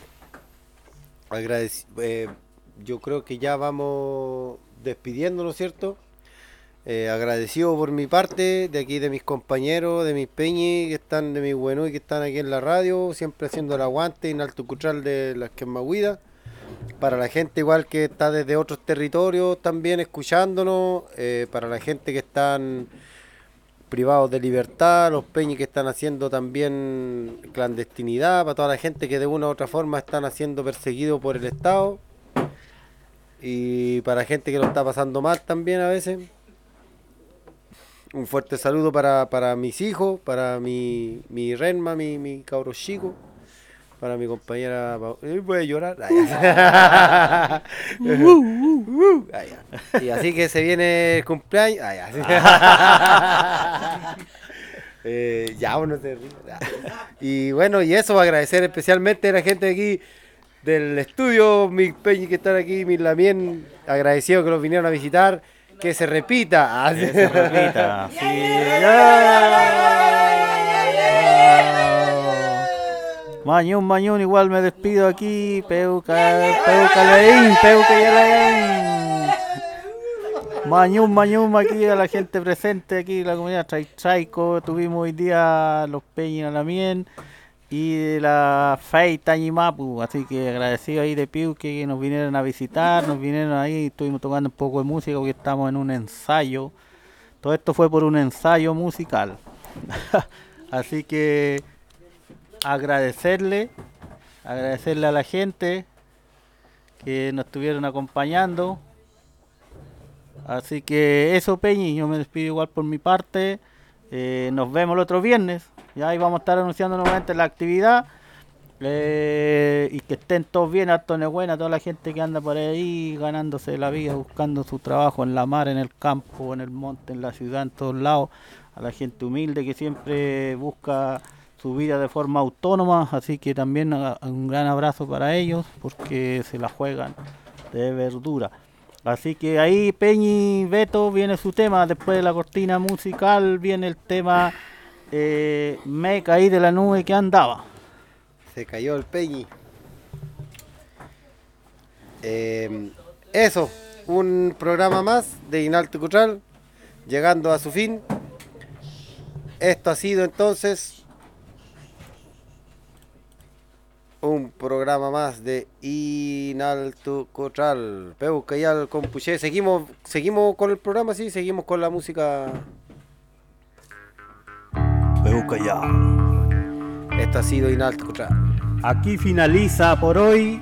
yo creo que ya vamos despidiéndonos, ¿cierto? Agradecido por mi parte, de aquí de mis compañeros, de mis Peñi, que están de mi bueno y que están aquí en la radio, siempre haciendo el aguante en Alto Cultural de las Quemahuidas. Para la gente igual que está desde otros territorios también escuchándonos, para la gente que están privados de libertad, los Peñi que están haciendo también clandestinidad, para toda la gente que de una u otra forma están siendo perseguidos por el Estado. Y para gente que lo está pasando mal también a veces. Un fuerte saludo para mis hijos, para mi Renma, mi cabro chico, para mi compañera. Voy a llorar. Y así que se viene el cumpleaños. Ya uno se ríe. Y bueno, y eso, agradecer especialmente a la gente de aquí del estudio, mis Peñi que están aquí, mis Lamien, agradecido que los vinieron a visitar, que se repita. Que se repita. Sí. Mañún, igual me despido aquí, Peuca Leín. Mañún aquí a la gente presente aquí, la comunidad Traico, tuvimos hoy día los Peñi a la Mien y de la Fey Tañimapu, así que agradecido ahí de Piu que nos vinieron a visitar, nos vinieron ahí, estuvimos tocando un poco de música porque estamos en un ensayo. Todo esto fue por un ensayo musical. Así que agradecerle a la gente que nos estuvieron acompañando. Así que eso, Peñi, yo me despido igual por mi parte. Nos vemos el otro viernes. Ya ahí vamos a estar anunciando nuevamente la actividad. Y que estén todos bien, harto buena, toda la gente que anda por ahí ganándose la vida, buscando su trabajo en la mar, en el campo, en el monte, en la ciudad, en todos lados. A la gente humilde que siempre busca su vida de forma autónoma. Así que también un gran abrazo para ellos, porque se la juegan de verdura. Así que ahí, Peñi, Beto, viene su tema. Después de la cortina musical viene el tema Me caí de la nube que andaba. Se cayó el Peñi. Eso, un programa más de Inalto Cultural, llegando a su fin. Esto ha sido entonces un programa más de Inaltucutral. Peuca y al Compuché. Seguimos con el programa, sí, seguimos con la música. Peuca ya. Esto ha sido Inaltucutral. Aquí finaliza por hoy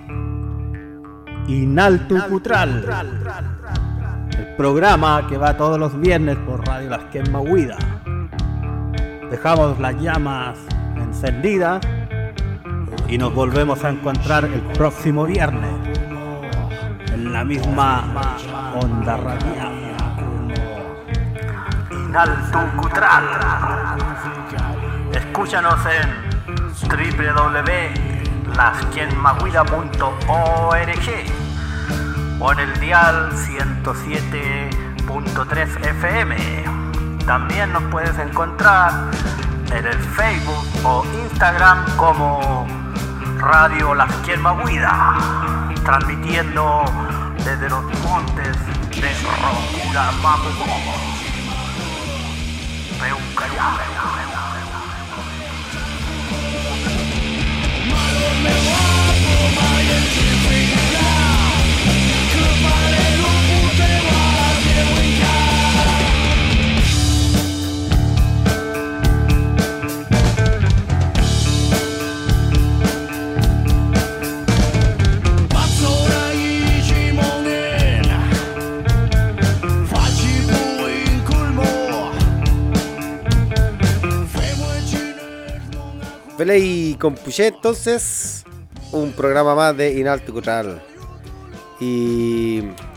Inaltucutral, el programa que va todos los viernes por Radio Las Quemahuida. Dejamos las llamas encendidas y nos volvemos a encontrar el próximo viernes en la misma onda radial. Inaltucutral. Escúchanos en www.lasquenmahuida.org o en el dial 107.3 FM. También nos puedes encontrar en el Facebook o Instagram como Radio Las Quemahuida, transmitiendo desde los montes de Rocura Mapu. Peucayá. Pelei Compuché, entonces un programa más de Inaltucutral. Y